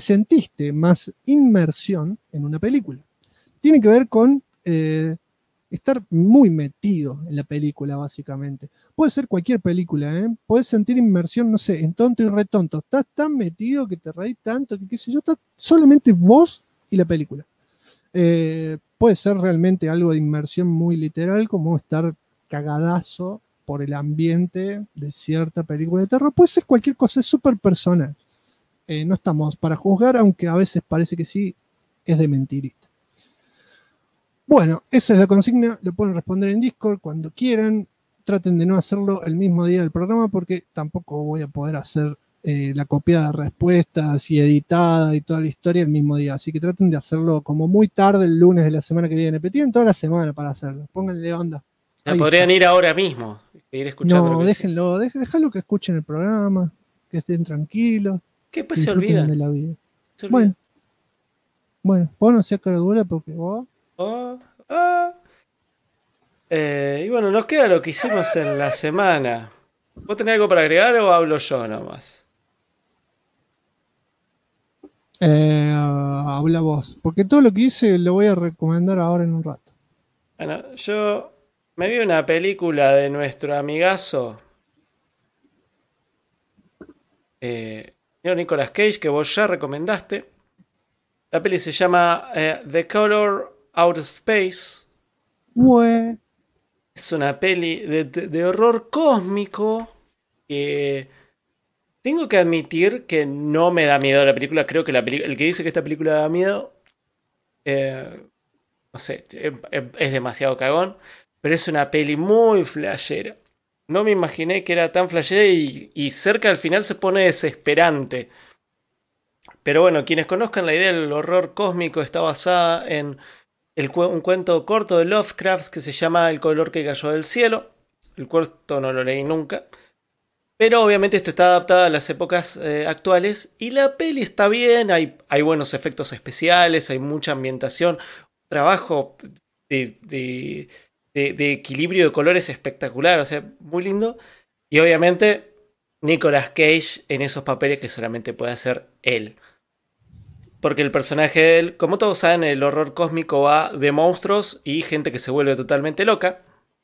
[SPEAKER 1] inmersión en una película? Tiene que ver con estar muy metido en la película, básicamente. Puede ser cualquier película, ¿eh? Puedes sentir inmersión, no sé, en Tonto y Retonto. Estás tan metido que te reís tanto, que qué sé yo, estás solamente vos y la película. Puede ser realmente algo de inmersión muy literal, como estar cagadazo por el ambiente de cierta película de terror. Puede ser cualquier cosa, es súper personal. No estamos para juzgar, aunque a veces parece que sí, es de mentirita. Bueno, esa es la consigna, lo pueden responder en Discord cuando quieran. Traten de no hacerlo el mismo día del programa porque tampoco voy a poder hacer la copiada de respuestas y editada y toda la historia el mismo día. Así que traten de hacerlo como muy tarde el lunes de la semana que viene. Pero tienen toda la semana para hacerlo. Pónganle onda.
[SPEAKER 2] Podrían ir ahora mismo. Ir escuchando.
[SPEAKER 1] No, déjenlo. Déjalo que escuchen el programa. Que estén tranquilos.
[SPEAKER 2] Que pues se olvidan
[SPEAKER 1] de la vida. Bueno, vos no seas cara dura porque vos.
[SPEAKER 2] Y bueno, nos queda lo que hicimos en la semana. ¿Vos tenés algo para agregar o hablo yo nomás?
[SPEAKER 1] Habla vos. Porque todo lo que hice lo voy a recomendar ahora en un rato.
[SPEAKER 2] Bueno, yo me vi una película de nuestro amigazo Nicolas Cage, que vos ya recomendaste. La peli se llama The Color Out of Space.
[SPEAKER 1] Bue.
[SPEAKER 2] Es una peli de horror cósmico que tengo que admitir que no me da miedo la película. Creo que el que dice que esta película da miedo, no sé, es demasiado cagón. Pero es una peli muy flashera. No me imaginé que era tan flashera y cerca al final se pone desesperante. Pero bueno, quienes conozcan la idea del horror cósmico, está basada en un cuento corto de Lovecraft que se llama El color que cayó del cielo. El cuento no lo leí nunca. Pero obviamente esto está adaptado a las épocas actuales. Y la peli está bien, hay buenos efectos especiales, hay mucha ambientación, trabajo de equilibrio de colores espectacular, o sea, muy lindo. Y obviamente Nicolas Cage en esos papeles que solamente puede hacer él. Porque el personaje de él, como todos saben, el horror cósmico va de monstruos y gente que se vuelve totalmente loca.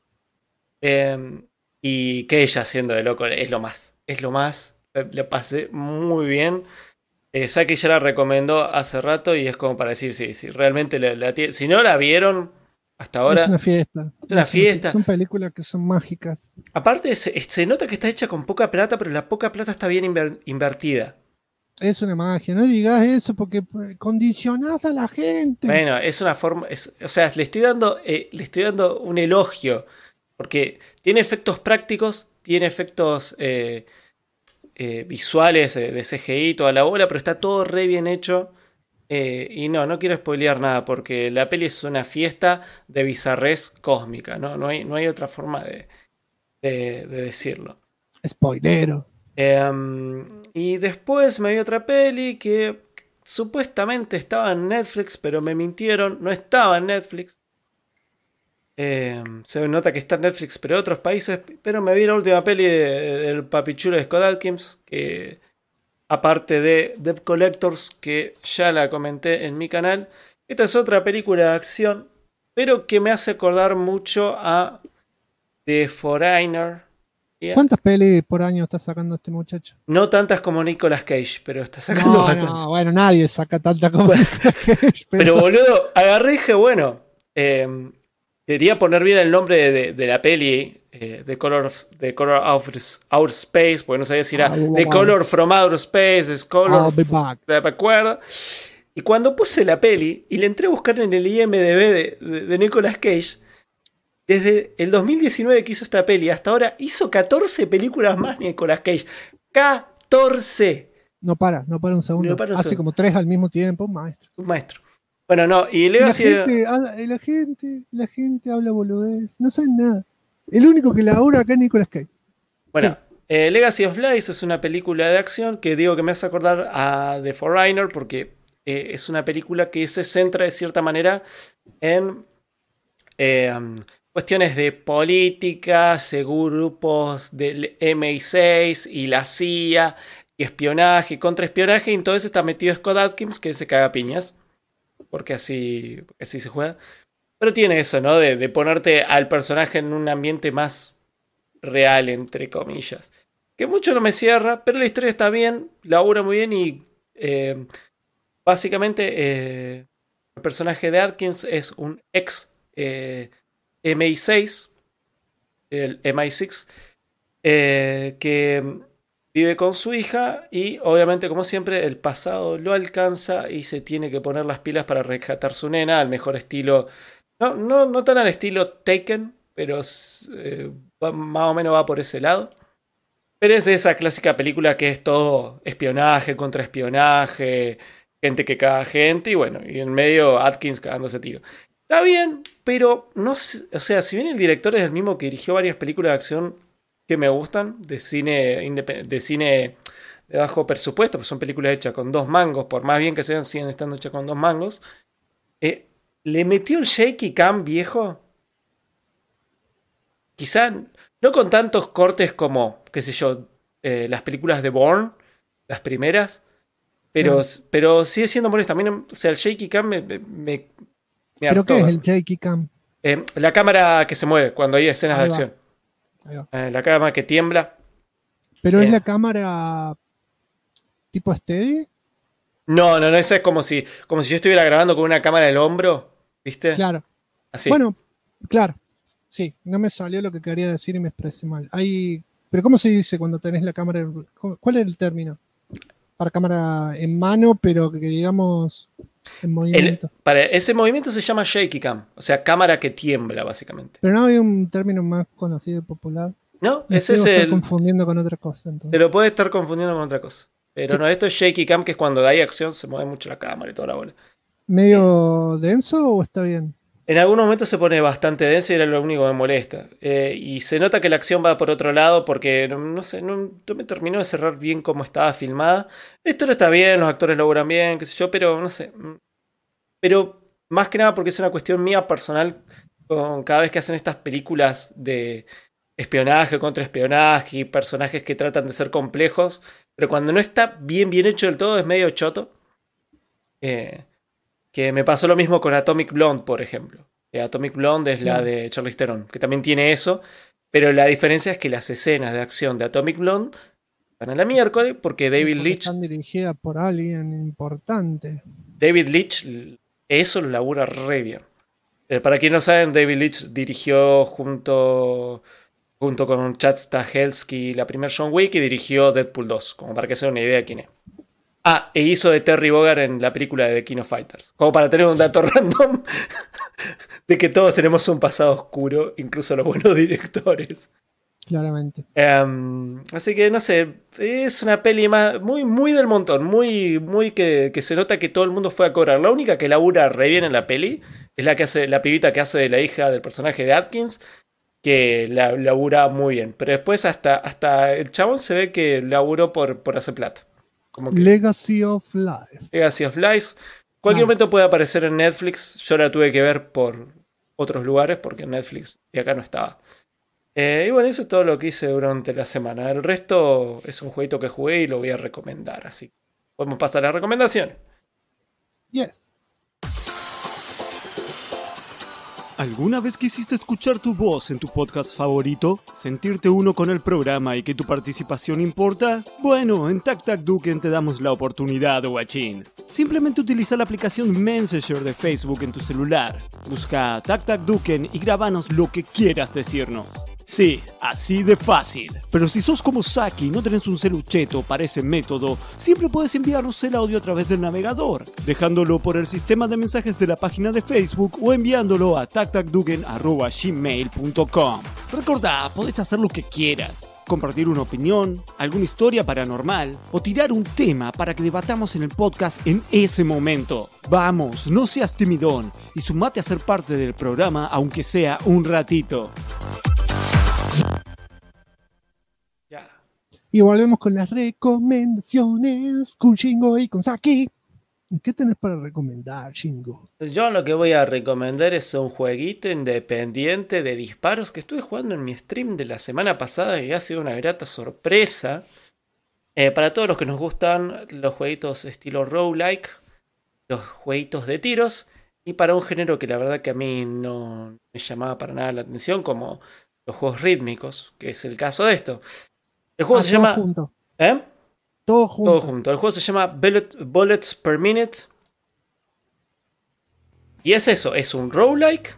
[SPEAKER 2] Y que ella siendo de loco es lo más. Es lo más. Le pasé muy bien. Saki ya la recomendó hace rato y es como para decir, sí, realmente si no la vieron hasta ahora.
[SPEAKER 1] Es una fiesta.
[SPEAKER 2] Es una fiesta.
[SPEAKER 1] Son películas que son mágicas.
[SPEAKER 2] Aparte, se nota que está hecha con poca plata, pero la poca plata está bien invertida.
[SPEAKER 1] Es una magia, no digas eso porque condicionás a la gente.
[SPEAKER 2] Bueno, es una forma, o sea, le estoy dando un elogio, porque tiene efectos prácticos, tiene efectos visuales de CGI, toda la bola, pero está todo re bien hecho. Y no quiero spoilear nada, porque la peli es una fiesta de bizarrés cósmica, no hay otra forma de decirlo.
[SPEAKER 1] Spoilero.
[SPEAKER 2] Y después me vi otra peli que supuestamente estaba en Netflix, pero me mintieron, no estaba en Netflix. Se nota que está en Netflix, pero en otros países. Pero me vi la última peli del papichulo de Scott Adkins, que aparte de Debt Collectors, que ya la comenté en mi canal. Esta es otra película de acción, pero que me hace acordar mucho a The Foreigner. Yeah.
[SPEAKER 1] ¿Cuántas pelis por año está sacando este muchacho?
[SPEAKER 2] No tantas como Nicolas Cage, pero está sacando bastante.
[SPEAKER 1] No, bueno, nadie saca tanta como Nicolas Cage.
[SPEAKER 2] Pero boludo, agarré y dije, bueno, quería poner bien el nombre de la peli, The Color of Outer Space, porque no sabía si era The Color from Outer Space, The Color de acuerdo. Y cuando puse la peli y le entré a buscar en el IMDb de Nicolas Cage, desde el 2019 que hizo esta peli hasta ahora hizo 14 películas más Nicolas Cage. 14.
[SPEAKER 1] No para un segundo. Hace como 3 al mismo tiempo, maestro.
[SPEAKER 2] Un maestro. Bueno, no, y Legacy...
[SPEAKER 1] La gente habla boludez, no saben nada. El único que labura acá es Nicolas Cage.
[SPEAKER 2] Bueno, Legacy of Lies es una película de acción que digo que me hace acordar a The Foreigner porque es una película que se centra de cierta manera en cuestiones de política, grupos del MI6 y la CIA y espionaje, contraespionaje, y entonces está metido Scott Adkins que se caga piñas. Porque así se juega. Pero tiene eso, ¿no? De ponerte al personaje en un ambiente más real, entre comillas. Que mucho no me cierra, pero la historia está bien, labura muy bien y básicamente el personaje de Adkins es un ex MI6, el MI6, que vive con su hija y obviamente como siempre el pasado lo alcanza y se tiene que poner las pilas para rescatar su nena al mejor estilo, no tan al estilo Taken, pero más o menos va por ese lado. Pero es de esa clásica película que es todo espionaje, contraespionaje, gente que caga gente y bueno, y en medio Atkins cagándose tiro. Está bien, pero no sé, o sea, si bien el director es el mismo que dirigió varias películas de acción que me gustan, de cine de bajo presupuesto, pues son películas hechas con 2 mangos, por más bien que sean, siguen estando hechas con 2 mangos, le metió el shaky cam viejo, quizá no con tantos cortes como qué sé yo, las películas de Bourne, las primeras. Pero sigue siendo molesto. A mí o sea, el shaky cam me
[SPEAKER 1] ¿Pero
[SPEAKER 2] hartó.
[SPEAKER 1] qué es el shaky cam?
[SPEAKER 2] La cámara que se mueve cuando hay escenas de
[SPEAKER 1] Ahí va.
[SPEAKER 2] acción.
[SPEAKER 1] Ahí va.
[SPEAKER 2] La cámara que tiembla.
[SPEAKER 1] ¿Pero es la cámara tipo steady?
[SPEAKER 2] No, esa es como si yo estuviera grabando con una cámara en el hombro, ¿viste?
[SPEAKER 1] Claro.
[SPEAKER 2] Así.
[SPEAKER 1] Bueno, claro. Sí, no me salió lo que quería decir y me expresé mal. Pero ¿cómo se dice cuando tenés la cámara? ¿Cuál es el término? Para cámara en mano, pero que digamos en movimiento.
[SPEAKER 2] Para ese movimiento se llama shaky cam, o sea, cámara que tiembla, básicamente.
[SPEAKER 1] Pero no había un término más conocido y popular.
[SPEAKER 2] No,
[SPEAKER 1] Me
[SPEAKER 2] ese es
[SPEAKER 1] estoy
[SPEAKER 2] el...
[SPEAKER 1] confundiendo con otra cosa. Entonces.
[SPEAKER 2] Te lo puedes estar confundiendo con otra cosa. Pero no, esto es shaky cam, que es cuando hay acción, se mueve mucho la cámara y toda la bola.
[SPEAKER 1] ¿Medio denso o está bien?
[SPEAKER 2] En algunos momentos se pone bastante denso y era lo único que me molesta. Y se nota que la acción va por otro lado porque, no sé, no me terminó de cerrar bien cómo estaba filmada. La historia está bien, los actores laburan bien, qué sé yo, pero no sé. Pero más que nada porque es una cuestión mía personal con cada vez que hacen estas películas de espionaje, contraespionaje y personajes que tratan de ser complejos, pero cuando no está bien hecho del todo es medio choto. Que me pasó lo mismo con Atomic Blonde, por ejemplo. Atomic Blonde es la de Charlize Theron, que también tiene eso, pero la diferencia es que las escenas de acción de Atomic Blonde van a la miércoles porque David Leitch...
[SPEAKER 1] Están dirigidas por alguien importante.
[SPEAKER 2] David Leitch eso lo labura re bien. Para quien no saben, David Leitch dirigió junto con Chad Stahelski la primer John Wick y dirigió Deadpool 2, como para que se den una idea de quién es. E hizo de Terry Bogard en la película de The King of Fighters. Como para tener un dato random de que todos tenemos un pasado oscuro, incluso los buenos directores.
[SPEAKER 1] Claramente.
[SPEAKER 2] Así que no sé, es una peli más muy del montón, muy que se nota que todo el mundo fue a cobrar. La única que labura re bien en la peli es la pibita que hace de la hija del personaje de Atkins, que la labura muy bien. Pero después hasta el chabón se ve que laburó por hacer plata. Como que
[SPEAKER 1] Legacy of Life.
[SPEAKER 2] Legacy of Life. Cualquier momento puede aparecer en Netflix. Yo la tuve que ver por otros lugares porque en Netflix y acá no estaba. Y bueno, eso es todo lo que hice durante la semana. El resto es un jueguito que jugué y lo voy a recomendar. Así que podemos pasar a la recomendación.
[SPEAKER 1] Yes.
[SPEAKER 6] ¿Alguna vez quisiste escuchar tu voz en tu podcast favorito? ¿Sentirte uno con el programa y que tu participación importa? Bueno, en Tac Tac Duken te damos la oportunidad, guachín. Simplemente utiliza la aplicación Messenger de Facebook en tu celular. Busca Tac Tac Duken y grábanos lo que quieras decirnos. Sí, así de fácil. Pero si sos como Saki y no tenés un celucheto para ese método, siempre puedes enviarnos el audio a través del navegador, dejándolo por el sistema de mensajes de la página de Facebook o enviándolo a tactacduken@gmail.com. Recordá, podés hacer lo que quieras. Compartir una opinión, alguna historia paranormal o tirar un tema para que debatamos en el podcast en ese momento. Vamos, no seas timidón y sumate a ser parte del programa aunque sea un ratito.
[SPEAKER 1] Y volvemos con las recomendaciones con Shingo y con Saki. ¿Qué tenés para recomendar, Shingo?
[SPEAKER 2] Yo lo que voy a recomendar es un jueguito independiente de disparos que estuve jugando en mi stream de la semana pasada y ha sido una grata sorpresa. Para todos los que nos gustan los jueguitos estilo roguelike, los jueguitos de tiros, y para un género que la verdad que a mí no me llamaba para nada la atención, como los juegos rítmicos, que es el caso de esto. El juego se llama...
[SPEAKER 1] Junto.
[SPEAKER 2] ¿Eh?
[SPEAKER 1] Todo junto.
[SPEAKER 2] Todo junto. El juego se llama Bullets per Minute. Y es eso, es un roguelike.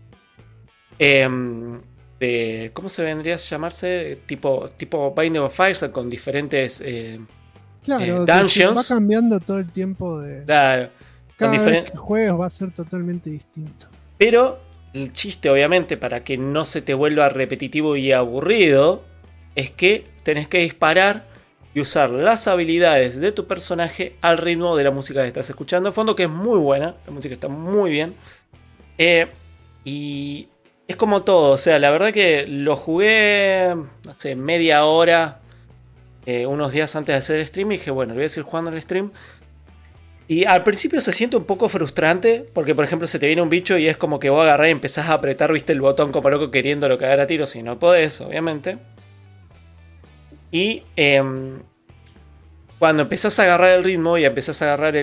[SPEAKER 2] ¿Cómo se vendría a llamarse? Tipo Binding of Isaac con diferentes
[SPEAKER 1] claro,
[SPEAKER 2] dungeons.
[SPEAKER 1] Va cambiando todo el tiempo de...
[SPEAKER 2] Claro.
[SPEAKER 1] Cada vez que juegues va a ser totalmente distinto.
[SPEAKER 2] Pero el chiste, obviamente, para que no se te vuelva repetitivo y aburrido, es que tenés que disparar y usar las habilidades de tu personaje al ritmo de la música que estás escuchando de fondo, que es muy buena, la música está muy bien. Y es como todo, o sea, la verdad que lo jugué, no sé, media hora, unos días antes de hacer el stream, y dije, bueno, voy a seguir jugando en el stream. Y al principio se siente un poco frustrante, porque por ejemplo se te viene un bicho y es como que vos agarrás y empezás a apretar, viste, el botón como loco queriéndolo cagar a tiros, y no podés, obviamente. Y cuando empezás a agarrar el ritmo y empezás a agarrar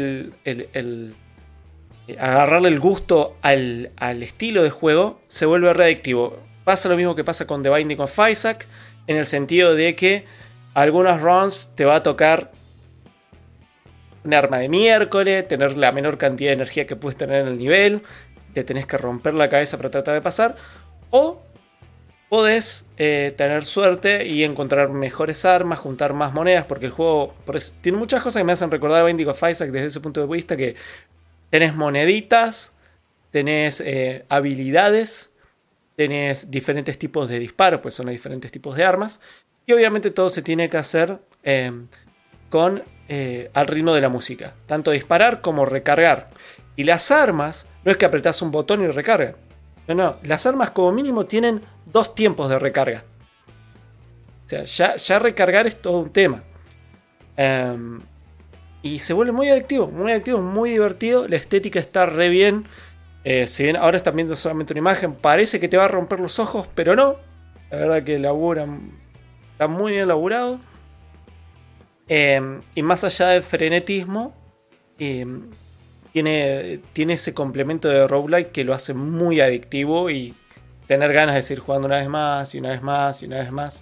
[SPEAKER 2] agarrarle el gusto al estilo de juego, se vuelve readictivo. Pasa lo mismo que pasa con The Binding of Isaac, en el sentido de que algunos runs te va a tocar un arma de miércoles, tener la menor cantidad de energía que puedes tener en el nivel, te tenés que romper la cabeza para tratar de pasar, o podés tener suerte y encontrar mejores armas, juntar más monedas, porque el juego tiene muchas cosas que me hacen recordar a Binding of Isaac desde ese punto de vista, que tenés moneditas, tenés habilidades, tenés diferentes tipos de disparos, pues son diferentes tipos de armas, y obviamente todo se tiene que hacer con al ritmo de la música, tanto disparar como recargar. Y las armas, no es que apretás un botón y recargan. No, las armas como mínimo tienen 2 tiempos de recarga. O sea, ya recargar es todo un tema. Y se vuelve muy adictivo, muy divertido. La estética está re bien. Si bien ahora están viendo solamente una imagen, parece que te va a romper los ojos, pero no. La verdad que está muy bien laburado. Y más allá del frenetismo, tiene ese complemento de roguelike que lo hace muy adictivo y tener ganas de seguir jugando una vez más y una vez más y una vez más.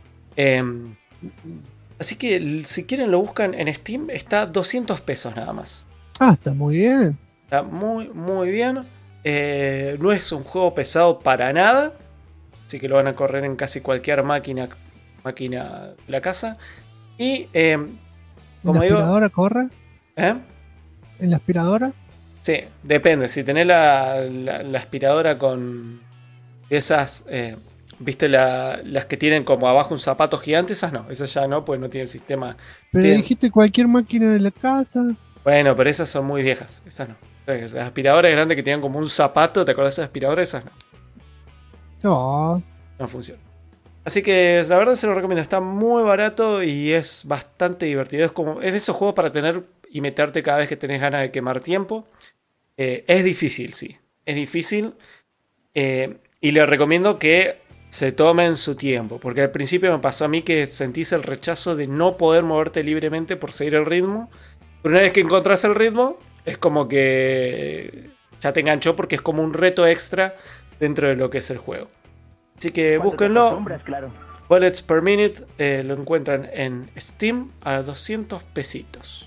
[SPEAKER 2] Así que si quieren lo buscan en Steam, está $200 nada más.
[SPEAKER 1] Está muy bien.
[SPEAKER 2] Está muy bien. No es un juego pesado para nada, así que lo van a correr en casi cualquier máquina de la casa. Y como
[SPEAKER 1] ¿En la aspiradora corre? ¿En la aspiradora?
[SPEAKER 2] Sí, depende. Si tenés la aspiradora con esas, viste las que tienen como abajo un zapato gigante, esas no, esas ya no, pues no tienen sistema.
[SPEAKER 1] Pero dijiste cualquier máquina de la casa.
[SPEAKER 2] Bueno, pero esas son muy viejas, esas no. Las aspiradoras grandes que tienen como un zapato, ¿te acordás de esas aspiradoras? Esas no. No funcionan. Así que la verdad se lo recomiendo, está muy barato y es bastante divertido. Es de esos juegos para tener y meterte cada vez que tenés ganas de quemar tiempo. Es difícil, sí. Es difícil. Y les recomiendo que se tomen su tiempo. Porque al principio me pasó a mí que sentís el rechazo de no poder moverte libremente por seguir el ritmo. Pero una vez que encontrás el ritmo, es como que ya te enganchó porque es como un reto extra dentro de lo que es el juego. Así que búsquenlo.
[SPEAKER 3] Claro.
[SPEAKER 2] Bullets per Minute, lo encuentran en Steam a $200.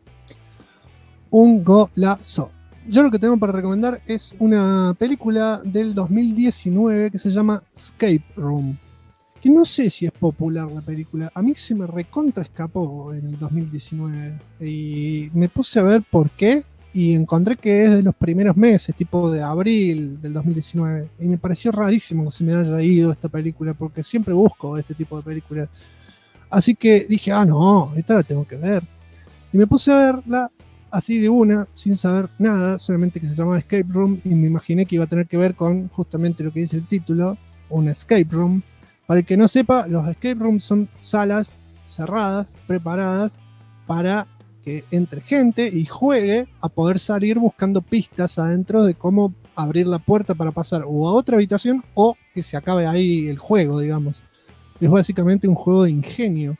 [SPEAKER 1] Un golazo. Yo lo que tengo para recomendar es una película del 2019 que se llama Escape Room. Que no sé si es popular la película. A mí se me recontra escapó en el 2019. Y me puse a ver por qué. Y encontré que es de los primeros meses, tipo de abril del 2019. Y me pareció rarísimo que se me haya ido esta película, porque siempre busco este tipo de películas. Así que dije, no, esta la tengo que ver. Y me puse a verla así de una, sin saber nada, solamente que se llamaba Escape Room, y me imaginé que iba a tener que ver con justamente lo que dice el título, un escape room. Para el que no sepa, los escape rooms son salas cerradas, preparadas para que entre gente y juegue a poder salir buscando pistas adentro de cómo abrir la puerta para pasar o a otra habitación o que se acabe ahí el juego, digamos. Es básicamente un juego de ingenio.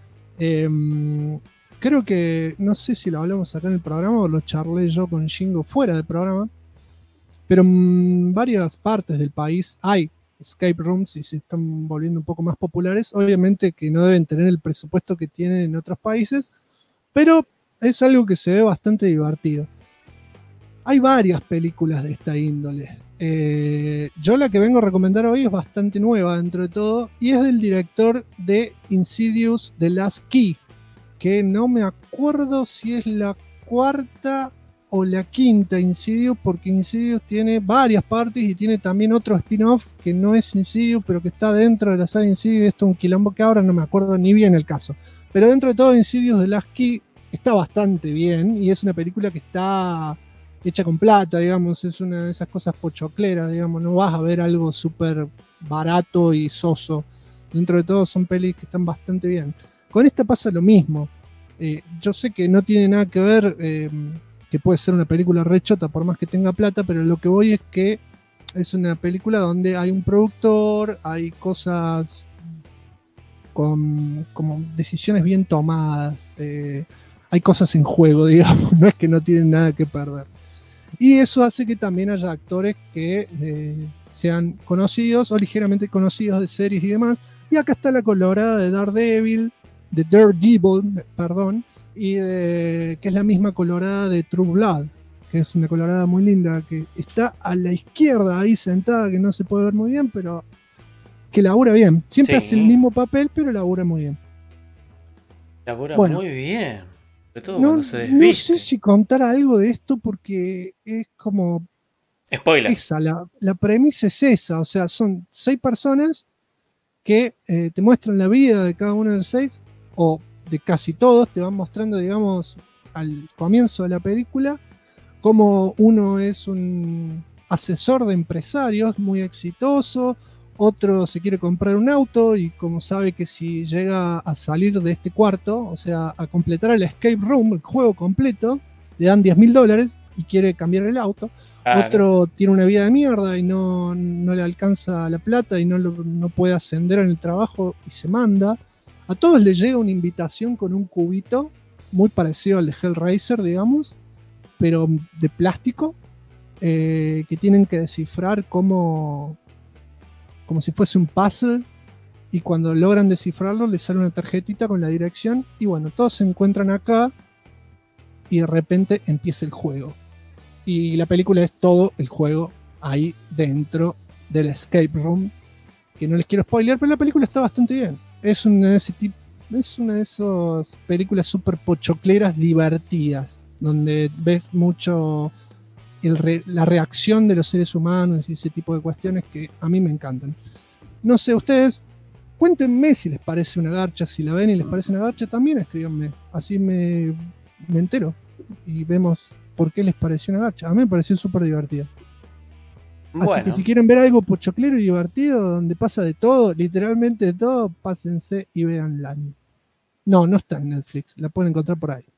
[SPEAKER 1] Creo que, no sé si lo hablamos acá en el programa o lo charlé yo con Shingo fuera del programa, pero en varias partes del país hay escape rooms y se están volviendo un poco más populares. Obviamente que no deben tener el presupuesto que tienen en otros países, pero es algo que se ve bastante divertido. Hay varias películas de esta índole. Yo la que vengo a recomendar hoy es bastante nueva dentro de todo y es del director de Insidious The Last Key, que no me acuerdo si es la cuarta o la quinta Insidious, porque Insidious tiene varias partes y tiene también otro spin-off que no es Insidious, pero que está dentro de la saga Insidious. Esto es un quilombo que ahora no me acuerdo ni bien el caso. Pero dentro de todo, Insidious The Last Key está bastante bien y es una película que está hecha con plata, digamos, es una de esas cosas pochocleras, digamos, no vas a ver algo súper barato y soso. Dentro de todo son pelis que están bastante bien. Con esta pasa lo mismo. Yo sé que no tiene nada que ver, que puede ser una película re chota por más que tenga plata, pero lo que voy es que es una película donde hay un productor, hay cosas con como decisiones bien tomadas. Hay cosas en juego, digamos, no es que no tienen nada que perder. Y eso hace que también haya actores que sean conocidos o ligeramente conocidos de series y demás. Y acá está la colorada de Daredevil, y que es la misma colorada de True Blood, que es una colorada muy linda, que está a la izquierda ahí sentada, que no se puede ver muy bien, pero que labura bien. Siempre hace el mismo papel, pero labura muy bien.
[SPEAKER 2] Labura muy bien. Sobre todo
[SPEAKER 1] No,
[SPEAKER 2] cuando se desviste.
[SPEAKER 1] no sé si contar algo de esto porque es como...
[SPEAKER 2] Spoiler.
[SPEAKER 1] La premisa es esa, o sea, son 6 personas que te muestran la vida de cada uno de los 6, o de casi todos, te van mostrando, digamos, al comienzo de la película, como uno es un asesor de empresarios muy exitoso, otro se quiere comprar un auto y como sabe que si llega a salir de este cuarto, o sea, a completar el escape room, el juego completo, le dan $10,000 y quiere cambiar el auto. Claro. Otro tiene una vida de mierda y no le alcanza la plata y no puede ascender en el trabajo y se manda. A todos les llega una invitación con un cubito muy parecido al de Hellraiser, digamos, pero de plástico, que tienen que descifrar como si fuese un puzzle, y cuando logran descifrarlo les sale una tarjetita con la dirección y bueno, todos se encuentran acá y de repente empieza el juego y la película es todo el juego ahí dentro del escape room, que no les quiero spoilear, pero la película está bastante bien. Es una de esas películas super pochocleras divertidas, donde ves mucho la reacción de los seres humanos y ese tipo de cuestiones que a mí me encantan. No sé, ustedes, cuéntenme si les parece una garcha, si la ven y les parece una garcha, también escríbanme, así me entero y vemos por qué les pareció una garcha. A mí me pareció súper divertida. Así que si quieren ver algo pochoclero y divertido, donde pasa de todo, literalmente de todo, pásense y véanla. No está en Netflix, la pueden encontrar por ahí.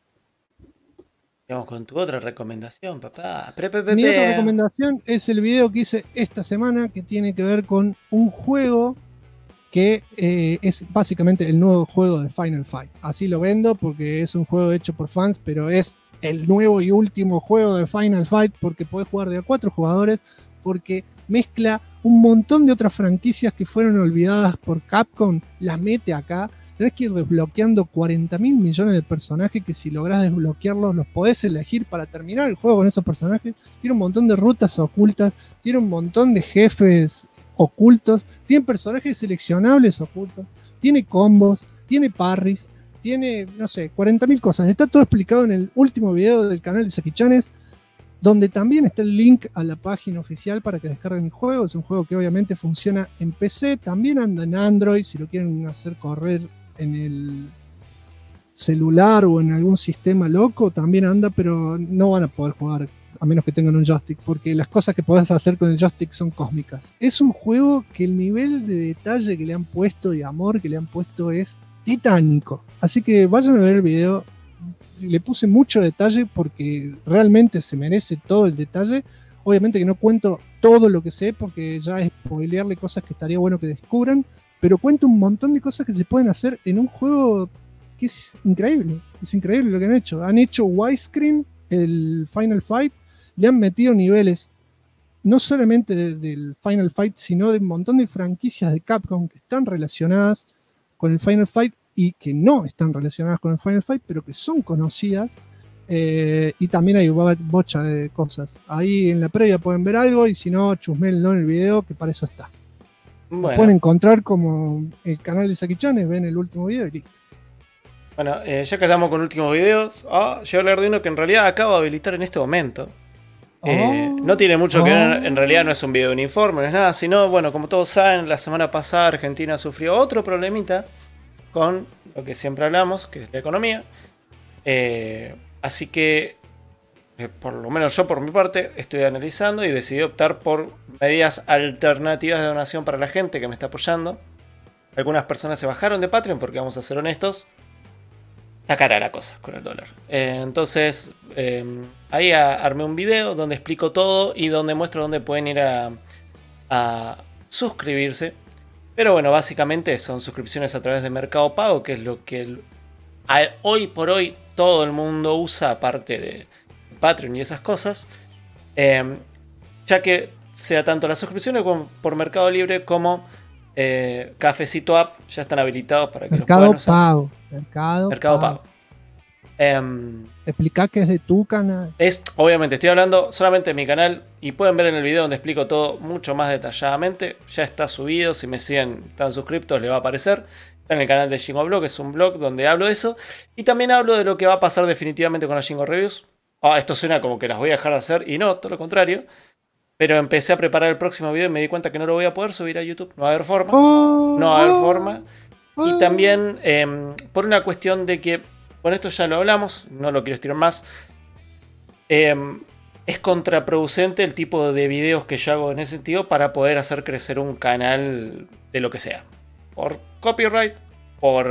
[SPEAKER 2] Vamos con tu otra recomendación, papá.
[SPEAKER 1] Mi otra recomendación es el video que hice esta semana, que tiene que ver con un juego que es básicamente el nuevo juego de Final Fight. Así lo vendo porque es un juego hecho por fans, pero es el nuevo y último juego de Final Fight porque podés jugar de a 4 jugadores, porque mezcla un montón de otras franquicias que fueron olvidadas por Capcom, las mete acá. Tenés que ir desbloqueando 40.000 millones de personajes que si lográs desbloquearlos los podés elegir para terminar el juego con esos personajes. Tiene un montón de rutas ocultas, tiene un montón de jefes ocultos, tiene personajes seleccionables ocultos, tiene combos, tiene parries, tiene, no sé, 40.000 cosas. Está todo explicado en el último video del canal de Sakichanes, donde también está el link a la página oficial para que descarguen el juego. Es un juego que obviamente funciona en PC, también anda en Android, si lo quieren hacer correr en el celular o en algún sistema loco, también anda, pero no van a poder jugar a menos que tengan un joystick, porque las cosas que podés hacer con el joystick son cósmicas. Es un juego que el nivel de detalle que le han puesto y amor que le han puesto es titánico. Así que vayan a ver el video. Le puse mucho detalle porque realmente se merece todo el detalle. Obviamente que no cuento todo lo que sé porque ya es spoilearle cosas que estaría bueno que descubran, pero cuento un montón de cosas que se pueden hacer en un juego que es increíble. Es increíble lo que han hecho. Han hecho widescreen el Final Fight, le han metido niveles no solamente del Final Fight, sino de un montón de franquicias de Capcom que están relacionadas con el Final Fight y que no están relacionadas con el Final Fight, pero que son conocidas. Y también hay bocha de cosas. Ahí en la previa pueden ver algo y si no, chusmenlo en el video, que para eso está. Bueno. Lo pueden encontrar como el canal de Sakichanes, ven el último video y listo.
[SPEAKER 2] Bueno, ya que estamos con últimos videos, yo hablar de uno que en realidad acabo de habilitar en este momento. No tiene mucho que ver, en realidad no es un video de un informe, no es nada, sino, bueno, como todos saben, la semana pasada Argentina sufrió otro problemita con lo que siempre hablamos, que es la economía. Así que, por lo menos yo por mi parte, estoy analizando y decidí optar por medidas alternativas de donación para la gente que me está apoyando. Algunas personas se bajaron de Patreon porque, vamos a ser honestos, está cara la cosa con el dólar. Entonces, ahí armé un video donde explico todo y donde muestro dónde pueden ir a suscribirse. Pero bueno, básicamente son suscripciones a través de Mercado Pago, que es lo que hoy por hoy todo el mundo usa, aparte de Patreon y esas cosas. Ya que sea tanto las suscripciones por Mercado Libre como Cafecito App ya están habilitados para que
[SPEAKER 1] Mercado
[SPEAKER 2] los puedan usar.
[SPEAKER 1] Mercado Pago. Explica que es de tu canal.
[SPEAKER 2] Obviamente, estoy hablando solamente de mi canal y pueden ver en el video donde explico todo mucho más detalladamente. Ya está subido, si me siguen, están suscriptos, les va a aparecer. Está en el canal de Jingo Blog, es un blog donde hablo de eso. Y también hablo de lo que va a pasar definitivamente con las Jingo Reviews. Esto suena como que las voy a dejar de hacer y no, todo lo contrario. Pero empecé a preparar el próximo video y me di cuenta que no lo voy a poder subir a YouTube. No va a haber forma. No va a haber forma. Y también por una cuestión de que, con esto ya lo hablamos, no lo quiero estirar más. Es contraproducente el tipo de videos que yo hago en ese sentido para poder hacer crecer un canal de lo que sea. Por copyright, por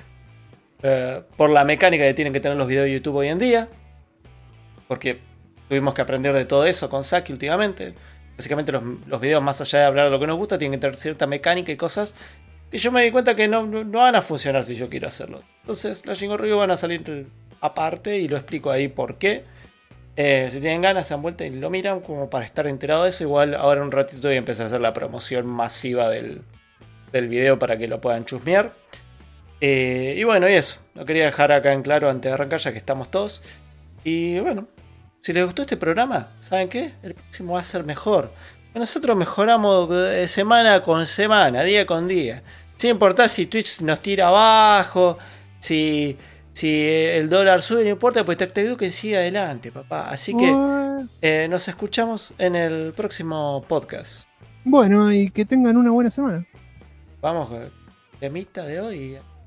[SPEAKER 2] la mecánica que tienen que tener los videos de YouTube hoy en día. Porque tuvimos que aprender de todo eso con Saki últimamente. Básicamente los videos, más allá de hablar de lo que nos gusta, tienen que tener cierta mecánica y cosas que yo me di cuenta que no van a funcionar si yo quiero hacerlo. Entonces las Jingo Reviews van a salir aparte y lo explico ahí por qué. Si tienen ganas, se dan vuelta y lo miran como para estar enterado de eso. Igual ahora un ratito voy a empezar a hacer la promoción masiva del video para que lo puedan chusmear. Y bueno, y eso. Lo quería dejar acá en claro antes de arrancar, ya que estamos todos. Y bueno, si les gustó este programa, ¿saben qué? El próximo va a ser mejor. Nosotros mejoramos semana con semana, día con día. Sin importar si Twitch nos tira abajo, si el dólar sube, no importa, pues TacTacDuken sigue adelante, papá. Así que nos escuchamos en el próximo podcast.
[SPEAKER 1] Bueno, y que tengan una buena semana.
[SPEAKER 2] Vamos con el temita de hoy.